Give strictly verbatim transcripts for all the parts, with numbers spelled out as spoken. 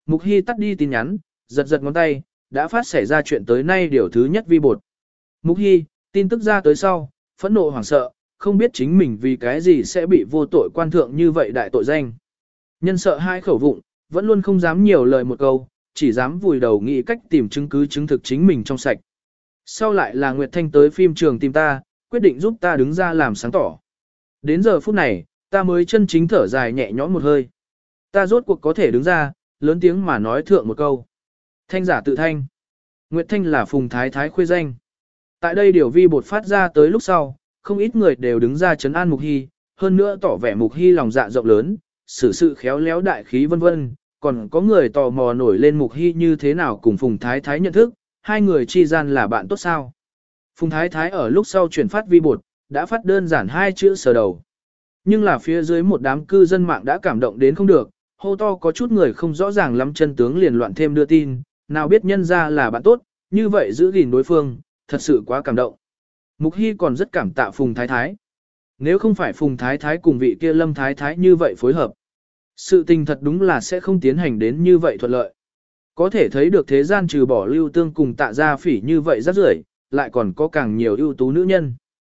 Mục Hy tắt đi tin nhắn, giật giật ngón tay, đã phát xảy ra chuyện tới nay điều thứ nhất vi bột. Mục Hy, tin tức ra tới sau, phẫn nộ hoảng sợ, không biết chính mình vì cái gì sẽ bị vô tội quan thượng như vậy đại tội danh. Nhân sợ hai khẩu vụng, vẫn luôn không dám nhiều lời một câu, chỉ dám vùi đầu nghĩ cách tìm chứng cứ chứng thực chính mình trong sạch. Sau lại là Nguyệt Thanh tới phim trường tìm ta, quyết định giúp ta đứng ra làm sáng tỏ. Đến giờ phút này, ta mới chân chính thở dài nhẹ nhõm một hơi. Ta rốt cuộc có thể đứng ra, lớn tiếng mà nói thượng một câu. Thanh giả tự thanh. Nguyệt Thanh là Phùng Thái Thái khuê danh. Tại đây điều vi bột phát ra tới lúc sau, không ít người đều đứng ra trấn an Mục Hy, hơn nữa tỏ vẻ Mục Hy lòng dạ rộng lớn, xử sự khéo léo đại khí vân vân, còn có người tò mò nổi lên Mục Hy như thế nào cùng Phùng Thái Thái nhận thức, hai người chi gian là bạn tốt sao. Phùng Thái Thái ở lúc sau chuyển phát vi bột, đã phát đơn giản hai chữ sờ đầu. Nhưng là phía dưới một đám cư dân mạng đã cảm động đến không được, hô to có chút người không rõ ràng lắm chân tướng liền loạn thêm đưa tin, nào biết nhân ra là bạn tốt, như vậy giữ gìn đối phương, thật sự quá cảm động. Mục Hy còn rất cảm tạ Phùng Thái Thái. Nếu không phải Phùng Thái Thái cùng vị kia Lâm Thái Thái như vậy phối hợp, sự tình thật đúng là sẽ không tiến hành đến như vậy thuận lợi. Có thể thấy được thế gian trừ bỏ Lưu Tương cùng Tạ Gia Phỉ như vậy rất rưởi, lại còn có càng nhiều ưu tú nữ nhân.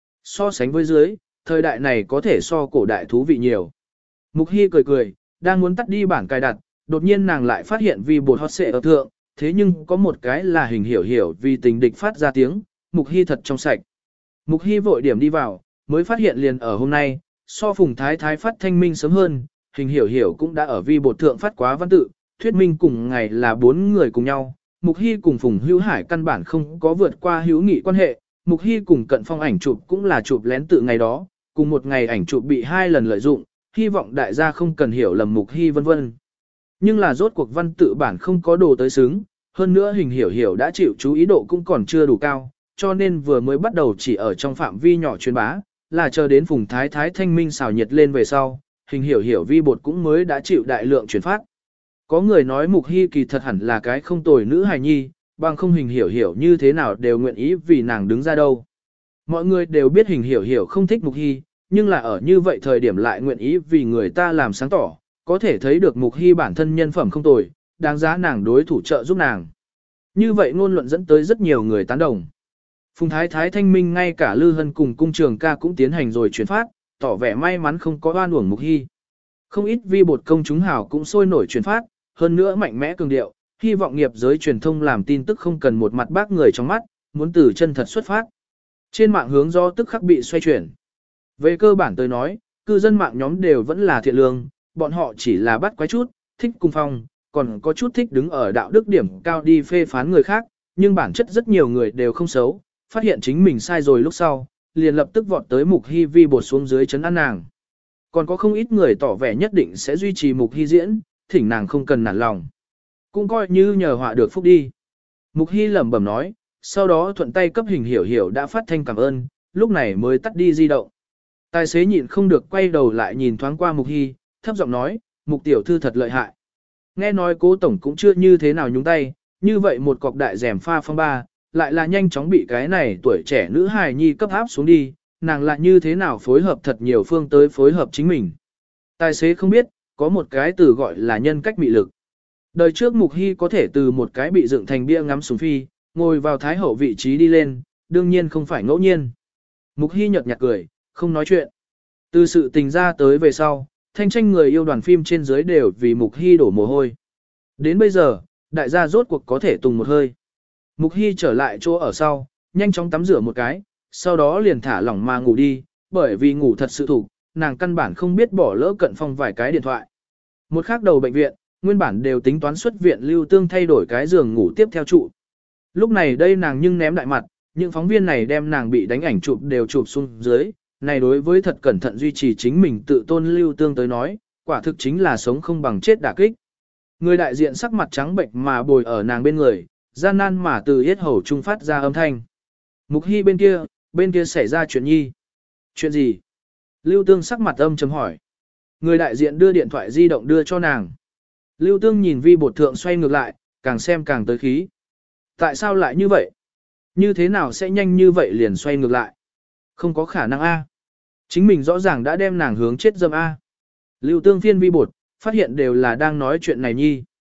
So sánh với dưới, thời đại này có thể so cổ đại thú vị nhiều. Mục Hy cười cười, đang muốn tắt đi bản cài đặt, đột nhiên nàng lại phát hiện vì bột hot xệ ở thượng, thế nhưng có một cái là hình hiểu hiểu vì tình địch phát ra tiếng, Mục Hy thật trong sạch. Mục Hy vội điểm đi vào, mới phát hiện liền ở hôm nay, so Phùng Thái Thái phát thanh minh sớm hơn, hình hiểu hiểu cũng đã ở vi bột thượng phát quá văn tự, thuyết minh cùng ngày là bốn người cùng nhau. Mục Hy cùng Phùng Hữu Hải căn bản không có vượt qua hữu nghị quan hệ, Mục Hy cùng Cận Phong ảnh chụp cũng là chụp lén tự ngày đó, cùng một ngày ảnh chụp bị hai lần lợi dụng, hy vọng đại gia không cần hiểu lầm Mục Hy vân vân. Nhưng là rốt cuộc văn tự bản không có đồ tới xứng, hơn nữa hình hiểu hiểu đã chịu chú ý độ cũng còn chưa đủ cao, cho nên vừa mới bắt đầu chỉ ở trong phạm vi nhỏ truyền bá, là chờ đến Phùng Thái Thái thanh minh xào nhiệt lên về sau, hình hiểu hiểu vi bột cũng mới đã chịu đại lượng truyền phát. Có người nói Mục Hy kỳ thật hẳn là cái không tồi nữ hài nhi, bằng không hình hiểu hiểu như thế nào đều nguyện ý vì nàng đứng ra đâu. Mọi người đều biết hình hiểu hiểu không thích Mục Hy, nhưng là ở như vậy thời điểm lại nguyện ý vì người ta làm sáng tỏ, có thể thấy được Mục Hy bản thân nhân phẩm không tồi, đáng giá nàng đối thủ trợ giúp nàng. Như vậy ngôn luận dẫn tới rất nhiều người tán đồng. Phùng Thái Thái thanh minh ngay cả Lư Hân cùng cung trường ca cũng tiến hành rồi chuyển phát, tỏ vẻ may mắn không có oan uổng Mục Hy. Không ít vi bột công chúng hào cũng sôi nổi chuyển phát, hơn nữa mạnh mẽ cường điệu, hy vọng nghiệp giới truyền thông làm tin tức không cần một mặt bác người trong mắt, muốn từ chân thật xuất phát. Trên mạng hướng do tức khắc bị xoay chuyển. Về cơ bản tôi nói, cư dân mạng nhóm đều vẫn là thiện lương, bọn họ chỉ là bắt quái chút, thích cùng phong, còn có chút thích đứng ở đạo đức điểm cao đi phê phán người khác, nhưng bản chất rất nhiều người đều không xấu, phát hiện chính mình sai rồi lúc sau, liền lập tức vọt tới Mục Hy vi bột xuống dưới chấn an nàng. Còn có không ít người tỏ vẻ nhất định sẽ duy trì Mục Hy diễn, thỉnh nàng không cần nản lòng. Cũng coi như nhờ họa được phúc đi. Mục Hy lẩm bẩm nói, sau đó thuận tay cấp hình hiểu hiểu đã phát thanh cảm ơn, lúc này mới tắt đi di động. Tài xế nhịn không được quay đầu lại nhìn thoáng qua Mục Hy, thấp giọng nói, Mục tiểu thư thật lợi hại. Nghe nói Cố tổng cũng chưa như thế nào nhúng tay, như vậy một cọc đại rèm pha phong ba, lại là nhanh chóng bị cái này tuổi trẻ nữ hài nhi cấp áp xuống đi, nàng lại như thế nào phối hợp thật nhiều phương tới phối hợp chính mình. Tài xế không biết, có một cái từ gọi là nhân cách mị lực. Đời trước Mục Hy có thể từ một cái bị dựng thành bia ngắm súng phi, ngồi vào thái hậu vị trí đi lên, đương nhiên không phải ngẫu nhiên. Mục Hy nhợt nhạt cười, không nói chuyện. Từ sự tình ra tới về sau, thanh tranh người yêu đoàn phim trên dưới đều vì Mục Hy đổ mồ hôi. Đến bây giờ, đại gia rốt cuộc có thể tùng một hơi. Mục Hy trở lại chỗ ở sau, nhanh chóng tắm rửa một cái, sau đó liền thả lỏng mà ngủ đi, bởi vì ngủ thật sự thủ, nàng căn bản không biết bỏ lỡ Cận Phong vài cái điện thoại. Một khác đầu bệnh viện, nguyên bản đều tính toán xuất viện Lưu Tương thay đổi cái giường ngủ tiếp theo trụ. Lúc này đây nàng nhưng ném đại mặt, những phóng viên này đem nàng bị đánh ảnh chụp đều chụp xuống dưới, này đối với thật cẩn thận duy trì chính mình tự tôn Lưu Tương tới nói, quả thực chính là sống không bằng chết đả kích. Người đại diện sắc mặt trắng bệnh mà bồi ở nàng bên người, gian nan mà từ yết hầu trung phát ra âm thanh. Mục Hy bên kia, bên kia xảy ra chuyện nhi. Chuyện gì? Lưu Tương sắc mặt âm chấm hỏi. Người đại diện đưa điện thoại di động đưa cho nàng. Lưu Tương nhìn vi bột thượng xoay ngược lại, càng xem càng tới khí. Tại sao lại như vậy? Như thế nào sẽ nhanh như vậy liền xoay ngược lại? Không có khả năng A. Chính mình rõ ràng đã đem nàng hướng chết dâm A. Lưu Tương phiên vi bột, phát hiện đều là đang nói chuyện này nhi.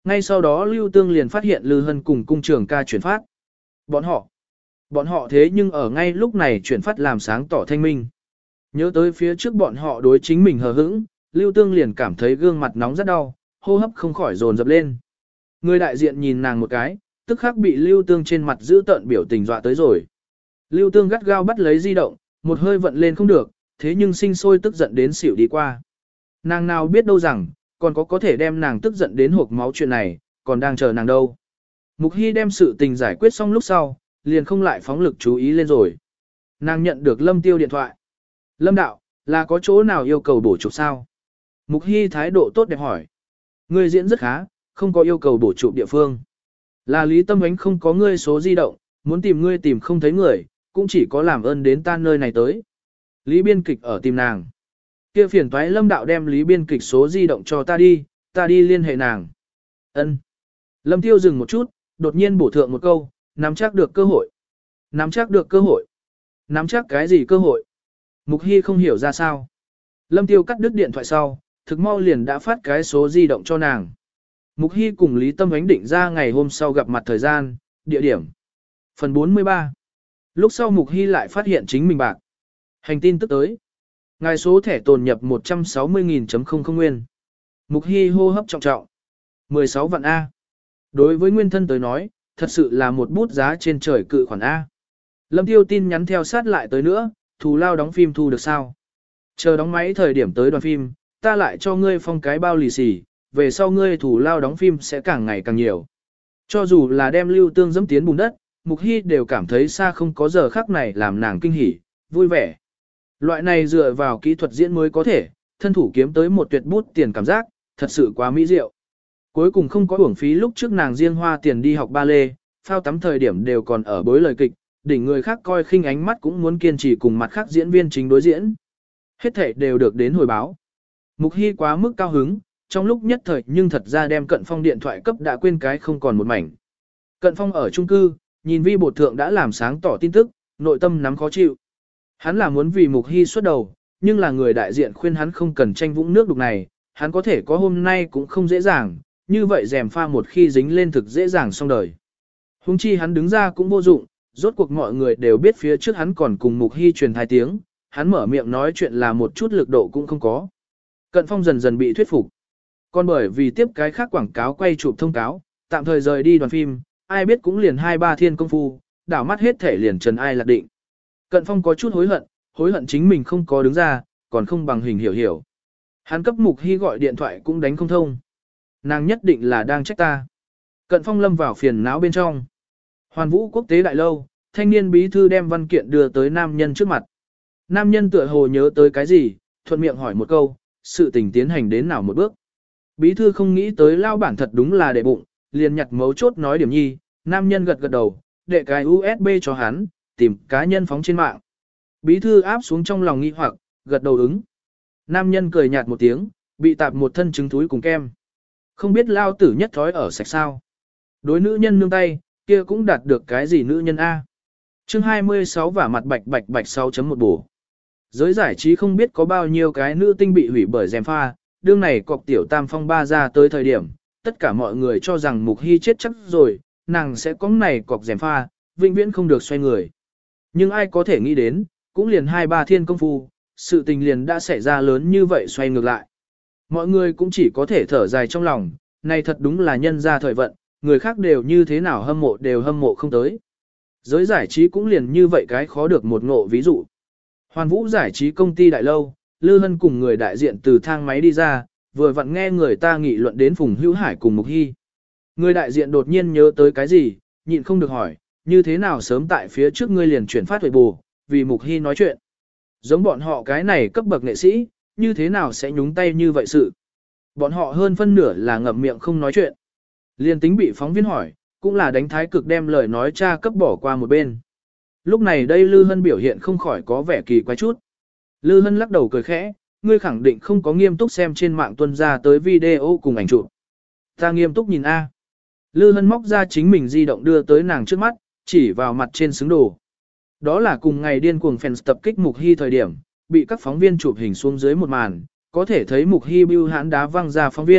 Ngay sau đó Lưu Tương liền phát hiện Lư Hân cùng cung trường ca chuyển phát. Bọn họ, bọn họ thế nhưng ở ngay lúc này chuyển phát làm sáng tỏ thanh minh. Nhớ tới phía trước bọn họ đối chính mình hờ hững, Lưu Tương liền cảm thấy gương mặt nóng rất đau, hô hấp không khỏi dồn dập lên. Người đại diện nhìn nàng một cái, tức khắc bị Lưu Tương trên mặt giữ tợn biểu tình dọa tới rồi. Lưu Tương gắt gao bắt lấy di động, một hơi vận lên không được, thế nhưng sinh sôi tức giận đến xỉu đi qua. Nàng nào biết đâu rằng, còn có có thể đem nàng tức giận đến hộp máu chuyện này, còn đang chờ nàng đâu. Mục Hy đem sự tình giải quyết xong lúc sau, liền không lại phóng lực chú ý lên rồi. Nàng nhận được Lâm Tiêu điện thoại. Lâm đạo, là có chỗ nào yêu cầu bổ chụp sao? Mục Hy thái độ tốt đẹp hỏi. Ngươi diễn rất khá, không có yêu cầu bổ chụp địa phương. Là Lý Tâm Ánh không có ngươi số di động, muốn tìm ngươi tìm không thấy người, cũng chỉ có làm ơn đến ta nơi này tới. Lý biên kịch ở tìm nàng. Kia phiền toái Lâm đạo đem Lý biên kịch số di động cho ta đi, ta đi liên hệ nàng. Ân. Lâm Tiêu dừng một chút, đột nhiên bổ thượng một câu, nắm chắc được cơ hội. Nắm chắc được cơ hội. Nắm chắc cái gì cơ hội? Mục Hy không hiểu ra sao. Lâm Tiêu cắt đứt điện thoại sau, thực mau liền đã phát cái số di động cho nàng. Mục Hy cùng Lý Tâm Ánh định ra ngày hôm sau gặp mặt thời gian, địa điểm. Phần bốn mươi ba. Lúc sau Mục Hy lại phát hiện chính mình bạc. Hành tin tức tới. Ngài số thẻ tồn nhập một trăm sáu mươi nghìn nguyên. Mục Hy hô hấp trọng trọng. mười sáu vạn A. Đối với nguyên thân tới nói, thật sự là một bút giá trên trời cự khoản A. Lâm Tiêu tin nhắn theo sát lại tới nữa, thù lao đóng phim thu được sao? Chờ đóng máy thời điểm tới đoàn phim, ta lại cho ngươi phong cái bao lì xì, về sau ngươi thù lao đóng phim sẽ càng ngày càng nhiều. Cho dù là đem Lưu Tương dẫm tiến bùn đất, Mục Hy đều cảm thấy xa không có giờ khắc này làm nàng kinh hỉ, vui vẻ. Loại này dựa vào kỹ thuật diễn mới có thể, thân thủ kiếm tới một tuyệt bút tiền cảm giác, thật sự quá mỹ diệu. Cuối cùng không có uổng phí lúc trước nàng riêng hoa tiền đi học ba lê, phao tắm thời điểm đều còn ở bối lời kịch, đỉnh người khác coi khinh ánh mắt cũng muốn kiên trì cùng mặt khác diễn viên chính đối diễn. Hết thảy đều được đến hồi báo. Mục Hy quá mức cao hứng, trong lúc nhất thời nhưng thật ra đem Cận Phong điện thoại cấp đã quên cái không còn một mảnh. Cận Phong ở chung cư, nhìn vi bột thượng đã làm sáng tỏ tin tức, nội tâm nắm khó chịu. Hắn là muốn vì Mục Hy xuất đầu, nhưng là người đại diện khuyên hắn không cần tranh vũng nước đục này, hắn có thể có hôm nay cũng không dễ dàng, như vậy rèm pha một khi dính lên thực dễ dàng xong đời. Hùng chi hắn đứng ra cũng vô dụng, rốt cuộc mọi người đều biết phía trước hắn còn cùng Mục Hy truyền hai tiếng, hắn mở miệng nói chuyện là một chút lực độ cũng không có. Cận Phong dần dần bị thuyết phục. Còn bởi vì tiếp cái khác quảng cáo quay chụp thông cáo, tạm thời rời đi đoàn phim, ai biết cũng liền hai ba thiên công phu, đảo mắt hết thể liền trần ai lạc định. Cận Phong có chút hối hận, hối hận chính mình không có đứng ra, còn không bằng hình hiểu hiểu. Hắn cấp Mục Hy gọi điện thoại cũng đánh không thông. Nàng nhất định là đang trách ta. Cận Phong lâm vào phiền não bên trong. Hoàn Vũ Quốc tế đại lâu, thanh niên bí thư đem văn kiện đưa tới nam nhân trước mặt. Nam nhân tựa hồ nhớ tới cái gì, thuận miệng hỏi một câu, sự tình tiến hành đến nào một bước. Bí thư không nghĩ tới lao bản thật đúng là để bụng, liền nhặt mấu chốt nói điểm nhi, nam nhân gật gật đầu, đệ cái u ét bê cho hắn, tìm cá nhân phóng trên mạng. Bí thư áp xuống trong lòng nghi hoặc, gật đầu ứng. Nam nhân cười nhạt một tiếng, bị tạp một thân trứng túi cùng kem. Không biết lao tử nhất thói ở sạch sao. Đối nữ nhân nương tay, kia cũng đạt được cái gì nữ nhân A. Chương hai mươi sáu vả mặt bạch bạch bạch sáu chấm một bổ. Giới giải trí không biết có bao nhiêu cái nữ tinh bị hủy bởi gièm pha, đương này cọc tiểu tam phong ba ra tới thời điểm, tất cả mọi người cho rằng Mục Hy chết chắc rồi, nàng sẽ có này cọc gièm pha, vĩnh viễn không được xoay người. Nhưng ai có thể nghĩ đến, cũng liền hai ba thiên công phu, sự tình liền đã xảy ra lớn như vậy xoay ngược lại. Mọi người cũng chỉ có thể thở dài trong lòng, này thật đúng là nhân ra thời vận, người khác đều như thế nào hâm mộ đều hâm mộ không tới. Giới giải trí cũng liền như vậy cái khó được một ngộ ví dụ. Hoàn Vũ giải trí công ty đại lâu, Lư Hân cùng người đại diện từ thang máy đi ra, vừa vặn nghe người ta nghị luận đến Phùng Hữu Hải cùng Mục Hy. Người đại diện đột nhiên nhớ tới cái gì, nhịn không được hỏi, như thế nào sớm tại phía trước ngươi liền chuyển phát huệ bù, vì Mục Hy nói chuyện. Giống bọn họ cái này cấp bậc nghệ sĩ, như thế nào sẽ nhúng tay như vậy sự. Bọn họ hơn phân nửa là ngậm miệng không nói chuyện. Liên tính bị phóng viên hỏi, cũng là đánh thái cực đem lời nói cha cấp bỏ qua một bên. Lúc này đây Lư Hân biểu hiện không khỏi có vẻ kỳ quái chút. Lư Hân lắc đầu cười khẽ, ngươi khẳng định không có nghiêm túc xem trên mạng tuân ra tới video cùng ảnh chụp. Ta nghiêm túc nhìn A. Lư Hân móc ra chính mình di động đưa tới nàng trước mắt, chỉ vào mặt trên xứng đồ. Đó là cùng ngày điên cuồng fans tập kích Mục Hy thời điểm, bị các phóng viên chụp hình xuống dưới một màn, có thể thấy Mục Hy bưu hãn đá văng ra phóng viên,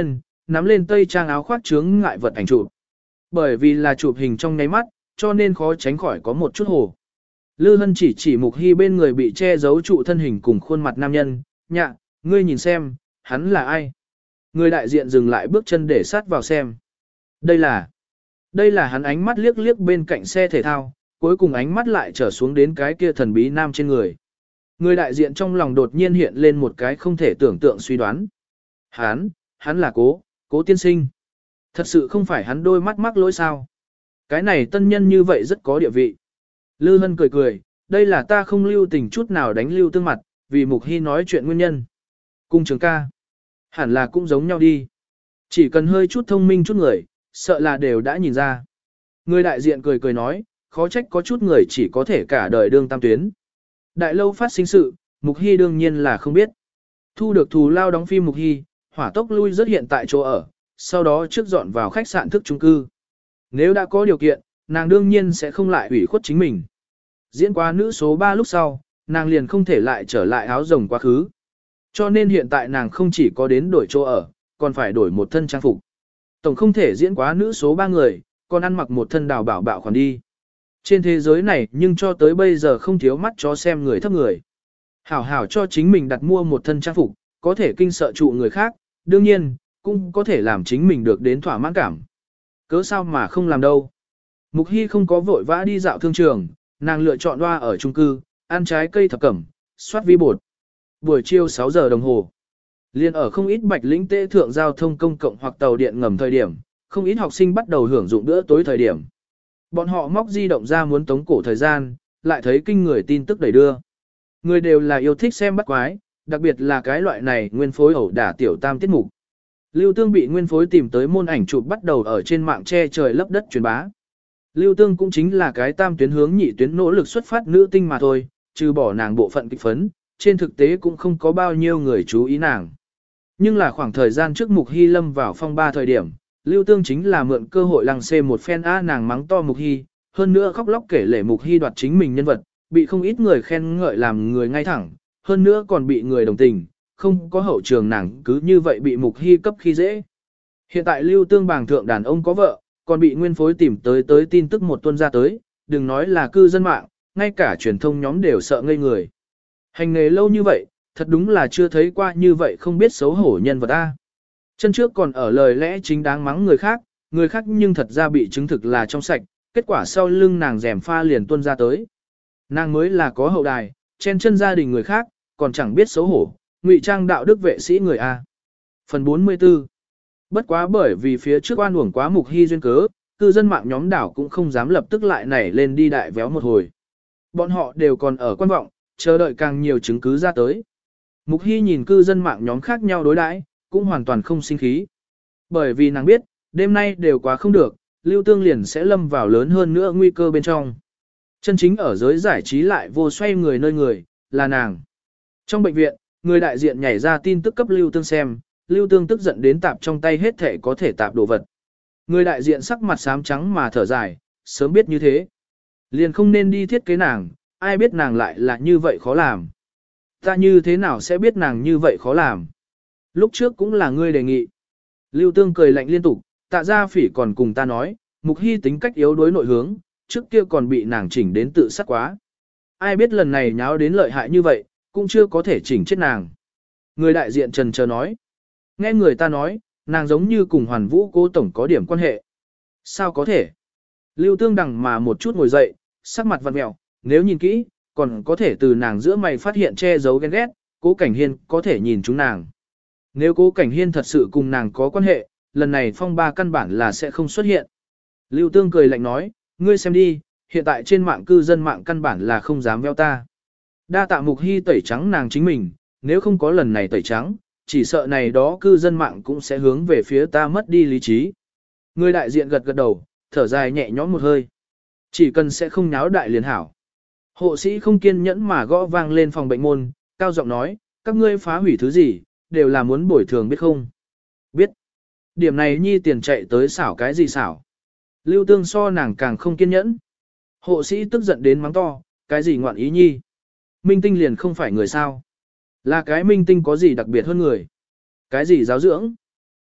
nắm lên tây trang áo khoác chướng ngại vật ảnh chụp. Bởi vì là chụp hình trong nháy mắt, cho nên khó tránh khỏi có một chút hồ. Lư Hân chỉ chỉ Mục Hy bên người bị che giấu trụ thân hình cùng khuôn mặt nam nhân, nhạ, ngươi nhìn xem, hắn là ai? Người đại diện dừng lại bước chân để sát vào xem. Đây là, đây là hắn ánh mắt liếc liếc bên cạnh xe thể thao, cuối cùng ánh mắt lại trở xuống đến cái kia thần bí nam trên người. Người đại diện trong lòng đột nhiên hiện lên một cái không thể tưởng tượng suy đoán. Hắn, hắn là cố, cố tiên sinh. Thật sự không phải hắn đôi mắt mắc lỗi sao. Cái này tân nhân như vậy rất có địa vị. Lư Hân cười cười, đây là ta không lưu tình chút nào đánh Lưu Tương mặt, vì Mục Hy nói chuyện nguyên nhân. Cung trường ca. Hẳn là cũng giống nhau đi. Chỉ cần hơi chút thông minh chút người, sợ là đều đã nhìn ra. Người đại diện cười cười nói, khó trách có chút người chỉ có thể cả đời đương tam tuyến. Đại lâu phát sinh sự, Mục Hy đương nhiên là không biết. Thu được thù lao đóng phim Mục Hy, hỏa tốc lui rất hiện tại chỗ ở, sau đó trước dọn vào khách sạn thức chung cư. Nếu đã có điều kiện, nàng đương nhiên sẽ không lại ủy khuất chính mình. Diễn qua nữ số ba lúc sau, nàng liền không thể lại trở lại áo rồng quá khứ. Cho nên hiện tại nàng không chỉ có đến đổi chỗ ở, còn phải đổi một thân trang phục. Tổng không thể diễn quá nữ số ba người, còn ăn mặc một thân đào bảo bạo khoản đi. Trên thế giới này nhưng cho tới bây giờ không thiếu mắt chó xem người thấp người. Hảo hảo cho chính mình đặt mua một thân trang phục, có thể kinh sợ trụ người khác, đương nhiên, cũng có thể làm chính mình được đến thỏa mãn cảm. Cớ sao mà không làm đâu. Mục Hy không có vội vã đi dạo thương trường, nàng lựa chọn loa ở chung cư, ăn trái cây thập cẩm, soát vi bột. Buổi chiều sáu giờ đồng hồ. Liên ở không ít bạch lĩnh tế thượng giao thông công cộng hoặc tàu điện ngầm thời điểm, không ít học sinh bắt đầu hưởng dụng bữa tối thời điểm. Bọn họ móc di động ra muốn tống cổ thời gian, lại thấy kinh người tin tức đầy đưa. Người đều là yêu thích xem bắt quái, đặc biệt là cái loại này nguyên phối ẩu đả tiểu tam tiết mục. Lưu Tương bị nguyên phối tìm tới môn ảnh chụp bắt đầu ở trên mạng che trời lấp đất truyền bá. Lưu Tương cũng chính là cái tam tuyến hướng nhị tuyến nỗ lực xuất phát nữ tinh mà thôi, trừ bỏ nàng bộ phận kịch phấn, trên thực tế cũng không có bao nhiêu người chú ý nàng. Nhưng là khoảng thời gian trước Mục Hy lâm vào phong ba thời điểm, Lưu Tương chính là mượn cơ hội lăng xê một phen á nàng mắng to Mục Hy, hơn nữa khóc lóc kể lể Mục Hy đoạt chính mình nhân vật, bị không ít người khen ngợi làm người ngay thẳng, hơn nữa còn bị người đồng tình, không có hậu trường nàng cứ như vậy bị Mục Hy cấp khi dễ. Hiện tại Lưu Tương bảng thượng đàn ông có vợ, còn bị nguyên phối tìm tới tới tin tức một tuần ra tới, đừng nói là cư dân mạng, ngay cả truyền thông nhóm đều sợ ngây người. Hành nghề lâu như vậy, thật đúng là chưa thấy qua như vậy không biết xấu hổ nhân vật A. Chân trước còn ở lời lẽ chính đáng mắng người khác, người khác nhưng thật ra bị chứng thực là trong sạch, kết quả sau lưng nàng rèm pha liền tuôn ra tới. Nàng mới là có hậu đài, chen chân gia đình người khác, còn chẳng biết xấu hổ, ngụy trang đạo đức vệ sĩ người A. Phần bốn mươi tư. Bất quá bởi vì phía trước oan uổng quá Mục Hy duyên cớ, cư dân mạng nhóm đảo cũng không dám lập tức lại nảy lên đi đại véo một hồi. Bọn họ đều còn ở quan vọng, chờ đợi càng nhiều chứng cứ ra tới. Mục Hy nhìn cư dân mạng nhóm khác nhau đối đãi, cũng hoàn toàn không sinh khí. Bởi vì nàng biết, đêm nay đều quá không được, Lưu Tương liền sẽ lâm vào lớn hơn nữa nguy cơ bên trong. Chân chính ở giới giải trí lại vô xoay người nơi người, là nàng. Trong bệnh viện, người đại diện nhảy ra tin tức cấp Lưu Tương xem, Lưu Tương tức giận đến tạp trong tay hết thể có thể tạp đồ vật. Người đại diện sắc mặt xám trắng mà thở dài, sớm biết như thế. Liền không nên đi thiết kế nàng, ai biết nàng lại là như vậy khó làm. Ta như thế nào sẽ biết nàng như vậy khó làm. Lúc trước cũng là ngươi đề nghị. Lưu Tương cười lạnh liên tục, Tạ Gia Phỉ còn cùng ta nói, Mục Hy tính cách yếu đuối nội hướng, trước kia còn bị nàng chỉnh đến tự sát quá. Ai biết lần này nháo đến lợi hại như vậy, cũng chưa có thể chỉnh chết nàng. Người đại diện trần chờ nói. Nghe người ta nói, nàng giống như cùng Hoàn Vũ Cố tổng có điểm quan hệ. Sao có thể? Lưu Tương đằng mà một chút ngồi dậy, sắc mặt vặn mẹo, nếu nhìn kỹ, còn có thể từ nàng giữa mày phát hiện che giấu ghen ghét, Cố Cảnh Hiên có thể nhìn chúng nàng. Nếu Cố Cảnh Hiên thật sự cùng nàng có quan hệ, lần này phong ba căn bản là sẽ không xuất hiện. Lưu Tương cười lạnh nói, ngươi xem đi, hiện tại trên mạng cư dân mạng căn bản là không dám veo ta. Đa tạ Mục Hy tẩy trắng nàng chính mình, nếu không có lần này tẩy trắng, chỉ sợ này đó cư dân mạng cũng sẽ hướng về phía ta mất đi lý trí. Người đại diện gật gật đầu, thở dài nhẹ nhõm một hơi. Chỉ cần sẽ không nháo đại liền hảo. Hộ sĩ không kiên nhẫn mà gõ vang lên phòng bệnh môn, cao giọng nói, các ngươi phá hủy thứ gì, đều là muốn bồi thường biết không? Biết. Điểm này nhi tiền chạy tới xảo cái gì xảo. Lưu Tương so nàng càng không kiên nhẫn. Hộ sĩ tức giận đến mắng to, cái gì ngoạn ý nhi. Minh tinh liền không phải người sao. Là cái minh tinh có gì đặc biệt hơn người. Cái gì giáo dưỡng.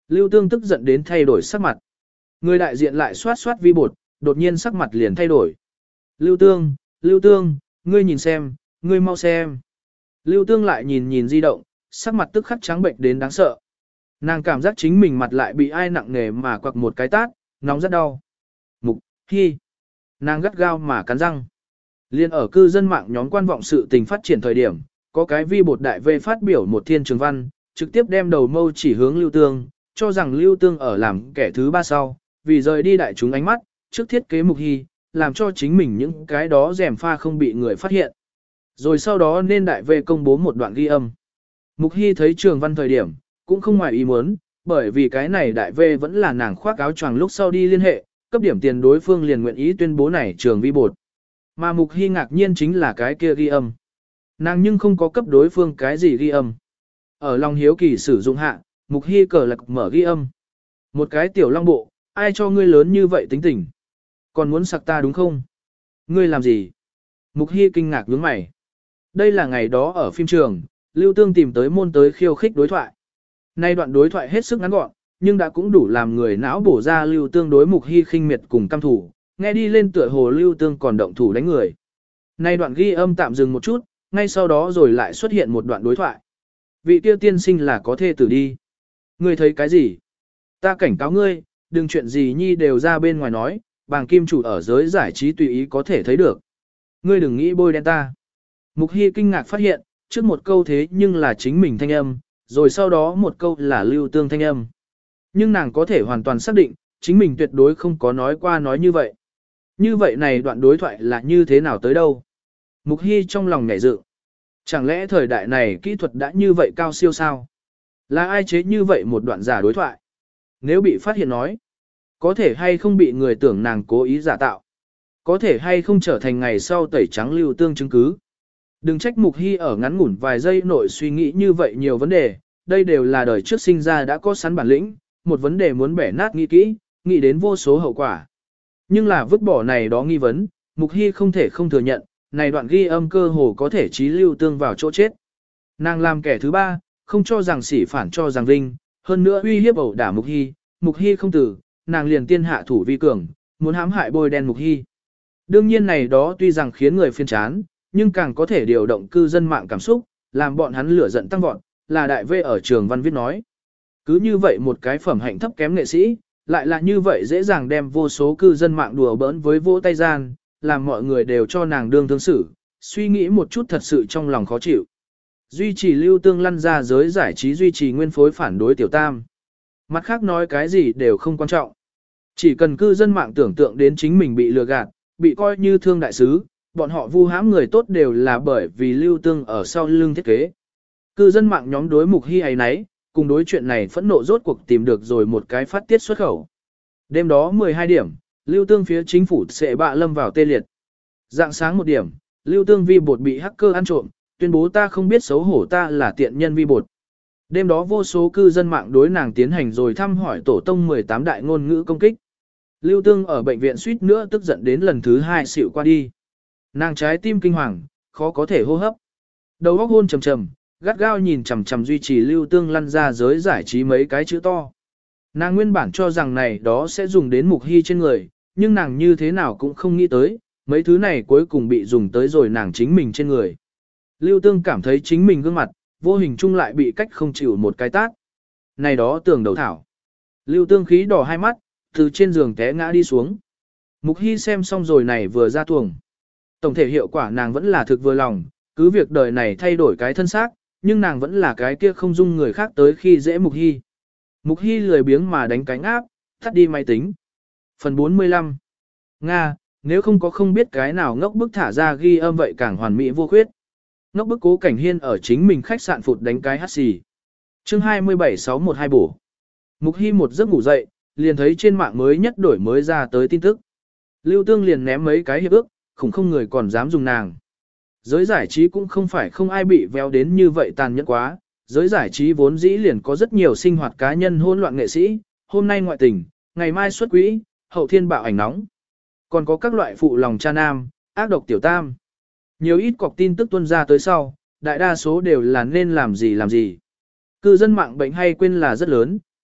Lưu Tương tức giận đến thay đổi sắc mặt. Người đại diện lại xoát xoát vi bột, đột nhiên sắc mặt liền thay đổi. Lưu Tương, Lưu Tương, ngươi nhìn xem, ngươi mau xem. Lưu Tương lại nhìn nhìn di động, sắc mặt tức khắc trắng bệnh đến đáng sợ. Nàng cảm giác chính mình mặt lại bị ai nặng nề mà quặc một cái tát, nóng rất đau. Mục, hi. Nàng gắt gao mà cắn răng. Liên ở cư dân mạng nhóm quan vọng sự tình phát triển thời điểm, có cái vi bột đại về phát biểu một thiên trường văn, trực tiếp đem đầu mâu chỉ hướng Lưu Tương, cho rằng Lưu Tương ở làm kẻ thứ ba sau, vì rời đi đại chúng ánh mắt, trước thiết kế Mục Hy, làm cho chính mình những cái đó rèm pha không bị người phát hiện. Rồi sau đó nên đại về công bố một đoạn ghi âm. Mục Hy thấy trường văn thời điểm, cũng không ngoài ý muốn, bởi vì cái này đại về vẫn là nàng khoác áo choàng lúc sau đi liên hệ, cấp điểm tiền đối phương liền nguyện ý tuyên bố này trường vi bột. Mà Mục Hy ngạc nhiên chính là cái kia ghi âm. Nàng nhưng không có cấp đối phương cái gì ghi âm. Ở lòng hiếu kỳ sử dụng hạ, Mục Hy cờ lạc mở ghi âm. Một cái tiểu long bộ, ai cho ngươi lớn như vậy tính tình? Còn muốn sặc ta đúng không? Ngươi làm gì? Mục Hy kinh ngạc nhướng mày. Đây là ngày đó ở phim trường, Lưu Tương tìm tới môn tới khiêu khích đối thoại. Nay đoạn đối thoại hết sức ngắn gọn, nhưng đã cũng đủ làm người não bổ ra Lưu Tương đối Mục Hy khinh miệt cùng căm thủ, nghe đi lên tựa hồ Lưu Tương còn động thủ đánh người. Nay đoạn ghi âm tạm dừng một chút, ngay sau đó rồi lại xuất hiện một đoạn đối thoại. Vị tiêu tiên sinh là có thê tử đi. Ngươi thấy cái gì? Ta cảnh cáo ngươi, đừng chuyện gì nhi đều ra bên ngoài nói, bàng kim chủ ở giới giải trí tùy ý có thể thấy được. Ngươi đừng nghĩ bôi đen ta. Mục Hy kinh ngạc phát hiện, trước một câu thế nhưng là chính mình thanh âm, rồi sau đó một câu là Lưu Tương thanh âm. Nhưng nàng có thể hoàn toàn xác định, chính mình tuyệt đối không có nói qua nói như vậy. Như vậy này đoạn đối thoại là như thế nào tới đâu? Mục Hy trong lòng nhảy dựng. Chẳng lẽ thời đại này kỹ thuật đã như vậy cao siêu sao? Là ai chế như vậy một đoạn giả đối thoại? Nếu bị phát hiện nói, có thể hay không bị người tưởng nàng cố ý giả tạo? Có thể hay không trở thành ngày sau tẩy trắng Lưu Tương chứng cứ? Đừng trách Mục Hy ở ngắn ngủn vài giây nội suy nghĩ như vậy nhiều vấn đề, đây đều là đời trước sinh ra đã có sẵn bản lĩnh, một vấn đề muốn bẻ nát nghĩ kỹ, nghĩ đến vô số hậu quả. Nhưng là vứt bỏ này đó nghi vấn, Mục Hy không thể không thừa nhận, này đoạn ghi âm cơ hồ có thể trí Lưu Tương vào chỗ chết. Nàng làm kẻ thứ ba, không cho rằng sỉ phản cho rằng vinh, hơn nữa uy hiếp ẩu đả Mục Hy, Mục Hy không tử, nàng liền tiên hạ thủ vi cường, muốn hãm hại bôi đen Mục Hy. Đương nhiên này đó tuy rằng khiến người phiền chán, nhưng càng có thể điều động cư dân mạng cảm xúc, làm bọn hắn lửa giận tăng vọt, là đại vê ở trường văn viết nói. Cứ như vậy một cái phẩm hạnh thấp kém nghệ sĩ, lại là như vậy dễ dàng đem vô số cư dân mạng đùa bỡn với vỗ tay gian, làm mọi người đều cho nàng đương thương xử, suy nghĩ một chút thật sự trong lòng khó chịu. Duy trì Lưu Tương lăn ra giới giải trí duy trì nguyên phối phản đối tiểu tam. Mặt khác nói cái gì đều không quan trọng. Chỉ cần cư dân mạng tưởng tượng đến chính mình bị lừa gạt, bị coi như thương đại sứ, bọn họ vu hãm người tốt đều là bởi vì Lưu Tương ở sau lưng thiết kế. Cư dân mạng nhóm đối Mục Hy ấy nấy, cùng đối chuyện này phẫn nộ rốt cuộc tìm được rồi một cái phát tiết xuất khẩu. Đêm đó mười hai điểm, Lưu Tương phía chính phủ sẽ bạ lâm vào tê liệt. Dạng sáng một điểm, Lưu Tương vi bột bị hacker ăn trộm, tuyên bố ta không biết xấu hổ ta là tiện nhân vi bột. Đêm đó vô số cư dân mạng đối nàng tiến hành rồi thăm hỏi tổ tông mười tám đại ngôn ngữ công kích. Lưu Tương ở bệnh viện suýt nữa tức giận đến lần thứ hai xỉu qua đi. Nàng trái tim kinh hoàng, khó có thể hô hấp. Đầu óc hôn trầm trầm, gắt gao nhìn chằm chằm duy trì Lưu Tương lăn ra giới giải trí mấy cái chữ to. Nàng nguyên bản cho rằng này đó sẽ dùng đến Mục Hy trên người, nhưng nàng như thế nào cũng không nghĩ tới, mấy thứ này cuối cùng bị dùng tới rồi nàng chính mình trên người. Lưu Tương cảm thấy chính mình gương mặt, vô hình chung lại bị cách không chịu một cái tát. Này đó tường đầu thảo. Lưu Tương khí đỏ hai mắt, từ trên giường té ngã đi xuống. Mục Hy xem xong rồi này vừa ra tuồng. Tổng thể hiệu quả nàng vẫn là thực vừa lòng, cứ việc đời này thay đổi cái thân xác, nhưng nàng vẫn là cái kia không dung người khác tới khi dễ Mục Hy. Mục Hy lười biếng mà đánh cánh áp, tắt đi máy tính. Phần bốn mươi lăm. Nga, nếu không có không biết cái nào ngốc bức thả ra ghi âm vậy càng hoàn mỹ vô khuyết. Ngốc bức Cố Cảnh Hiên ở chính mình khách sạn phụt đánh cái hắt xì. Chương hai mươi bảy sáu một hai bổ. Mục Hy một giấc ngủ dậy, liền thấy trên mạng mới nhất đổi mới ra tới tin tức. Lưu Tương liền ném mấy cái hiệp ước, khủng không người còn dám dùng nàng. Giới giải trí cũng không phải không ai bị véo đến như vậy tàn nhẫn quá, giới giải trí vốn dĩ liền có rất nhiều sinh hoạt cá nhân hỗn loạn nghệ sĩ, hôm nay ngoại tình, ngày mai xuất quỹ, hậu thiên bạo ảnh nóng. Còn có các loại phụ lòng cha nam, ác độc tiểu tam. Nhiều ít cọc tin tức tuôn ra tới sau, đại đa số đều là nên làm gì làm gì. Cư dân mạng bệnh hay quên là rất lớn,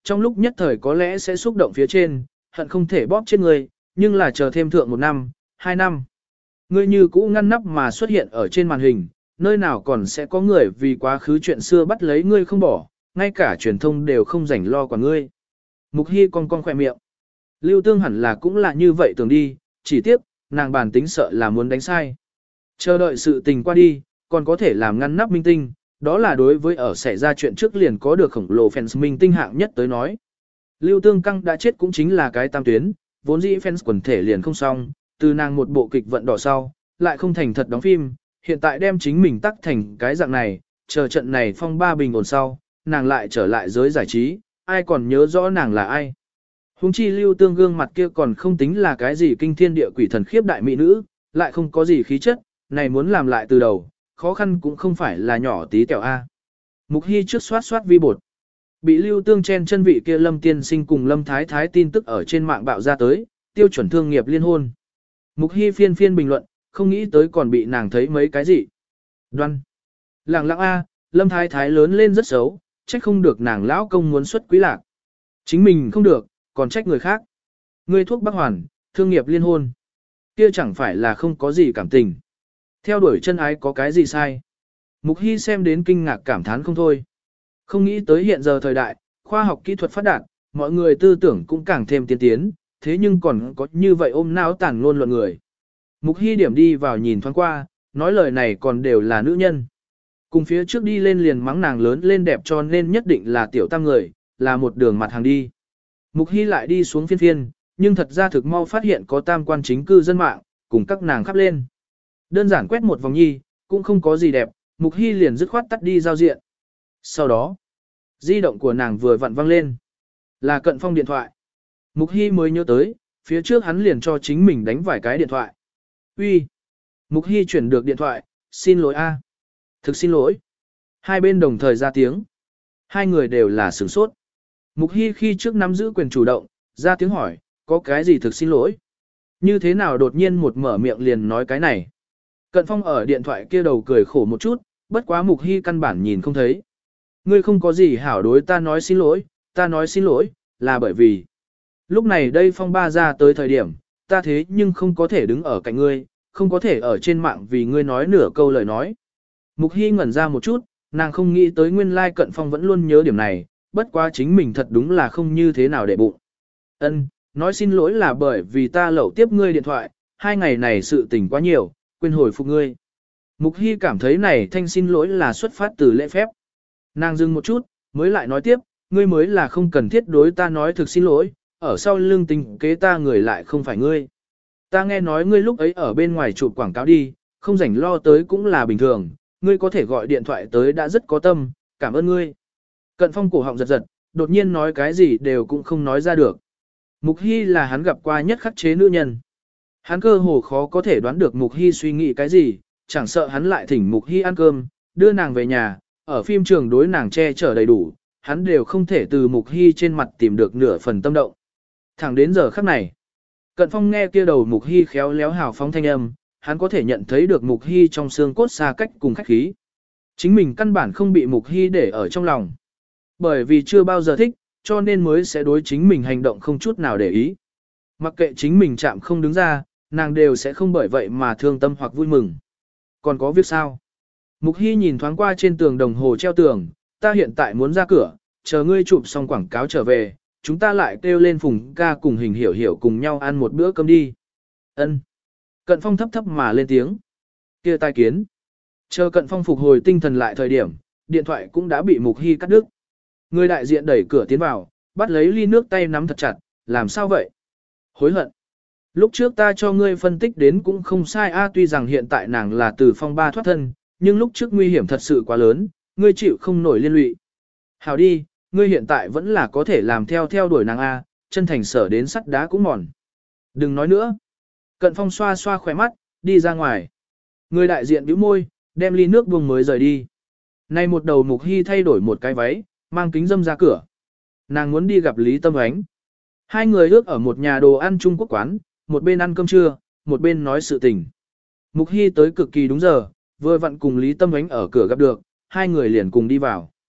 trong lúc nhất thời có lẽ sẽ xúc động phía trên, hận không thể bóp chết ngươi, nhưng là chờ thêm thượng một năm, hai năm. Ngươi như cũ ngăn nắp mà xuất hiện ở trên màn hình, nơi nào còn sẽ có người vì quá khứ chuyện xưa bắt lấy ngươi không bỏ, ngay cả truyền thông đều không rảnh lo quả ngươi. Mục Hy con con khỏe miệng. Lưu Tương hẳn là cũng là như vậy tưởng đi, chỉ tiếc, nàng bản tính sợ là muốn đánh sai. Chờ đợi sự tình qua đi, còn có thể làm ngăn nắp minh tinh, đó là đối với ở xảy ra chuyện trước liền có được khổng lồ fans minh tinh hạng nhất tới nói. Lưu Tương Căng đã chết cũng chính là cái tam tuyến, vốn dĩ fans quần thể liền không xong, từ nàng một bộ kịch vận đỏ sau, lại không thành thật đóng phim, hiện tại đem chính mình tắc thành cái dạng này, chờ trận này phong ba bình ổn sau, nàng lại trở lại giới giải trí, ai còn nhớ rõ nàng là ai. Hùng chi Lưu Tương gương mặt kia còn không tính là cái gì kinh thiên địa quỷ thần khiếp đại mỹ nữ, lại không có gì khí chất, này muốn làm lại từ đầu, khó khăn cũng không phải là nhỏ tí tẹo A. Mục Hy trước soát soát vi bột. Bị Lưu Tương chen chân vị kia Lâm Tiên Sinh cùng Lâm Thái Thái tin tức ở trên mạng bạo ra tới, tiêu chuẩn thương nghiệp liên hôn. Mục Hy phiên phiên bình luận, không nghĩ tới còn bị nàng thấy mấy cái gì. Đoan. Làng lặng A, Lâm Thái Thái lớn lên rất xấu, trách không được nàng lão công muốn xuất quý lạc. Chính mình không được, còn trách người khác. Người thuốc bắc hoàn, thương nghiệp liên hôn. Kia chẳng phải là không có gì cảm tình. Theo đuổi chân ái có cái gì sai. Mục Hy xem đến kinh ngạc cảm thán không thôi. Không nghĩ tới hiện giờ thời đại, khoa học kỹ thuật phát đạt, mọi người tư tưởng cũng càng thêm tiên tiến, thế nhưng còn có như vậy ôm não tàn luôn luận người. Mục Hy điểm đi vào nhìn thoáng qua, nói lời này còn đều là nữ nhân. Cùng phía trước đi lên liền mắng nàng lớn lên đẹp cho nên nhất định là tiểu tam người, là một đường mặt hàng đi. Mục Hy lại đi xuống phiên phiên, nhưng thật ra thực mau phát hiện có tam quan chính cư dân mạng, cùng các nàng khắp lên. Đơn giản quét một vòng nhi, cũng không có gì đẹp, Mục Hy liền dứt khoát tắt đi giao diện. Sau đó, di động của nàng vừa vặn văng lên. Là Cận Phong điện thoại. Mục Hy mới nhớ tới, phía trước hắn liền cho chính mình đánh vài cái điện thoại. Uy. Mục Hy chuyển được điện thoại, xin lỗi a. Thực xin lỗi. Hai bên đồng thời ra tiếng. Hai người đều là sửng sốt. Mục Hy khi trước nắm giữ quyền chủ động, ra tiếng hỏi, có cái gì thực xin lỗi? Như thế nào đột nhiên một mở miệng liền nói cái này? Cận Phong ở điện thoại kia đầu cười khổ một chút, bất quá Mục Hy căn bản nhìn không thấy. Ngươi không có gì hảo đối ta nói xin lỗi, ta nói xin lỗi, là bởi vì lúc này đây phong ba ra tới thời điểm, ta thế nhưng không có thể đứng ở cạnh ngươi, không có thể ở trên mạng vì ngươi nói nửa câu lời nói. Mục Hy ngẩn ra một chút, nàng không nghĩ tới nguyên lai Cận Phong vẫn luôn nhớ điểm này, bất quá chính mình thật đúng là không như thế nào để bụng. Ân, nói xin lỗi là bởi vì ta lẩu tiếp ngươi điện thoại, hai ngày này sự tình quá nhiều, quên hồi phục ngươi. Mục Hy cảm thấy này thanh xin lỗi là xuất phát từ lễ phép. Nàng dừng một chút, mới lại nói tiếp, ngươi mới là không cần thiết đối ta nói thực xin lỗi, ở sau lưng tình kế ta người lại không phải ngươi. Ta nghe nói ngươi lúc ấy ở bên ngoài chụp quảng cáo đi, không rảnh lo tới cũng là bình thường, ngươi có thể gọi điện thoại tới đã rất có tâm, cảm ơn ngươi. Cận Phong cổ họng giật giật, đột nhiên nói cái gì đều cũng không nói ra được. Mục Hy là hắn gặp qua nhất khắc chế nữ nhân. Hắn cơ hồ khó có thể đoán được Mục Hy suy nghĩ cái gì, chẳng sợ hắn lại thỉnh Mục Hy ăn cơm, đưa nàng về nhà, ở phim trường đối nàng che chở đầy đủ, hắn đều không thể từ Mục Hy trên mặt tìm được nửa phần tâm động. Thẳng đến giờ khắc này, Cận Phong nghe kia đầu Mục Hy khéo léo hào phóng thanh âm, hắn có thể nhận thấy được Mục Hy trong xương cốt xa cách cùng khách khí. Chính mình căn bản không bị Mục Hy để ở trong lòng. Bởi vì chưa bao giờ thích, cho nên mới sẽ đối chính mình hành động không chút nào để ý. Mặc kệ chính mình chạm không đứng ra, nàng đều sẽ không bởi vậy mà thương tâm hoặc vui mừng. Còn có việc sao? Mục Hy nhìn thoáng qua trên tường đồng hồ treo tường, ta hiện tại muốn ra cửa, chờ ngươi chụp xong quảng cáo trở về, chúng ta lại kêu lên Phùng ca cùng Hình Hiểu Hiểu cùng nhau ăn một bữa cơm đi. Ân. Cận Phong thấp thấp mà lên tiếng. Kia tai kiến. Chờ Cận Phong phục hồi tinh thần lại thời điểm, điện thoại cũng đã bị Mục Hy cắt đứt. Người đại diện đẩy cửa tiến vào, bắt lấy ly nước tay nắm thật chặt, làm sao vậy? Hối hận. Lúc trước ta cho ngươi phân tích đến cũng không sai a, tuy rằng hiện tại nàng là từ phong ba thoát thân, nhưng lúc trước nguy hiểm thật sự quá lớn, ngươi chịu không nổi liên lụy. Hảo đi, ngươi hiện tại vẫn là có thể làm theo theo đuổi nàng a, chân thành sở đến sắt đá cũng mòn. Đừng nói nữa. Cận Phong xoa xoa khóe mắt, đi ra ngoài. Người đại diện bĩu môi, đem ly nước buông mới rời đi. Nay một đầu Mục Hy thay đổi một cái váy, mang kính dâm ra cửa. Nàng muốn đi gặp Lý Tâm Ánh. Hai người ước ở một nhà đồ ăn Trung Quốc quán, một bên ăn cơm trưa, một bên nói sự tình. Mục Hy tới cực kỳ đúng giờ, vừa vặn cùng Lý Tâm Ánh ở cửa gặp được, hai người liền cùng đi vào.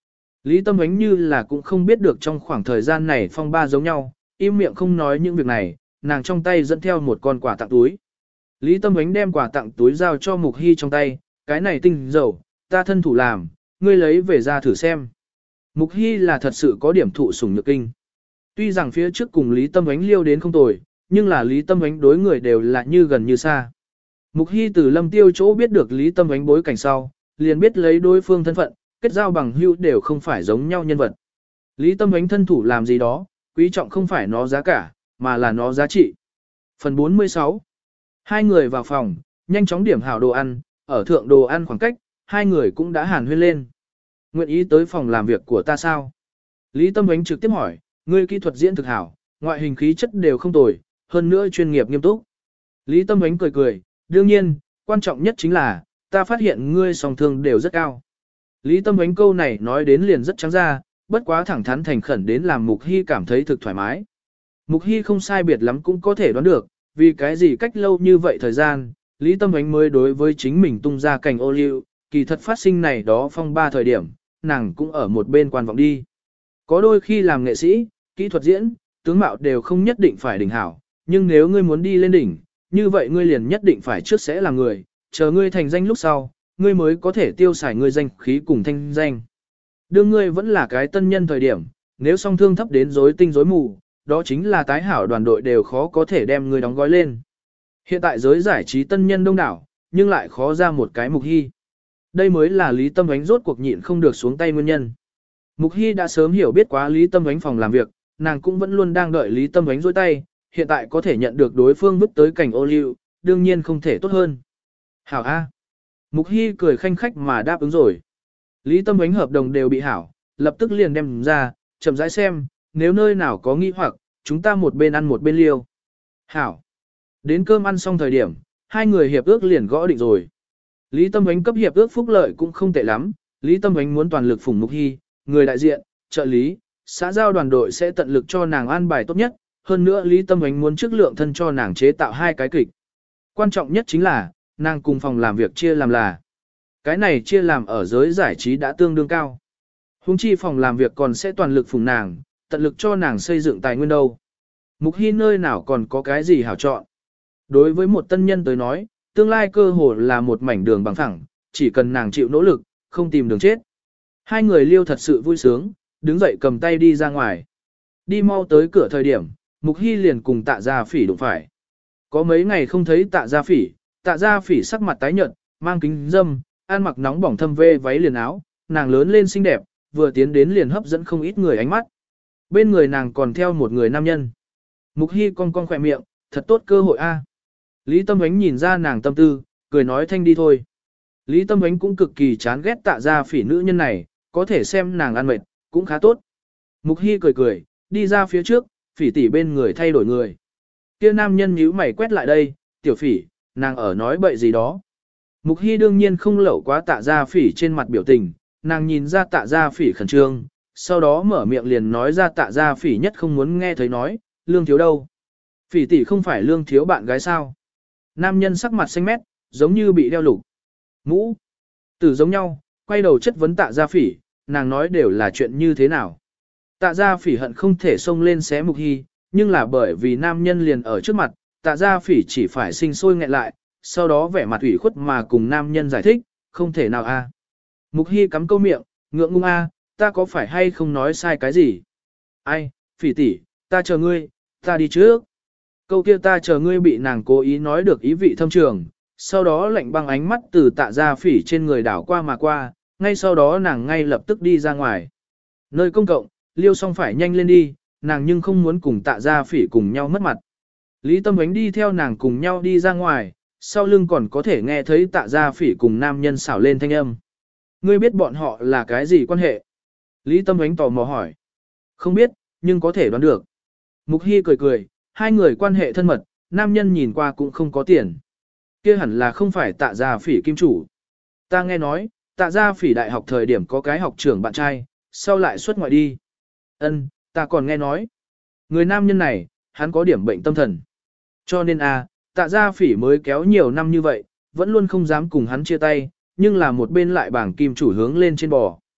Lý Tâm Ánh như là cũng không biết được trong khoảng thời gian này phong ba giống nhau, im miệng không nói những việc này, nàng trong tay dẫn theo một con quà tặng túi. Lý Tâm Ánh đem quà tặng túi giao cho Mục Hy trong tay, cái này tinh dầu, ta thân thủ làm, ngươi lấy về ra thử xem. Mục Hy là thật sự có điểm thụ sủng nhược kinh. Tuy rằng phía trước cùng Lý Tâm Ánh liêu đến không tồi, nhưng là Lý Tâm Ánh đối người đều là như gần như xa. Mục Hy từ Lâm Tiêu chỗ biết được Lý Tâm Ánh bối cảnh sau, liền biết lấy đối phương thân phận, kết giao bằng hữu đều không phải giống nhau nhân vật. Lý Tâm Ánh thân thủ làm gì đó, quý trọng không phải nó giá cả, mà là nó giá trị. Phần bốn mươi sáu. Hai người vào phòng, nhanh chóng điểm hảo đồ ăn, ở thượng đồ ăn khoảng cách, hai người cũng đã hàn huyên lên. Nguyện ý tới phòng làm việc của ta sao? Lý Tâm Ánh trực tiếp hỏi, ngươi kỹ thuật diễn thực hảo, ngoại hình khí chất đều không tồi, hơn nữa chuyên nghiệp nghiêm túc. Lý Tâm Ánh cười cười, đương nhiên, quan trọng nhất chính là, ta phát hiện ngươi song thương đều rất cao. Lý Tâm Ánh câu này nói đến liền rất trắng ra, bất quá thẳng thắn thành khẩn đến làm Mục Hy cảm thấy thực thoải mái. Mục Hy không sai biệt lắm cũng có thể đoán được, vì cái gì cách lâu như vậy thời gian, Lý Tâm Ánh mới đối với chính mình tung ra cành ô liu, kỳ thật phát sinh này đó phong ba thời điểm, nàng cũng ở một bên quan vọng đi. Có đôi khi làm nghệ sĩ, kỹ thuật diễn, tướng mạo đều không nhất định phải đỉnh hảo, nhưng nếu ngươi muốn đi lên đỉnh, như vậy ngươi liền nhất định phải trước sẽ là người, chờ ngươi thành danh lúc sau, ngươi mới có thể tiêu xài ngươi danh khí cùng thanh danh. Đương ngươi vẫn là cái tân nhân thời điểm, nếu song thương thấp đến rối tinh rối mù, đó chính là tái hảo đoàn đội đều khó có thể đem ngươi đóng gói lên. Hiện tại giới giải trí tân nhân đông đảo, nhưng lại khó ra một cái Mục Hy. Đây mới là Lý Tâm Ánh rốt cuộc nhịn không được xuống tay nguyên nhân. Mục Hy đã sớm hiểu biết quá Lý Tâm Ánh phòng làm việc, nàng cũng vẫn luôn đang đợi Lý Tâm Ánh dối tay, hiện tại có thể nhận được đối phương vứt tới cảnh ô liu, đương nhiên không thể tốt hơn. Hảo A. Mục Hy cười khanh khách mà đáp ứng rồi. Lý Tâm Ánh hợp đồng đều bị hảo, lập tức liền đem ra, chậm rãi xem, nếu nơi nào có nghi hoặc, chúng ta một bên ăn một bên liêu. Hảo. Đến cơm ăn xong thời điểm, hai người hiệp ước liền gõ định rồi. Lý Tâm Ánh cấp hiệp ước phúc lợi cũng không tệ lắm, Lý Tâm Ánh muốn toàn lực phủng Mục Hy, người đại diện, trợ lý, xã giao đoàn đội sẽ tận lực cho nàng an bài tốt nhất, hơn nữa Lý Tâm Ánh muốn trước lượng thân cho nàng chế tạo hai cái kịch. Quan trọng nhất chính là, nàng cùng phòng làm việc chia làm là. Cái này chia làm ở giới giải trí đã tương đương cao. Hùng chi phòng làm việc còn sẽ toàn lực phủng nàng, tận lực cho nàng xây dựng tài nguyên đâu. Mục Hy nơi nào còn có cái gì hảo chọn. Đối với một tân nhân tới nói, tương lai cơ hồ là một mảnh đường bằng phẳng, chỉ cần nàng chịu nỗ lực, không tìm đường chết. Hai người liêu thật sự vui sướng, đứng dậy cầm tay đi ra ngoài. Đi mau tới cửa thời điểm, Mục Hy liền cùng Tạ Gia Phỉ đụng phải. Có mấy ngày không thấy Tạ Gia Phỉ, Tạ Gia Phỉ sắc mặt tái nhợt, mang kính dâm, ăn mặc nóng bỏng thâm vê váy liền áo, nàng lớn lên xinh đẹp, vừa tiến đến liền hấp dẫn không ít người ánh mắt. Bên người nàng còn theo một người nam nhân. Mục Hy cong cong khỏe miệng, thật tốt cơ hội a. Lý Tâm Ánh nhìn ra nàng tâm tư, cười nói thanh đi thôi. Lý Tâm Ánh cũng cực kỳ chán ghét Tạ Gia Phỉ nữ nhân này, có thể xem nàng ăn mệt, cũng khá tốt. Mục Hy cười cười, đi ra phía trước, Phỉ tỷ bên người thay đổi người. Kia nam nhân nhíu mày quét lại đây, tiểu Phỉ, nàng ở nói bậy gì đó. Mục Hy đương nhiên không lẩu quá Tạ Gia Phỉ trên mặt biểu tình, nàng nhìn ra Tạ Gia Phỉ khẩn trương, sau đó mở miệng liền nói ra Tạ Gia Phỉ nhất không muốn nghe thấy nói, Lương Thiếu đâu. Phỉ tỷ không phải Lương Thiếu bạn gái sao. Nam nhân sắc mặt xanh mét, giống như bị đeo lục. Mũ. Tử giống nhau, quay đầu chất vấn Tạ Gia Phỉ, nàng nói đều là chuyện như thế nào. Tạ Gia Phỉ hận không thể xông lên xé Mục Hy, nhưng là bởi vì nam nhân liền ở trước mặt, Tạ Gia Phỉ chỉ phải sinh sôi nghẹn lại, sau đó vẻ mặt ủy khuất mà cùng nam nhân giải thích, không thể nào a. Mục Hy cắm câu miệng, ngượng ngung a, ta có phải hay không nói sai cái gì? Ai, Phỉ tỷ, ta chờ ngươi, ta đi trước. Câu kia ta chờ ngươi bị nàng cố ý nói được ý vị thâm trường, sau đó lạnh băng ánh mắt từ Tạ Gia Phỉ trên người đảo qua mà qua, ngay sau đó nàng ngay lập tức đi ra ngoài. Nơi công cộng, liêu xong phải nhanh lên đi, nàng nhưng không muốn cùng Tạ Gia Phỉ cùng nhau mất mặt. Lý Tâm Ánh đi theo nàng cùng nhau đi ra ngoài, sau lưng còn có thể nghe thấy Tạ Gia Phỉ cùng nam nhân xảo lên thanh âm. Ngươi biết bọn họ là cái gì quan hệ? Lý Tâm Ánh tò mò hỏi. Không biết, nhưng có thể đoán được. Mục Hy cười cười, hai người quan hệ thân mật, nam nhân nhìn qua cũng không có tiền. Kia hẳn là không phải Tạ Gia Phỉ kim chủ. Ta nghe nói, Tạ Gia Phỉ đại học thời điểm có cái học trưởng bạn trai, sau lại xuất ngoại đi. Ân, ta còn nghe nói. Người nam nhân này, hắn có điểm bệnh tâm thần. Cho nên a, Tạ Gia Phỉ mới kéo nhiều năm như vậy, vẫn luôn không dám cùng hắn chia tay, nhưng là một bên lại bảng kim chủ hướng lên trên bò.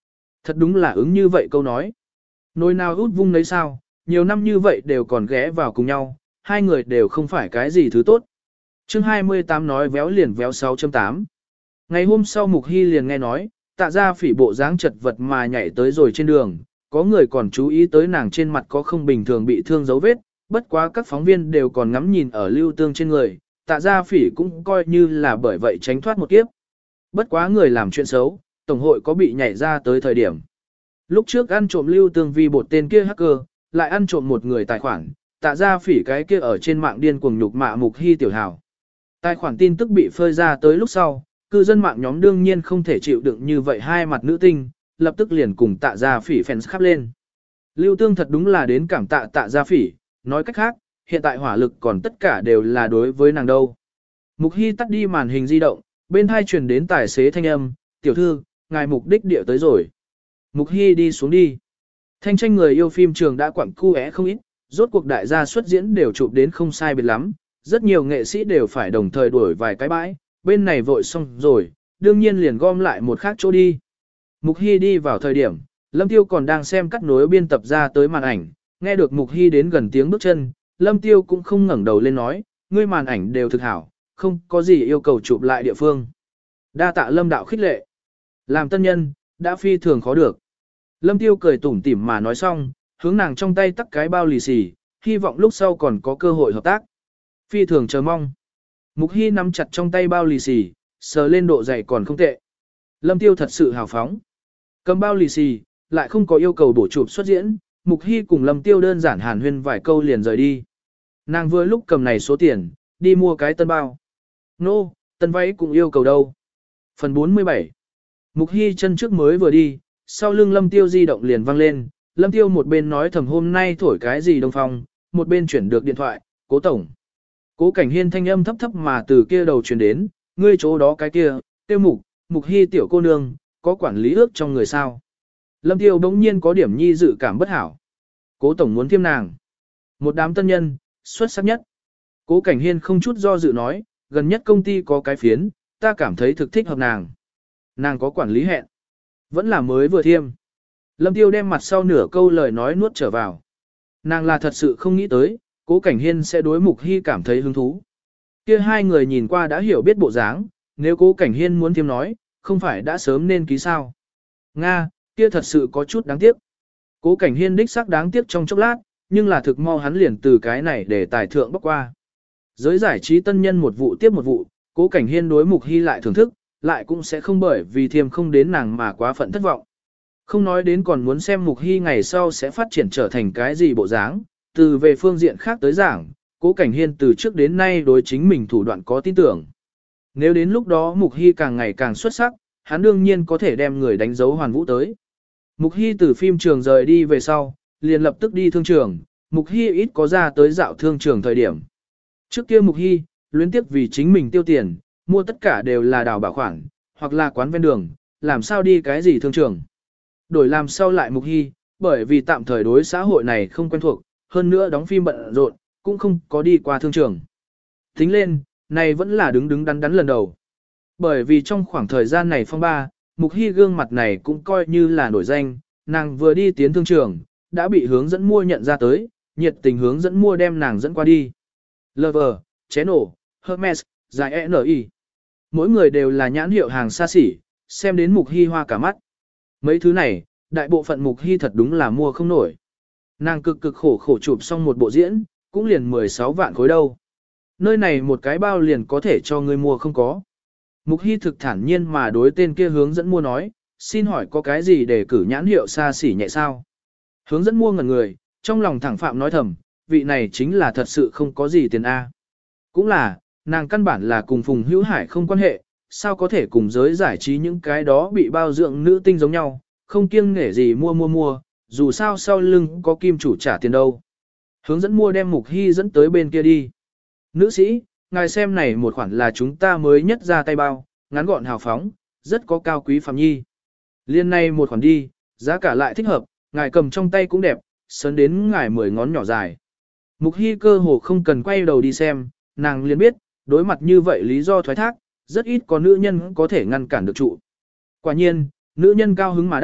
Thật đúng là ứng như vậy câu nói. Nồi nào út vung lấy sao, nhiều năm như vậy đều còn ghé vào cùng nhau, hai người đều không phải cái gì thứ tốt. chương hai mươi tám nói véo liền véo sáu chấm tám. Ngày hôm sau Mục Hy liền nghe nói, tạ ra phỉ bộ dáng chật vật mà nhảy tới rồi trên đường, có người còn chú ý tới nàng trên mặt có không bình thường bị thương dấu vết, bất quá các phóng viên đều còn ngắm nhìn ở lưu tương trên người, tạ ra phỉ cũng coi như là bởi vậy tránh thoát một kiếp. Bất quá người làm chuyện xấu, tổng hội có bị nhảy ra tới thời điểm. Lúc trước ăn trộm lưu tương vi bột tên kia hacker, lại ăn trộm một người tài khoản, tạ ra phỉ cái kia ở trên mạng điên cuồng nhục mạ Mục Hy tiểu hào. Tài khoản tin tức bị phơi ra tới lúc sau, cư dân mạng nhóm đương nhiên không thể chịu đựng như vậy hai mặt nữ tinh, lập tức liền cùng tạ ra phỉ fans khắp lên. Lưu tương thật đúng là đến cảm tạ tạ ra phỉ, nói cách khác, hiện tại hỏa lực còn tất cả đều là đối với nàng đâu. Mục Hy tắt đi màn hình di động, bên hai truyền đến tài xế thanh âm, tiểu thư, ngài mục đích địa tới rồi. Mục Hy đi xuống đi. Thanh tranh người yêu phim trường đã quặng cu é không ít, rốt cuộc đại gia xuất diễn đều chụp đến không sai biệt lắm, rất nhiều nghệ sĩ đều phải đồng thời đuổi vài cái bãi, bên này vội xong rồi, đương nhiên liền gom lại một khác chỗ đi. Mục Hy đi vào thời điểm, Lâm Tiêu còn đang xem cắt nối biên tập ra tới màn ảnh, nghe được Mục Hy đến gần tiếng bước chân, Lâm Tiêu cũng không ngẩng đầu lên nói, ngươi màn ảnh đều thực hảo, không có gì yêu cầu chụp lại địa phương. Đa tạ Lâm đạo khích lệ. Làm tân nhân, đã phi thường khó được. Lâm Tiêu cười tủm tỉm mà nói xong, hướng nàng trong tay tắt cái bao lì xì, hy vọng lúc sau còn có cơ hội hợp tác. Phi thường chờ mong. Mục Hy nắm chặt trong tay bao lì xì, sờ lên độ dày còn không tệ. Lâm Tiêu thật sự hào phóng. Cầm bao lì xì, lại không có yêu cầu bổ chụp xuất diễn, Mục Hy cùng Lâm Tiêu đơn giản hàn huyên vài câu liền rời đi. Nàng vừa lúc cầm này số tiền, đi mua cái tân bao. Nô, no, tân váy cũng yêu cầu đâu. Phần bốn mươi bảy. Mục Hy chân trước mới vừa đi, sau lưng Lâm Tiêu di động liền vang lên, Lâm Tiêu một bên nói thầm hôm nay thổi cái gì đông phong, một bên chuyển được điện thoại, cố tổng. Cố Cảnh Hiên thanh âm thấp thấp mà từ kia đầu truyền đến, ngươi chỗ đó cái kia, tiêu mục, Mục Hy tiểu cô nương, có quản lý ước trong người sao. Lâm Tiêu bỗng nhiên có điểm nhi dự cảm bất hảo. Cố tổng muốn thiêm nàng. Một đám tân nhân, xuất sắc nhất. Cố Cảnh Hiên không chút do dự nói, gần nhất công ty có cái phiến, ta cảm thấy thực thích hợp nàng. Nàng có quản lý hẹn. Vẫn là mới vừa thiêm. Lâm Tiêu đem mặt sau nửa câu lời nói nuốt trở vào. Nàng là thật sự không nghĩ tới, Cố Cảnh Hiên sẽ đối Mục Hy cảm thấy hứng thú. Kia hai người nhìn qua đã hiểu biết bộ dáng, nếu Cố Cảnh Hiên muốn thiêm nói, không phải đã sớm nên ký sao. Nga, kia thật sự có chút đáng tiếc. Cố Cảnh Hiên đích xác đáng tiếc trong chốc lát, nhưng là thực mau hắn liền từ cái này để tài thượng bóc qua. Giới giải trí tân nhân một vụ tiếp một vụ, Cố Cảnh Hiên đối Mục Hy lại thưởng thức, lại cũng sẽ không bởi vì thiêm không đến nàng mà quá phận thất vọng. Không nói đến còn muốn xem Mục Hy ngày sau sẽ phát triển trở thành cái gì bộ dáng, từ về phương diện khác tới giảng, Cố Cảnh Hiên từ trước đến nay đối chính mình thủ đoạn có tin tưởng. Nếu đến lúc đó Mục Hy càng ngày càng xuất sắc, hắn đương nhiên có thể đem người đánh dấu hoàn vũ tới. Mục Hy từ phim trường rời đi về sau, liền lập tức đi thương trường, Mục Hy ít có ra tới dạo thương trường thời điểm. Trước kia Mục Hy, luyến tiếc vì chính mình tiêu tiền, mua tất cả đều là đào bảo khoản, hoặc là quán ven đường, làm sao đi cái gì thương trường. Đổi làm sau lại Mục Hy, bởi vì tạm thời đối xã hội này không quen thuộc, hơn nữa đóng phim bận rộn, cũng không có đi qua thương trường. Tính lên, này vẫn là đứng đứng đắn đắn lần đầu. Bởi vì trong khoảng thời gian này phong ba, Mục Hy gương mặt này cũng coi như là nổi danh, nàng vừa đi tiến thương trường, đã bị hướng dẫn mua nhận ra tới, nhiệt tình hướng dẫn mua đem nàng dẫn qua đi. Lover, Channel, Hermes, Giải e en i. Mỗi người đều là nhãn hiệu hàng xa xỉ, xem đến Mục Hy hoa cả mắt. Mấy thứ này, đại bộ phận Mục Hy thật đúng là mua không nổi. Nàng cực cực khổ khổ chụp xong một bộ diễn, cũng liền mười sáu vạn khối đâu. Nơi này một cái bao liền có thể cho người mua không có. Mục Hy thực thản nhiên mà đối tên kia hướng dẫn mua nói, xin hỏi có cái gì để cử nhãn hiệu xa xỉ nhẹ sao? Hướng dẫn mua ngẩn người, trong lòng thẳng phạm nói thầm, vị này chính là thật sự không có gì tiền A. Cũng là, nàng căn bản là cùng Phùng Hữu Hải không quan hệ, sao có thể cùng giới giải trí những cái đó bị bao dưỡng nữ tinh giống nhau, không kiêng nể gì mua mua mua, dù sao sau lưng có kim chủ trả tiền đâu. Hướng dẫn mua đem Mục Hy dẫn tới bên kia đi. Nữ sĩ, ngài xem này một khoản là chúng ta mới nhất ra tay bao, ngắn gọn hào phóng, rất có cao quý phạm nhi. Liên này một khoản đi, giá cả lại thích hợp, ngài cầm trong tay cũng đẹp, sớn đến ngài mười ngón nhỏ dài. Mục Hy cơ hồ không cần quay đầu đi xem, nàng liền biết, đối mặt như vậy lý do thoái thác, rất ít có nữ nhân có thể ngăn cản được trụ. Quả nhiên, nữ nhân cao hứng mà đáp,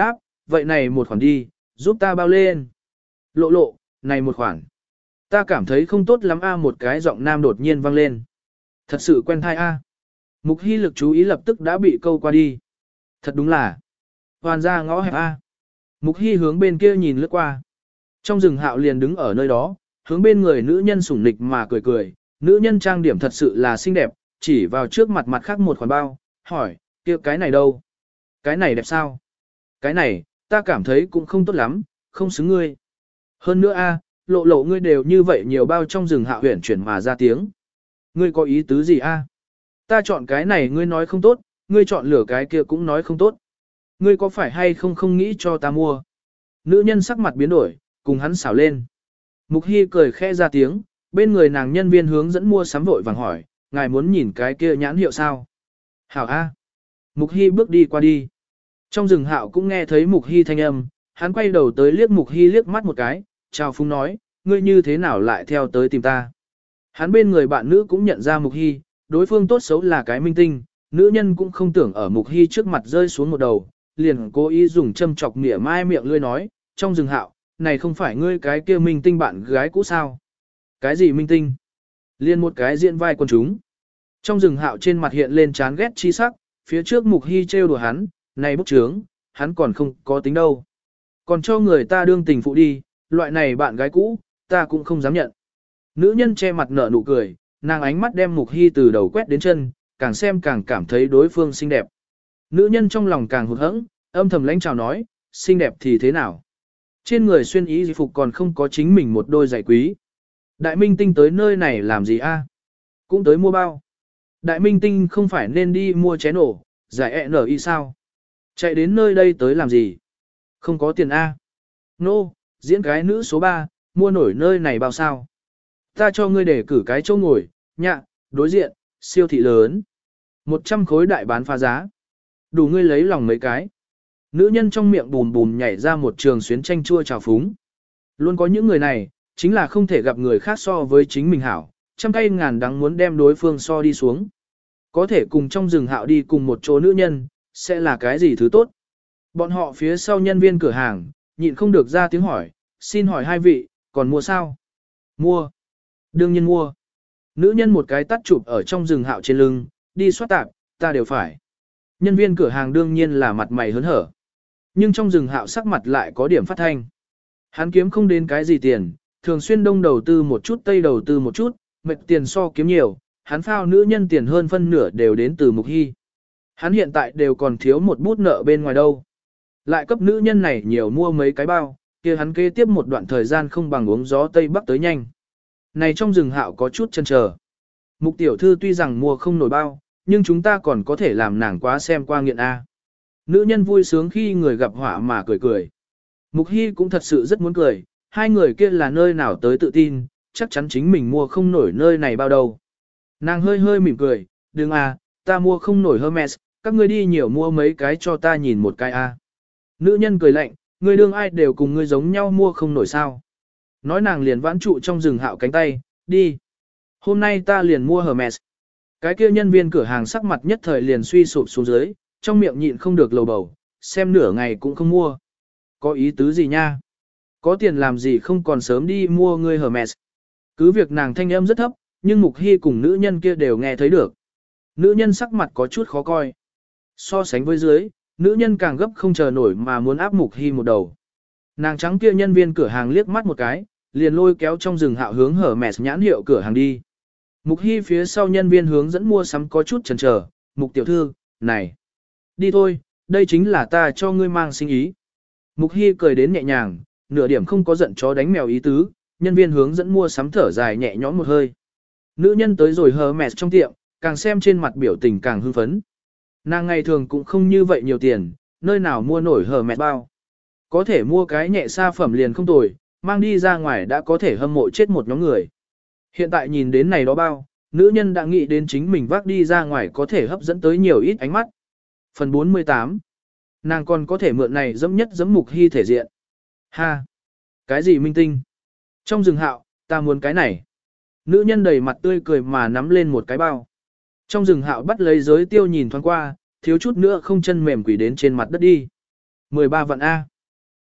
vậy này một khoản đi, giúp ta bao lên. Lộ lộ, này một khoản. Ta cảm thấy không tốt lắm a một cái giọng nam đột nhiên vang lên. Thật sự quen thai a. Mục Hy lực chú ý lập tức đã bị câu qua đi. Thật đúng là. Hoàn ra ngõ hẹp a. Mục Hy hướng bên kia nhìn lướt qua. Trong rừng Hạo liền đứng ở nơi đó, hướng bên người nữ nhân sủng nịch mà cười cười. Nữ nhân trang điểm thật sự là xinh đẹp, chỉ vào trước mặt mặt khác một khoản bao, hỏi, kia cái này đâu? Cái này đẹp sao? Cái này, ta cảm thấy cũng không tốt lắm, không xứng ngươi. Hơn nữa a, lộ lộ ngươi đều như vậy nhiều bao trong rừng Hạo huyển chuyển mà ra tiếng. Ngươi có ý tứ gì a? Ta chọn cái này ngươi nói không tốt, ngươi chọn lửa cái kia cũng nói không tốt. Ngươi có phải hay không không nghĩ cho ta mua? Nữ nhân sắc mặt biến đổi, cùng hắn xảo lên. Mục Hy cười khẽ ra tiếng, bên người nàng nhân viên hướng dẫn mua sắm vội vàng hỏi, ngài muốn nhìn cái kia nhãn hiệu sao? Hảo A. Mục Hy bước đi qua đi. Trong rừng Hạo cũng nghe thấy Mục Hy thanh âm, hắn quay đầu tới liếc Mục Hy liếc mắt một cái, chào phúng nói, ngươi như thế nào lại theo tới tìm ta? Hắn bên người bạn nữ cũng nhận ra Mục Hy, đối phương tốt xấu là cái minh tinh, nữ nhân cũng không tưởng ở Mục Hy trước mặt rơi xuống một đầu, liền cố ý dùng châm chọc mỉa mai miệng lươi nói, trong rừng Hạo, này không phải ngươi cái kia minh tinh bạn gái cũ sao? Cái gì minh tinh? Liên một cái diễn vai quần chúng. Trong rừng Hạo trên mặt hiện lên chán ghét chi sắc, phía trước Mục Hy trêu đùa hắn, này bốc trướng, hắn còn không có tính đâu. Còn cho người ta đương tình phụ đi, loại này bạn gái cũ, ta cũng không dám nhận. Nữ nhân che mặt nở nụ cười, nàng ánh mắt đem Mục Hy từ đầu quét đến chân, càng xem càng cảm thấy đối phương xinh đẹp. Nữ nhân trong lòng càng hụt hẫng, âm thầm lãnh chào nói, xinh đẹp thì thế nào? Trên người xuyên ý phục còn không có chính mình một đôi giày quý. Đại minh tinh tới nơi này làm gì a? Cũng tới mua bao. Đại minh tinh không phải nên đi mua chén nổ, giải ẹ nở y sao? Chạy đến nơi đây tới làm gì? Không có tiền a. Nô, no, diễn cái nữ số ba, mua nổi nơi này bao sao? Ta cho ngươi để cử cái chỗ ngồi, nhạ, đối diện, siêu thị lớn. một trăm khối đại bán phá giá. Đủ ngươi lấy lòng mấy cái. Nữ nhân trong miệng bùm bùm nhảy ra một trường xuyến chanh chua trào phúng. Luôn có những người này, chính là không thể gặp người khác so với chính mình hảo, trăm tay ngàn đắng muốn đem đối phương so đi xuống. Có thể cùng trong rừng Hạo đi cùng một chỗ nữ nhân, sẽ là cái gì thứ tốt. Bọn họ phía sau nhân viên cửa hàng, nhịn không được ra tiếng hỏi, xin hỏi hai vị, còn mua sao? Mua. Đương nhiên mua. Nữ nhân một cái tắt chụp ở trong rừng Hạo trên lưng, đi soát tạp, ta đều phải. Nhân viên cửa hàng đương nhiên là mặt mày hớn hở. Nhưng trong rừng Hạo sắc mặt lại có điểm phát thanh. Hắn kiếm không đến cái gì tiền, thường xuyên đông đầu tư một chút tây đầu tư một chút, mệt tiền so kiếm nhiều, hắn phao nữ nhân tiền hơn phân nửa đều đến từ Mục Hy. Hắn hiện tại đều còn thiếu một bút nợ bên ngoài đâu. Lại cấp nữ nhân này nhiều mua mấy cái bao, kia hắn kế tiếp một đoạn thời gian không bằng uống gió Tây Bắc tới nhanh. Này trong rừng Hạo có chút chân chờ. Mục tiểu thư tuy rằng mua không nổi bao, nhưng chúng ta còn có thể làm nàng quá xem qua nghiện A. Nữ nhân vui sướng khi người gặp họa mà cười cười. Mục Hy cũng thật sự rất muốn cười, hai người kia là nơi nào tới tự tin, chắc chắn chính mình mua không nổi nơi này bao đâu. Nàng hơi hơi mỉm cười, đừng à, ta mua không nổi Hermes, các ngươi đi nhiều mua mấy cái cho ta nhìn một cái a. Nữ nhân cười lạnh, ngươi đương ai đều cùng ngươi giống nhau mua không nổi sao. Nói nàng liền vãn trụ trong rừng Hạo cánh tay, đi. Hôm nay ta liền mua Hermes. Cái kia nhân viên cửa hàng sắc mặt nhất thời liền suy sụp xuống dưới, trong miệng nhịn không được lầu bầu, xem nửa ngày cũng không mua. Có ý tứ gì nha? Có tiền làm gì không còn sớm đi mua ngươi Hermes. Cứ việc nàng thanh âm rất thấp, nhưng Mục Hy cùng nữ nhân kia đều nghe thấy được. Nữ nhân sắc mặt có chút khó coi. So sánh với dưới, nữ nhân càng gấp không chờ nổi mà muốn áp Mục Hy một đầu. Nàng trắng kia nhân viên cửa hàng liếc mắt một cái, liền lôi kéo trong rừng Hạo hướng Hermes nhãn hiệu cửa hàng đi. Mục Hy phía sau nhân viên hướng dẫn mua sắm có chút chần chờ, Mục tiểu thư, này. Đi thôi, đây chính là ta cho ngươi mang sinh ý. Mục Hy cười đến nhẹ nhàng, nửa điểm không có giận chó đánh mèo ý tứ, nhân viên hướng dẫn mua sắm thở dài nhẹ nhõm một hơi. Nữ nhân tới rồi Hermes trong tiệm, càng xem trên mặt biểu tình càng hưng phấn. Nàng ngày thường cũng không như vậy nhiều tiền, nơi nào mua nổi Hermes bao. Có thể mua cái nhẹ xa phẩm liền không tồi, mang đi ra ngoài đã có thể hâm mộ chết một nhóm người. Hiện tại nhìn đến này đó bao, nữ nhân đã nghĩ đến chính mình vác đi ra ngoài có thể hấp dẫn tới nhiều ít ánh mắt. Phần bốn mươi tám. Nàng còn có thể mượn này dẫm nhất dẫm Mục Hy thể diện. Ha! Cái gì minh tinh? Trong rừng Hạo, ta muốn cái này. Nữ nhân đầy mặt tươi cười mà nắm lên một cái bao. Trong rừng Hạo bắt lấy giới tiêu nhìn thoáng qua, thiếu chút nữa không chân mềm quỷ đến trên mặt đất đi. mười ba vạn A.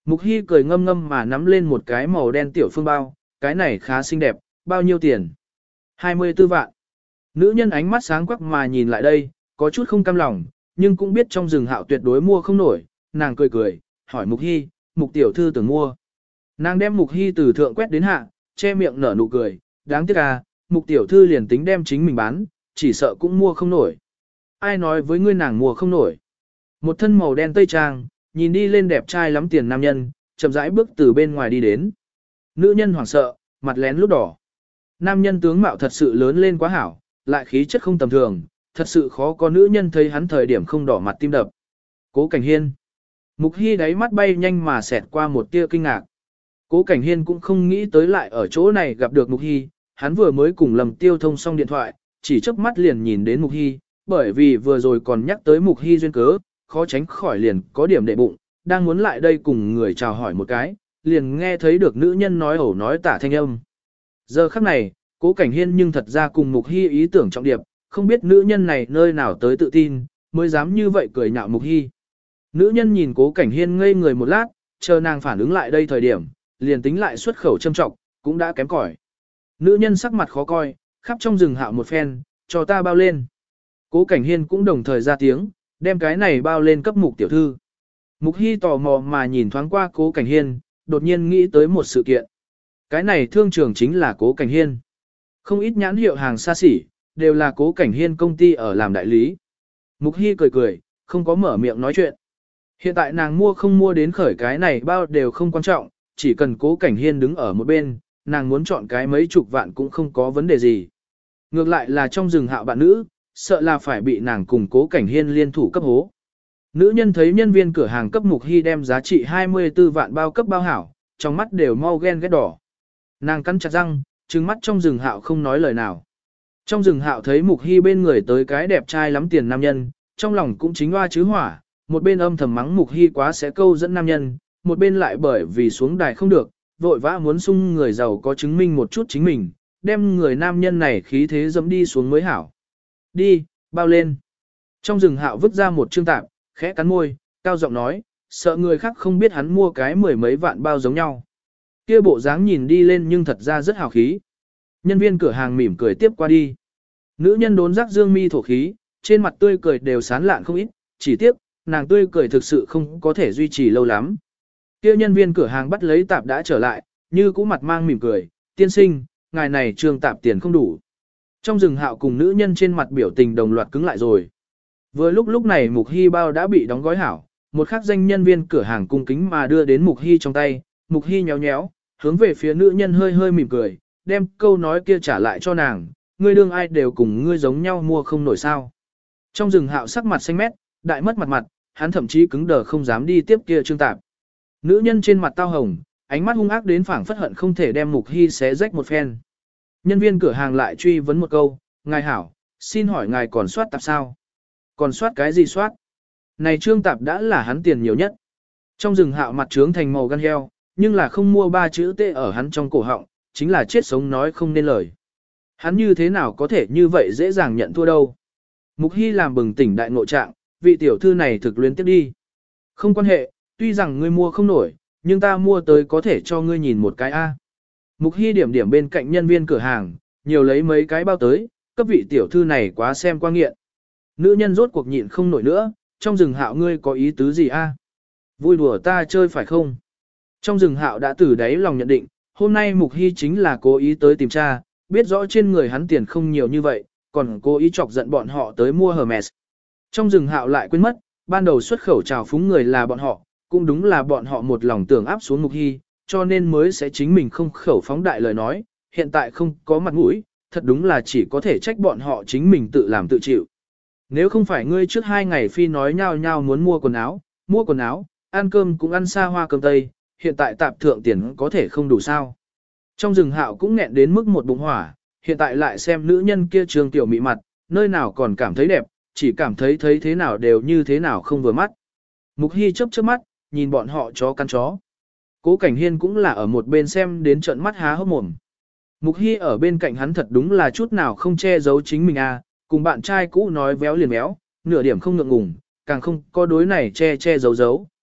Mục Hy cười ngâm ngâm mà nắm lên một cái màu đen tiểu phương bao, cái này khá xinh đẹp, bao nhiêu tiền? hai mươi tư vạn. Nữ nhân ánh mắt sáng quắc mà nhìn lại đây, có chút không cam lòng, nhưng cũng biết trong rừng Hạo tuyệt đối mua không nổi, nàng cười cười, hỏi Mục Hy, Mục tiểu thư tưởng mua. Nàng đem Mục Hy từ thượng quét đến hạ, che miệng nở nụ cười, đáng tiếc à, Mục tiểu thư liền tính đem chính mình bán, chỉ sợ cũng mua không nổi. Ai nói với ngươi nàng mua không nổi? Một thân màu đen tây trang, nhìn đi lên đẹp trai lắm tiền nam nhân, chậm rãi bước từ bên ngoài đi đến. Nữ nhân hoảng sợ, mặt lén lút đỏ. Nam nhân tướng mạo thật sự lớn lên quá hảo, lại khí chất không tầm thường, thật sự khó có nữ nhân thấy hắn thời điểm không đỏ mặt tim đập. Cố Cảnh Hiên. Mục Hy đáy mắt bay nhanh mà xẹt qua một tia kinh ngạc. Cố Cảnh Hiên cũng không nghĩ tới lại ở chỗ này gặp được Mục Hy, hắn vừa mới cùng Lâm Tiêu thông xong điện thoại, chỉ chớp mắt liền nhìn đến Mục Hy, bởi vì vừa rồi còn nhắc tới Mục Hy duyên cớ, khó tránh khỏi liền có điểm đệ bụng, đang muốn lại đây cùng người chào hỏi một cái, liền nghe thấy được nữ nhân nói ẩu nói tả thanh âm. Giờ khắc này, Cố Cảnh Hiên nhưng thật ra cùng Mục Hy ý tưởng trọng điệp, không biết nữ nhân này nơi nào tới tự tin, mới dám như vậy cười nhạo Mục Hy. Nữ nhân nhìn Cố Cảnh Hiên ngây người một lát, chờ nàng phản ứng lại đây thời điểm, liền tính lại xuất khẩu châm trọng, cũng đã kém cỏi. Nữ nhân sắc mặt khó coi, khắp trong rừng Hạo một phen, cho ta bao lên. Cố Cảnh Hiên cũng đồng thời ra tiếng, đem cái này bao lên cấp Mục tiểu thư. Mục Hy tò mò mà nhìn thoáng qua Cố Cảnh Hiên, đột nhiên nghĩ tới một sự kiện. Cái này thương trường chính là Cố Cảnh Hiên. Không ít nhãn hiệu hàng xa xỉ, đều là Cố Cảnh Hiên công ty ở làm đại lý. Mục Hy cười cười, không có mở miệng nói chuyện. Hiện tại nàng mua không mua đến khởi cái này bao đều không quan trọng, chỉ cần Cố Cảnh Hiên đứng ở một bên, nàng muốn chọn cái mấy chục vạn cũng không có vấn đề gì. Ngược lại là trong rừng Hạo bạn nữ, sợ là phải bị nàng cùng Cố Cảnh Hiên liên thủ cấp hố. Nữ nhân thấy nhân viên cửa hàng cấp Mục Hy đem giá trị hai mươi tư vạn bao cấp bao hảo, trong mắt đều mau ghen ghét đỏ. Nàng cắn chặt răng, trừng mắt trong rừng Hạo không nói lời nào. Trong rừng Hạo thấy Mục Hy bên người tới cái đẹp trai lắm tiền nam nhân, trong lòng cũng chính hoa chứ hỏa, một bên âm thầm mắng Mục Hy quá sẽ câu dẫn nam nhân, một bên lại bởi vì xuống đài không được, vội vã muốn sung người giàu có chứng minh một chút chính mình, đem người nam nhân này khí thế dẫm đi xuống mới hảo. Đi, bao lên. Trong rừng Hạo vứt ra một chương tạp, khẽ cắn môi, cao giọng nói, sợ người khác không biết hắn mua cái mười mấy vạn bao giống nhau. Kia bộ dáng nhìn đi lên nhưng thật ra rất hào khí. Nhân viên cửa hàng mỉm cười tiếp qua đi. Nữ nhân đốn giác dương mi thổ khí, trên mặt tươi cười đều sán lạn không ít, chỉ tiếc, nàng tươi cười thực sự không có thể duy trì lâu lắm. Kia nhân viên cửa hàng bắt lấy tạp đã trở lại, như cũ mặt mang mỉm cười, tiên sinh, ngài này trường tạp tiền không đủ. Trong rừng Hạo cùng nữ nhân trên mặt biểu tình đồng loạt cứng lại rồi. Vừa lúc lúc này Mục Hy bao đã bị đóng gói hảo, một khắc danh nhân viên cửa hàng cung kính mà đưa đến Mục Hy trong tay, Mục Hy nhéo nhéo, hướng về phía nữ nhân hơi hơi mỉm cười, đem câu nói kia trả lại cho nàng, ngươi đương ai đều cùng ngươi giống nhau mua không nổi sao. Trong rừng Hạo sắc mặt xanh mét, đại mất mặt mặt, hắn thậm chí cứng đờ không dám đi tiếp kia trương tạp. Nữ nhân trên mặt tao hồng, ánh mắt hung ác đến phảng phất hận không thể đem Mục Hy xé rách một phen. Nhân viên cửa hàng lại truy vấn một câu, ngài hảo, xin hỏi ngài còn soát tạp sao? Còn soát cái gì soát? Này trương tạp đã là hắn tiền nhiều nhất. Trong rừng Hạo mặt trướng thành màu gan heo, nhưng là không mua ba chữ tê ở hắn trong cổ họng, chính là chết sống nói không nên lời. Hắn như thế nào có thể như vậy dễ dàng nhận thua đâu? Mục Hy làm bừng tỉnh đại ngộ trạng, vị tiểu thư này thực luyến tiếp đi. Không quan hệ, tuy rằng ngươi mua không nổi, nhưng ta mua tới có thể cho ngươi nhìn một cái A. Mục Hy điểm điểm bên cạnh nhân viên cửa hàng, nhiều lấy mấy cái bao tới, cấp vị tiểu thư này quá xem qua nghiện. Nữ nhân rốt cuộc nhịn không nổi nữa, trong rừng Hạo ngươi có ý tứ gì A? Vui đùa ta chơi phải không? Trong rừng Hạo đã từ đáy lòng nhận định, hôm nay Mục Hy chính là cố ý tới tìm tra, biết rõ trên người hắn tiền không nhiều như vậy, còn cố ý chọc giận bọn họ tới mua Hermes. Trong rừng Hạo lại quên mất, ban đầu xuất khẩu chào phúng người là bọn họ, cũng đúng là bọn họ một lòng tưởng áp xuống Mục Hy, cho nên mới sẽ chính mình không khẩu phóng đại lời nói, hiện tại không có mặt mũi, thật đúng là chỉ có thể trách bọn họ chính mình tự làm tự chịu. Nếu không phải ngươi trước hai ngày phi nói nhau nhau muốn mua quần áo, mua quần áo, ăn cơm cũng ăn xa hoa cơm tây, hiện tại tạp thượng tiền có thể không đủ sao. Trong rừng Hạo cũng nghẹn đến mức một bụng hỏa, hiện tại lại xem nữ nhân kia trường tiểu mị mặt, nơi nào còn cảm thấy đẹp, chỉ cảm thấy thấy thế nào đều như thế nào không vừa mắt. Mục Hy chớp chớp mắt, nhìn bọn họ chó căn chó. Cố Cảnh Hiên cũng là ở một bên xem đến trận mắt há hốc mồm. Mục Hy ở bên cạnh hắn thật đúng là chút nào không che giấu chính mình à, cùng bạn trai cũ nói véo liền véo, nửa điểm không ngượng ngùng, càng không có đối này che che giấu giấu,